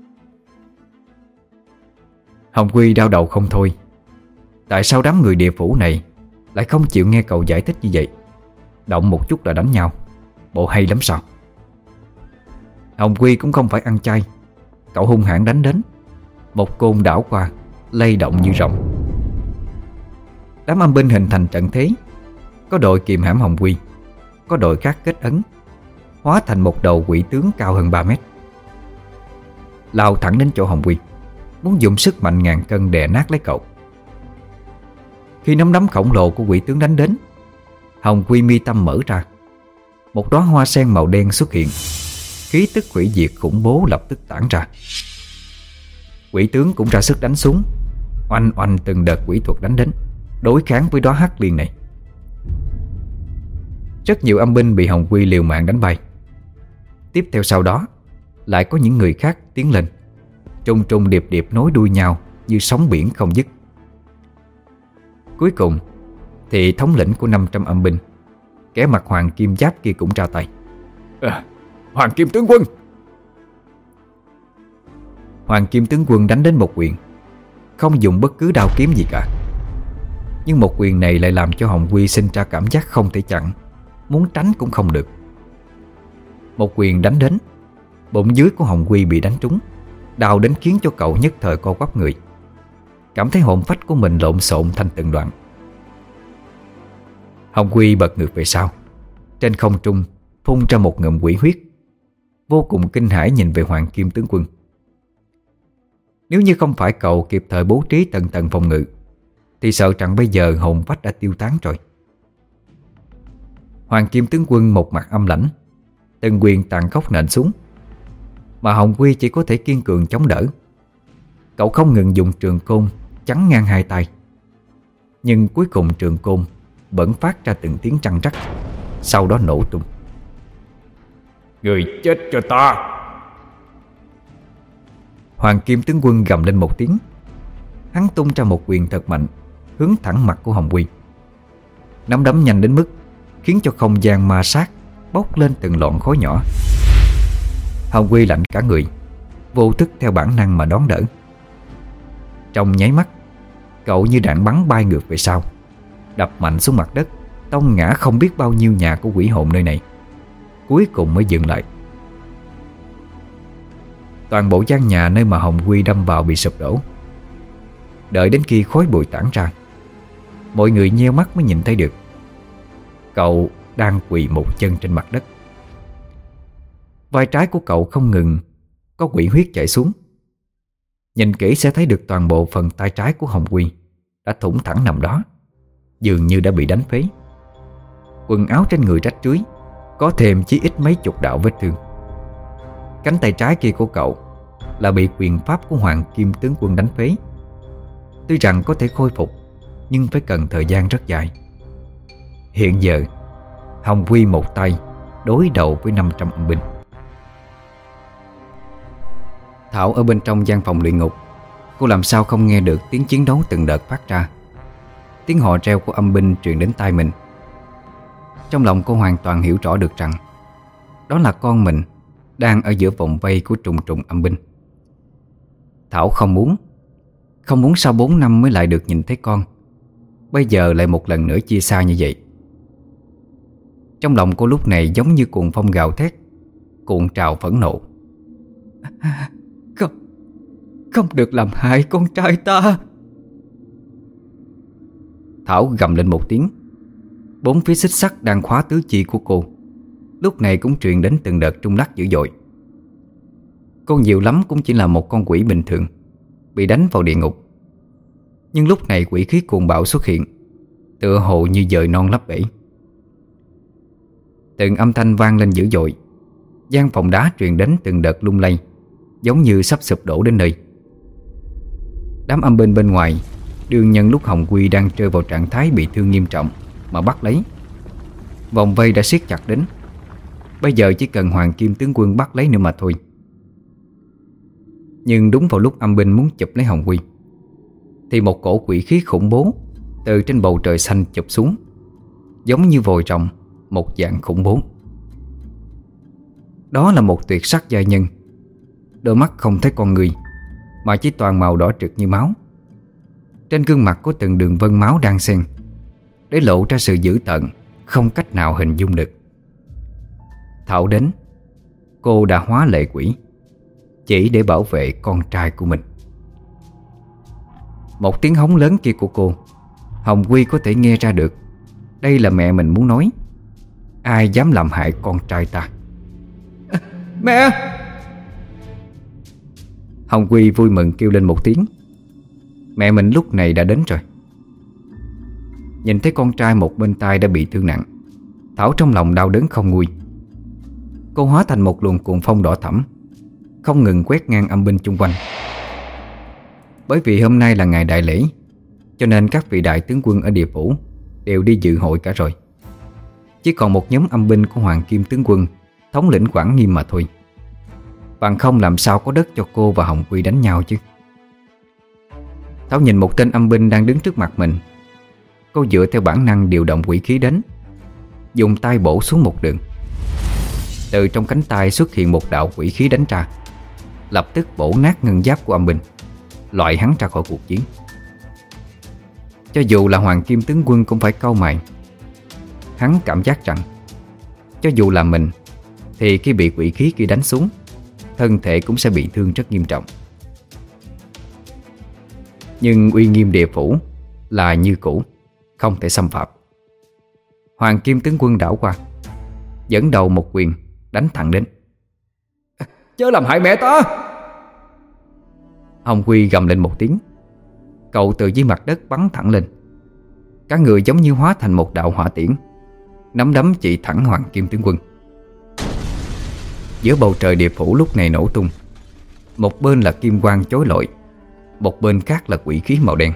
Hồng Quy đau đầu không thôi. Tại sao đám người địa phủ này lại không chịu nghe cậu giải thích như vậy? Động một chút là đánh nhau, bộ hay lắm sao? Hồng Quy cũng không phải ăn chay. Cậu hung hãn đánh đến, một côn đảo qua, lay động như rồng. Đám âm binh hình thành trận thế. Có đội kiềm hãm Hồng Quy, có đội khác kết ấn, hóa thành một đầu quỷ tướng cao hơn 3 mét, lao thẳng đến chỗ Hồng Quy, muốn dùng sức mạnh ngàn cân đè nát lấy cậu. Khi nắm đấm khổng lồ của quỷ tướng đánh đến, Hồng Quy mi tâm mở ra, một đóa hoa sen màu đen xuất hiện. Khí tức hủy diệt khủng bố lập tức tản ra. Quỷ tướng cũng ra sức đánh xuống, oanh oanh từng đợt quỷ thuật đánh đến, đối kháng với đóa hắc liên này. Rất nhiều âm binh bị Hồng Quy liều mạng đánh bay. Tiếp theo sau đó lại có những người khác tiến lên, trùng trùng điệp điệp nối đuôi nhau như sóng biển không dứt. Cuối cùng thì thống lĩnh của 500 âm binh, kẻ mặc hoàng kim giáp kia cũng ra tay. Hoàng Kim tướng quân. Hoàng Kim tướng quân đánh đến một quyền, không dùng bất cứ đao kiếm gì cả. Nhưng một quyền này lại làm cho Hồng Quy sinh ra cảm giác không thể chặn, muốn tránh cũng không được. Một quyền đánh đến, bụng dưới của Hồng Quy bị đánh trúng, đau đến khiến cho cậu nhất thời co quắp người, cảm thấy hồn phách của mình lộn xộn thành từng đoạn. Hồng Quy bật ngược về sau, trên không trung phun ra một ngụm quỷ huyết, vô cùng kinh hãi nhìn về Hoàng Kim tướng quân. Nếu như không phải cậu kịp thời bố trí tầng tầng phòng ngự thì sợ rằng bây giờ hồn phách đã tiêu tán rồi. Hoàng Kim tướng quân một mặt âm lãnh, từng quyền tàn khốc nện xuống, mà Hồng Quy chỉ có thể kiên cường chống đỡ. Cậu không ngừng dùng trường côn chắn ngang hai tay, nhưng cuối cùng trường côn vẫn phát ra từng tiếng trăng trắc, sau đó nổ tung. Người chết cho ta! Hoàng Kim tướng quân gầm lên một tiếng. Hắn tung ra một quyền thật mạnh, hướng thẳng mặt của Hồng Quy. Nắm đấm nhanh đến mức khiến cho không gian ma sát bốc lên từng lọn khói nhỏ. Hồng Quy lạnh cả người, vô thức theo bản năng mà đón đỡ. Trong nháy mắt, cậu như đạn bắn bay ngược về sau, đập mạnh xuống mặt đất, tông ngã không biết bao nhiêu nhà của quỷ hồn nơi này, cuối cùng mới dừng lại. Toàn bộ gian nhà nơi mà Hồng Quy đâm vào bị sụp đổ. Đợi đến khi khói bụi tản ra, mọi người nheo mắt mới nhìn thấy được cậu đang quỳ một chân trên mặt đất. Vai trái của cậu không ngừng có quỷ huyết chảy xuống. Nhìn kỹ sẽ thấy được toàn bộ phần tay trái của Hồng Quy đã thủng thẳng nằm đó, dường như đã bị đánh phế. Quần áo trên người rách rưới, có thêm chí ít mấy chục đạo vết thương. Cánh tay trái kia của cậu là bị quyền pháp của Hoàng Kim tướng quân đánh phế. Tuy rằng có thể khôi phục, nhưng phải cần thời gian rất dài. Hiện giờ Hồng Quy một tay đối đầu với 500 âm binh. Thảo ở bên trong gian phòng luyện ngục, cô làm sao không nghe được tiếng chiến đấu từng đợt phát ra. Tiếng hò reo của âm binh truyền đến tai mình. Trong lòng cô hoàn toàn hiểu rõ được rằng đó là con mình đang ở giữa vòng vây của trùng trùng âm binh. Thảo không muốn sau 4 năm mới lại được nhìn thấy con, bây giờ lại một lần nữa chia xa như vậy. Trong lòng cô lúc này giống như cuồng phong gào thét, cuộn trào phẫn nộ. không được làm hại con trai ta. Thảo gầm lên một tiếng. Bốn phía xích sắt đang khóa tứ chi của cô lúc này cũng truyền đến từng đợt rung lắc dữ dội. Cô nhiều lắm cũng chỉ là một con quỷ bình thường, bị đánh vào địa ngục. Nhưng lúc này quỷ khí cuồng bạo xuất hiện, tựa hồ như dời non lấp bể. Từng âm thanh vang lên dữ dội. Gian phòng đá truyền đến từng đợt lung lay, giống như sắp sụp đổ đến nơi. Đám âm binh bên ngoài đương nhân lúc Hồng Quy đang rơi vào trạng thái bị thương nghiêm trọng mà bắt lấy. Vòng vây đã siết chặt đến. Bây giờ chỉ cần Hoàng Kim tướng quân bắt lấy nữa mà thôi. Nhưng đúng vào lúc âm binh muốn chụp lấy Hồng Quy thì một cổ quỷ khí khủng bố từ trên bầu trời xanh chụp xuống, giống như vòi rồng, một dạng khủng bố. Đó là một tuyệt sắc giai nhân. Đôi mắt không thấy con người, mà chỉ toàn màu đỏ trực như máu. Trên gương mặt có từng đường vân máu đan xen, để lộ ra sự dữ tợn không cách nào hình dung được. Thảo đến, cô đã hóa lệ quỷ, chỉ để bảo vệ con trai của mình. Một tiếng hống lớn kia của cô, Hồng Quy có thể nghe ra được. Đây là mẹ mình muốn nói: ai dám làm hại con trai ta? Mẹ! Hồng Quy vui mừng kêu lên một tiếng. Mẹ mình lúc này đã đến rồi. Nhìn thấy con trai một bên tai đã bị thương nặng, Thảo trong lòng đau đớn không nguôi. Cô hóa thành một luồng cuồng phong đỏ thẫm, không ngừng quét ngang âm binh chung quanh. Bởi vì hôm nay là ngày đại lễ, cho nên các vị đại tướng quân ở địa phủ đều đi dự hội cả rồi. Chỉ còn một nhóm âm binh của Hoàng Kim tướng quân, thống lĩnh Quảng Nghiêm mà thôi. Bằng không làm sao có đất cho cô và Hồng Quy đánh nhau chứ. Thảo nhìn một tên âm binh đang đứng trước mặt mình. Cô dựa theo bản năng điều động quỷ khí đến, dùng tay bổ xuống một đường. Từ trong cánh tay xuất hiện một đạo quỷ khí đánh ra, lập tức bổ nát ngân giáp của âm binh, loại hắn ra khỏi cuộc chiến. Cho dù là Hoàng Kim tướng quân cũng phải cau mày. Hắn cảm giác rằng cho dù là mình thì khi bị quỷ khí kia đánh xuống, thân thể cũng sẽ bị thương rất nghiêm trọng. Nhưng uy nghiêm địa phủ là như cũ, không thể xâm phạm. Hoàng Kim tướng quân đảo qua, dẫn đầu một quyền đánh thẳng đến. Chớ làm hại mẹ ta! Hồng Quy gầm lên một tiếng. Cậu từ dưới mặt đất bắn thẳng lên. Cả người giống như hóa thành một đạo hỏa tiễn, nắm đấm chỉ thẳng Hoàng Kim tướng quân. Giữa bầu trời địa phủ lúc này nổ tung. Một bên là kim quang chói lọi, một bên khác là quỷ khí màu đen.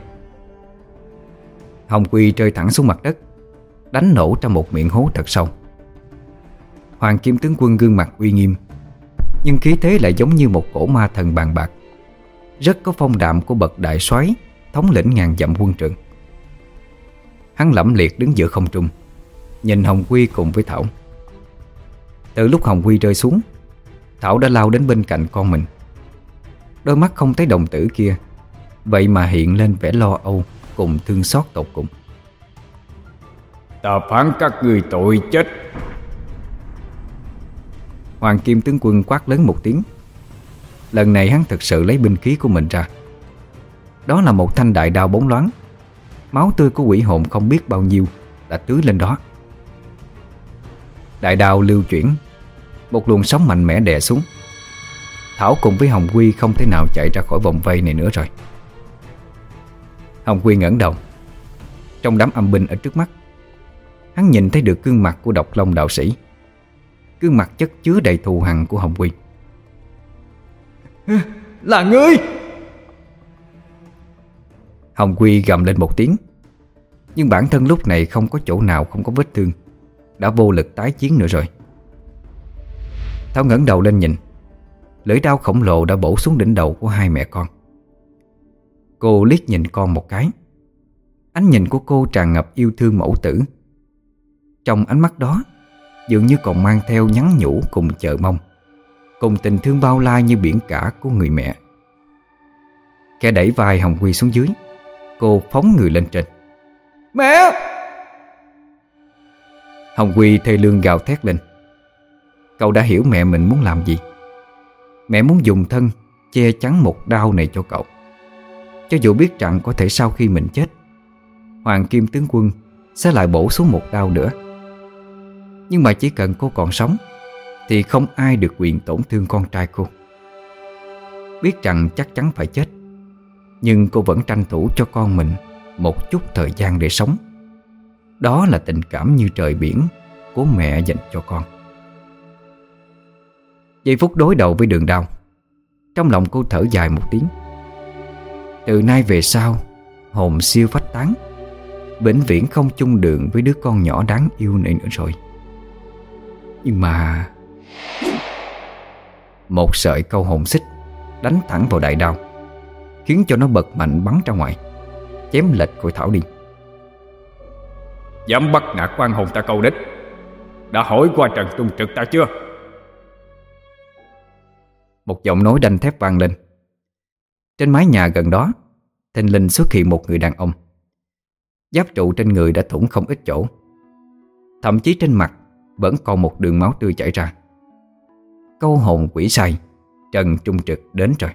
Hồng Quy rơi thẳng xuống mặt đất, đánh nổ trong một miệng hố thật sâu. Hoàng Kim tướng quân gương mặt uy nghiêm, nhưng khí thế lại giống như một cổ ma thần bàn bạc, rất có phong đạm của bậc đại soái thống lĩnh ngàn dặm quân trận. Hắn lẫm liệt đứng giữa không trung, nhìn Hồng Quy cùng với Thảo. Từ lúc Hồng Quy rơi xuống, Thảo đã lao đến bên cạnh con mình. Đôi mắt không thấy đồng tử kia, vậy mà hiện lên vẻ lo âu cùng thương xót tột cùng. Ta phán các ngươi tội chết. Hoàng Kim tướng quân quát lớn một tiếng. Lần này hắn thực sự lấy binh khí của mình ra. Đó là một thanh đại đao bóng loáng. Máu tươi của quỷ hồn không biết bao nhiêu đã tưới lên đó. Đại đao lưu chuyển, một luồng sóng mạnh mẽ đè xuống. Thảo cùng với Hồng Quy không thể nào chạy ra khỏi vòng vây này nữa rồi. Hồng Quy ngẩng đầu. Trong đám âm binh ở trước mắt, hắn nhìn thấy được gương mặt của Độc Long đạo sĩ, gương mặt chất chứa đầy thù hằn của Hồng Quy. Là ngươi! Hồng Quy gầm lên một tiếng. Nhưng bản thân lúc này không có chỗ nào không có vết thương, đã vô lực tái chiến nữa rồi. Thảo ngẩng đầu lên nhìn. Lưỡi đao khổng lồ đã bổ xuống đỉnh đầu của hai mẹ con. Cô liếc nhìn con một cái. Ánh nhìn của cô tràn ngập yêu thương mẫu tử. Trong ánh mắt đó dường như còn mang theo nhắn nhủ cùng chờ mong, cùng tình thương bao la như biển cả của người mẹ. Khẽ đẩy vai Hồng Quy xuống dưới, cô phóng người lên trên. Mẹ! Hồng Quy thê lương gào thét lên. Cậu đã hiểu mẹ mình muốn làm gì. Mẹ muốn dùng thân che chắn một đao này cho cậu. Cho dù biết rằng có thể sau khi mình chết, Hoàng Kim tướng quân sẽ lại bổ xuống một đao nữa, nhưng mà chỉ cần cô còn sống thì không ai được quyền tổn thương con trai cô. Biết rằng chắc chắn phải chết, nhưng cô vẫn tranh thủ cho con mình một chút thời gian để sống. Đó là tình cảm như trời biển của mẹ dành cho con. Giây phút đối đầu với đường đao, trong lòng cô thở dài một tiếng. Từ nay về sau, hồn siêu phách tán, vĩnh viễn không chung đường với đứa con nhỏ đáng yêu này nữa rồi. Nhưng mà một sợi câu hồn xích đánh thẳng vào đại đao, khiến cho nó bật mạnh bắn ra ngoài, chém lệch cội thảo đi. Dám bắt nạt quan hồn ta câu đích, đã hỏi qua Trần Trung Trực ta chưa? Một giọng nói đanh thép vang lên. Trên mái nhà gần đó, thình lình xuất hiện một người đàn ông. Giáp trụ trên người đã thủng không ít chỗ, thậm chí trên mặt vẫn còn một đường máu tươi chảy ra. Câu hồn quỷ sai Trần Trung Trực đến rồi.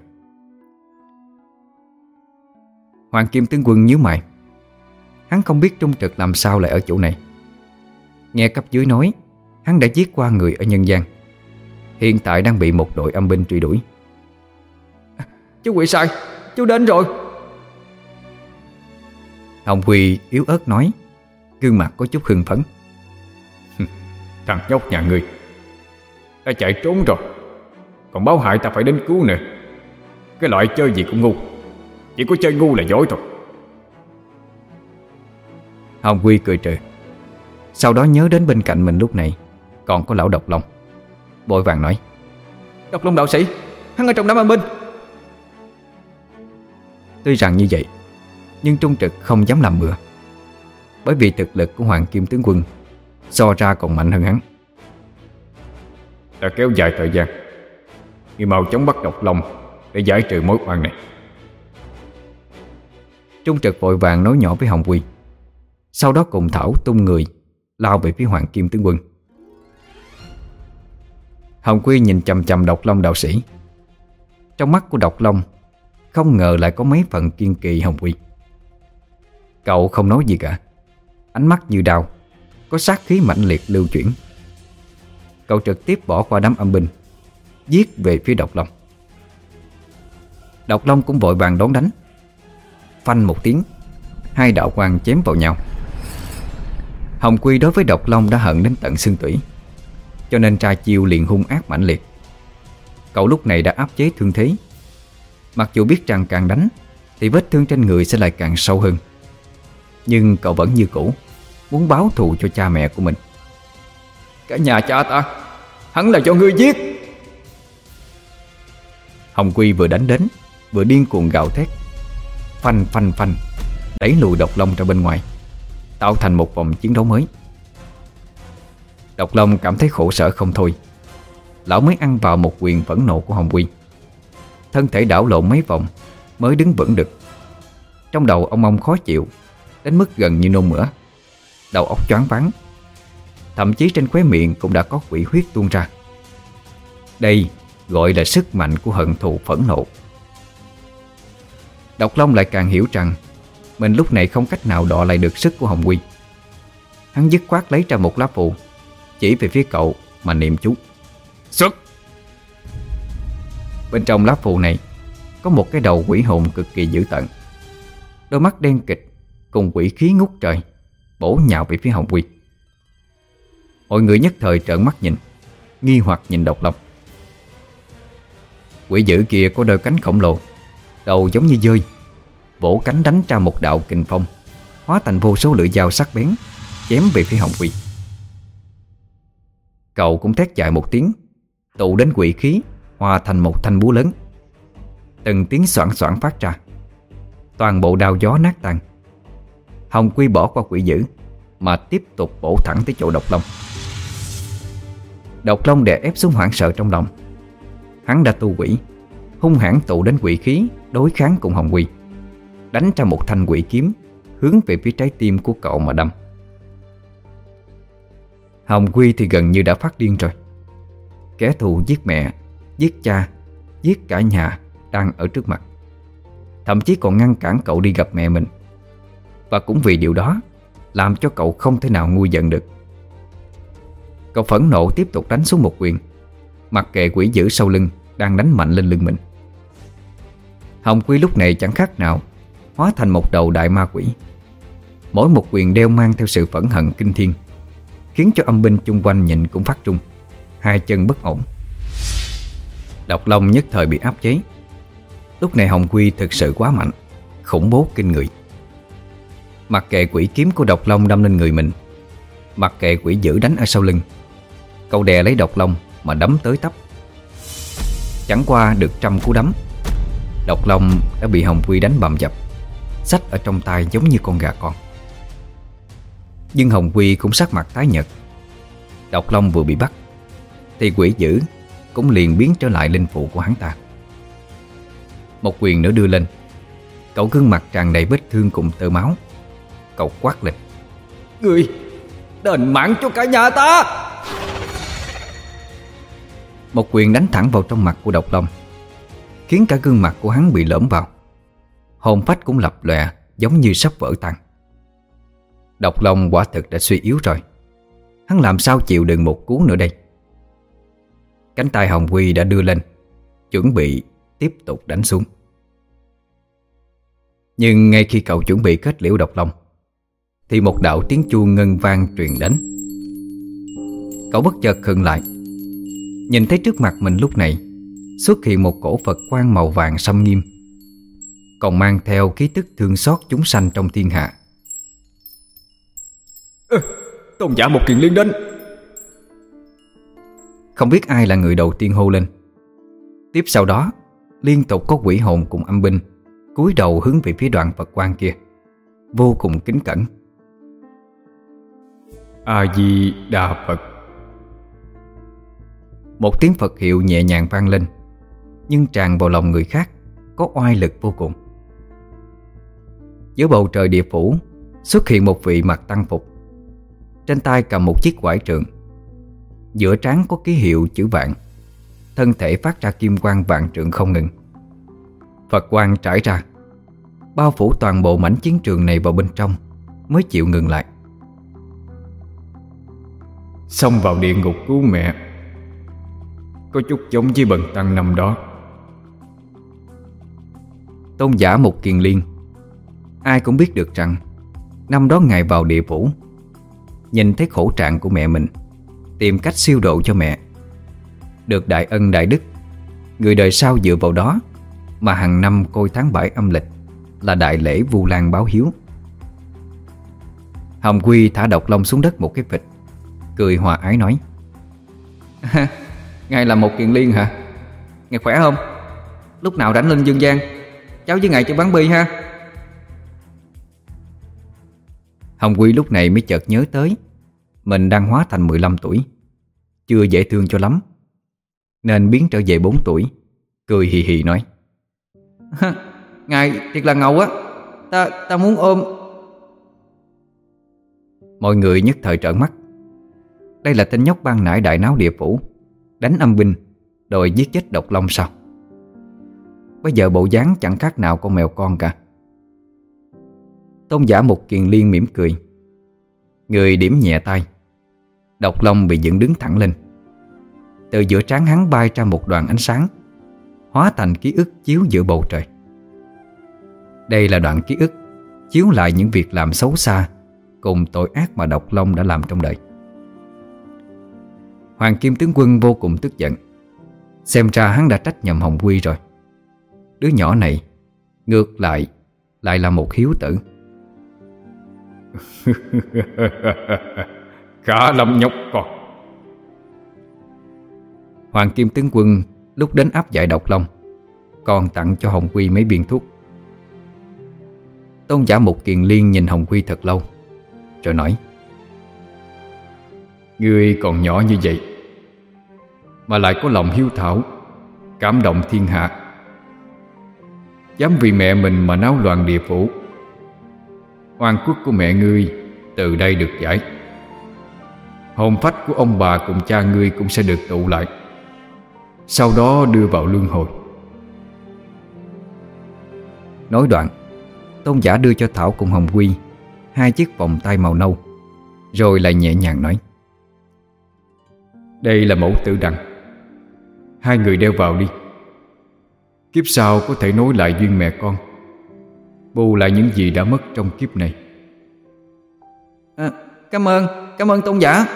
Hoàng Kim tướng quân nhíu mày. Hắn không biết Trung Trực làm sao lại ở chỗ này. Nghe cấp dưới nói hắn đã giết qua người ở nhân gian, hiện tại đang bị một đội âm binh truy đuổi. Chú quỷ sai, chú đến rồi. Hồng Huy yếu ớt nói, gương mặt có chút hưng phấn. Thằng nhóc nhà ngươi ta chạy trốn rồi, còn báo hại ta phải đến cứu nữa. Cái loại chơi gì cũng ngu, chỉ có chơi ngu là giỏi thôi. Hồng Huy cười trừ. Sau đó nhớ đến bên cạnh mình lúc này còn có lão Độc Long, vội vàng nói, Độc Long đạo sĩ, hắn ở trong đám âm binh. Tuy rằng như vậy, nhưng Trung Trực không dám làm bừa, bởi vì thực lực của Hoàng Kim tướng quân so ra còn mạnh hơn hắn. Ta kéo dài thời gian, ngươi mau chóng bắt Độc Long để giải trừ mối oan này. Trung Trực vội vàng nói nhỏ với Hồng Huy, sau đó cùng Thảo tung người lao về phía Hoàng Kim tướng quân. Hồng Huy nhìn chằm chằm Độc Long đạo sĩ. Trong mắt của Độc Long không ngờ lại có mấy phần kiên kỵ Hồng Huy. Cậu không nói gì cả, ánh mắt như đao, có sát khí mãnh liệt lưu chuyển. Cậu trực tiếp bỏ qua đám âm binh, giết về phía Độc Long. Độc Long cũng vội vàng đón đánh. Phanh một tiếng, hai đạo quang chém vào nhau. Hồng Quy đối với Độc Long đã hận đến tận xương tủy, cho nên tra chiêu liền hung ác mãnh liệt. Cậu lúc này đã áp chế thương thế, mặc dù biết rằng càng đánh thì vết thương trên người sẽ lại càng sâu hơn, nhưng cậu vẫn như cũ muốn báo thù cho cha mẹ của mình. Cả nhà cha ta, hắn là do ngươi giết. Hồng Quy vừa đánh đến vừa điên cuồng gào thét, phanh phanh phanh đẩy lùi Độc Long ra bên ngoài, tạo thành một vòng chiến đấu mới. Độc Long cảm thấy khổ sở không thôi. Lão mới ăn vào một quyền phẫn nộ của Hồng Quy, thân thể đảo lộn mấy vòng mới đứng vững được. Trong đầu ông khó chịu đến mức gần như nôn mửa, đầu óc choáng váng, thậm chí trên khóe miệng cũng đã có quỷ huyết tuôn ra. Đây gọi là sức mạnh của hận thù phẫn nộ. Độc Long lại càng hiểu rằng mình lúc này không cách nào đọ lại được sức của Hồng Quy. Hắn dứt khoát lấy ra một lá phù, chỉ về phía cậu mà niệm chú. Xuất! Bên trong lá phù này có một cái đầu quỷ hồn cực kỳ dữ tợn, đôi mắt đen kịch cùng quỷ khí ngút trời bổ nhào về phía Hồng Quy. Mọi người nhất thời trợn mắt nhìn, nghi hoặc nhìn Độc Long. Quỷ dữ kia có đôi cánh khổng lồ, đầu giống như dơi, vỗ cánh đánh ra một đạo kình phong, hóa thành vô số lưỡi dao sắc bén chém về phía Hồng Quy. Cậu cũng thét dài một tiếng, tụ đến quỷ khí hòa thành một thanh búa lớn. Từng tiếng xoảng xoảng phát ra, toàn bộ đao gió nát tan. Hồng Quy bỏ qua quỷ dữ mà tiếp tục bổ thẳng tới chỗ Độc Long. Độc Long đè ép xuống hoảng sợ trong lòng. Hắn đã tu quỷ, hung hãn tụ đến quỷ khí đối kháng cùng Hồng Quy, đánh ra một thanh quỷ kiếm hướng về phía trái tim của cậu mà đâm. Hồng Quy thì gần như đã phát điên rồi. Kẻ thù giết mẹ, giết cha, giết cả nhà đang ở trước mặt, thậm chí còn ngăn cản cậu đi gặp mẹ mình. Và cũng vì điều đó làm cho cậu không thể nào nguôi giận được. Cậu phẫn nộ tiếp tục đánh xuống một quyền, mặc kệ quỷ dữ sau lưng đang đánh mạnh lên lưng mình. Hồng Quy lúc này chẳng khác nào hóa thành một đầu đại ma quỷ. Mỗi một quyền đeo mang theo sự phẫn hận kinh thiên, khiến cho âm binh chung quanh nhìn cũng phát trung, hai chân bất ổn. Độc Long nhất thời bị áp chế. Lúc này Hồng Quy thực sự quá mạnh, khủng bố kinh người. Mặc kệ quỷ kiếm của Độc Long đâm lên người mình, mặc kệ quỷ dữ đánh ở sau lưng, cậu đè lấy Độc Long mà đấm tới tấp. Chẳng qua được 100 cú đấm, Độc Long đã bị Hồng Quy đánh bầm dập, xách ở trong tay giống như con gà con. Nhưng Hồng Quy cũng sắc mặt tái nhợt. Độc Long vừa bị bắt thì quỷ dữ cũng liền biến trở lại linh phụ của hắn ta. Một quyền nữa đưa lên, cậu gương mặt tràn đầy vết thương cùng tơ máu. Cậu quát lên: Ngươi đền mạng cho cả nhà ta! Một quyền đánh thẳng vào trong mặt của Độc Long, khiến cả gương mặt của hắn bị lõm vào. Hồn phách cũng lập lòe, giống như sắp vỡ tan. Độc Long quả thực đã suy yếu rồi. Hắn làm sao chịu đựng một cú nữa đây? Cánh tay Hồng Quy đã đưa lên, chuẩn bị tiếp tục đánh xuống. Nhưng ngay khi cậu chuẩn bị kết liễu Độc Long thì một đạo tiếng chuông ngân vang truyền đến. Cậu bất chợt khựng lại, nhìn thấy trước mặt mình lúc này xuất hiện một cổ Phật quan màu vàng xâm nghiêm, còn mang theo khí tức thương xót chúng sanh trong thiên hạ. Tôn giả Một Kiền Liên đến! Không biết ai là người đầu tiên hô lên. Tiếp sau đó liên tục có quỷ hồn cùng âm binh cúi đầu hướng về phía đoạn Phật quan kia, vô cùng kính cẩn. A-di-đà Phật. Một tiếng Phật hiệu nhẹ nhàng vang lên, nhưng tràn vào lòng người khác có oai lực vô cùng. Giữa bầu trời địa phủ xuất hiện một vị mặc tăng phục, trên tay cầm một chiếc quải trượng, giữa trán có ký hiệu chữ vạn, thân thể phát ra kim quang vạn trượng không ngừng. Phật quang trải ra, bao phủ toàn bộ mảnh chiến trường này vào bên trong mới chịu ngừng lại. Xông vào địa ngục cứu mẹ, có chút giống với bần tăng năm đó. Tôn giả Một Kiền Liên, ai cũng biết được rằng năm đó ngài vào địa phủ, nhìn thấy khổ trạng của mẹ mình, tìm cách siêu độ cho mẹ, được đại ân đại đức. Người đời sau dựa vào đó mà hàng năm coi tháng 7 âm lịch là đại lễ Vu Lan báo hiếu. Hồng Quy thả Độc Long xuống đất một cái phịch, cười hòa ái nói: Ngài là Một Kiền Liên hả? Ngài khỏe không? Lúc nào rảnh lên dương gian, cháu với ngài chơi bắn bi ha. Hồng Quy lúc này mới chợt nhớ tới mình đang hóa thành 15 tuổi, chưa dễ thương cho lắm, nên biến trở về 4 tuổi, cười hì hì nói: Ngài thiệt là ngầu á, ta muốn ôm. Mọi người nhất thời trợn mắt. Đây là tên nhóc ban nãy đại náo địa phủ, đánh âm binh rồi giết chết Độc Long sao? Bây giờ bộ dáng chẳng khác nào con mèo con cả. Tôn giả Một Kiền Liên mỉm cười, người điểm nhẹ tay. Độc Long bị dựng đứng thẳng lên. Từ giữa trán hắn bay ra một đoàn ánh sáng, hóa thành ký ức chiếu giữa bầu trời. Đây là đoạn ký ức chiếu lại những việc làm xấu xa cùng tội ác mà Độc Long đã làm trong đời. Hoàng Kim tướng quân vô cùng tức giận. Xem ra hắn đã trách nhầm Hồng Quy rồi. Đứa nhỏ này ngược lại là một hiếu tử. Khá lắm nhóc con. Hoàng Kim tướng quân lúc đến áp giải Độc Long còn tặng cho Hồng Quy mấy viên thuốc. Tôn giả Một Kiền Liên nhìn Hồng Quy thật lâu rồi nói: Ngươi còn nhỏ như vậy mà lại có lòng hiếu thảo, cảm động thiên hạ, dám vì mẹ mình mà náo loạn địa phủ. Oan khuất của mẹ ngươi từ đây được giải. Hồn phách của ông bà cùng cha ngươi cũng sẽ được tụ lại, sau đó đưa vào luân hồi. Nói đoạn, Tôn giả đưa cho Thảo cùng Hồng Quy 2 chiếc vòng tay màu nâu, rồi lại nhẹ nhàng nói: Đây là mẫu tử đằng, 2 người đeo vào đi. Kiếp sau có thể nối lại duyên mẹ con, bù lại những gì đã mất trong kiếp này. Cảm ơn tôn giả.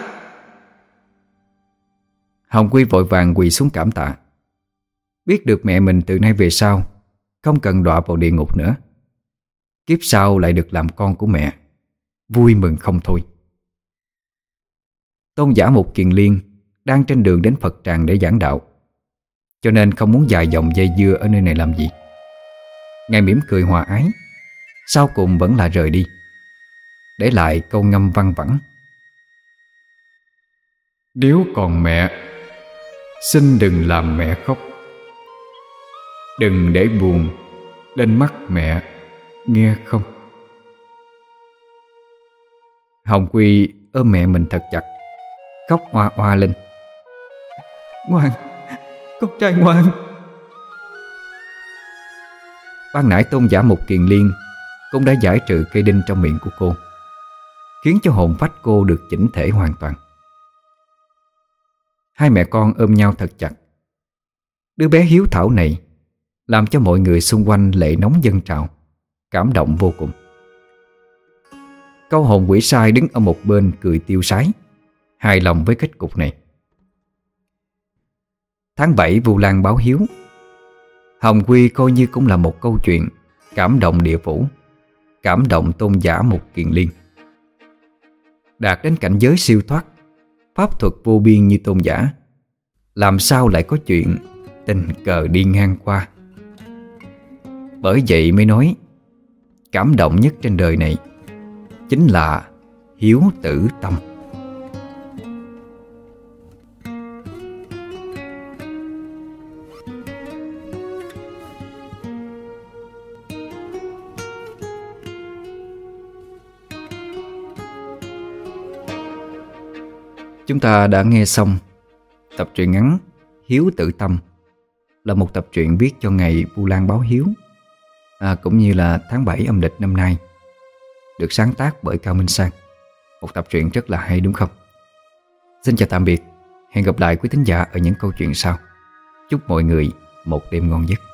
Hồng Quy vội vàng quỳ xuống cảm tạ. Biết được mẹ mình từ nay về sau không cần đọa vào địa ngục nữa, kiếp sau lại được làm con của mẹ, vui mừng không thôi. Tôn giả Mục Kiền Liên đang trên đường đến Phật Tràng để giảng đạo, cho nên không muốn dài dòng dây dưa ở nơi này làm gì. Ngài mỉm cười hòa ái, sau cùng vẫn là rời đi, để lại câu ngâm văng vẳng: Nếu còn mẹ, xin đừng làm mẹ khóc. Đừng để buồn lên mắt mẹ, nghe không? Hồng Quy ôm mẹ mình thật chặt, khóc oa oa lên: Ngoan, con trai ngoan. Ban nãy tôn giả Mục Kiền Liên cũng đã giải trừ cây đinh trong miệng của cô, khiến cho hồn phách cô được chỉnh thể hoàn toàn. Hai mẹ con ôm nhau thật chặt. Đứa bé hiếu thảo này làm cho mọi người xung quanh lệ nóng dâng trào, cảm động vô cùng. Câu hồn quỷ sai đứng ở một bên cười tiêu sái, hài lòng với kết cục này. Tháng 7 Vu Lan báo hiếu, Hồng Quy coi như cũng là một câu chuyện cảm động địa phủ, cảm động tôn giả Mục Kiền Liên. Đạt đến cảnh giới siêu thoát, pháp thuật vô biên như tôn giả, làm sao lại có chuyện tình cờ đi ngang qua. Bởi vậy mới nói cảm động nhất trên đời này chính là hiếu tử tâm. Chúng ta đã nghe xong tập truyện ngắn Hiếu Tử Tâm, là một tập truyện viết cho ngày Vu Lan báo hiếu, cũng như là tháng 7 âm lịch năm nay, được sáng tác bởi Cao Minh Sang. Một tập truyện rất là hay đúng không? Xin chào tạm biệt, hẹn gặp lại quý thính giả ở những câu chuyện sau. Chúc mọi người một đêm ngon giấc.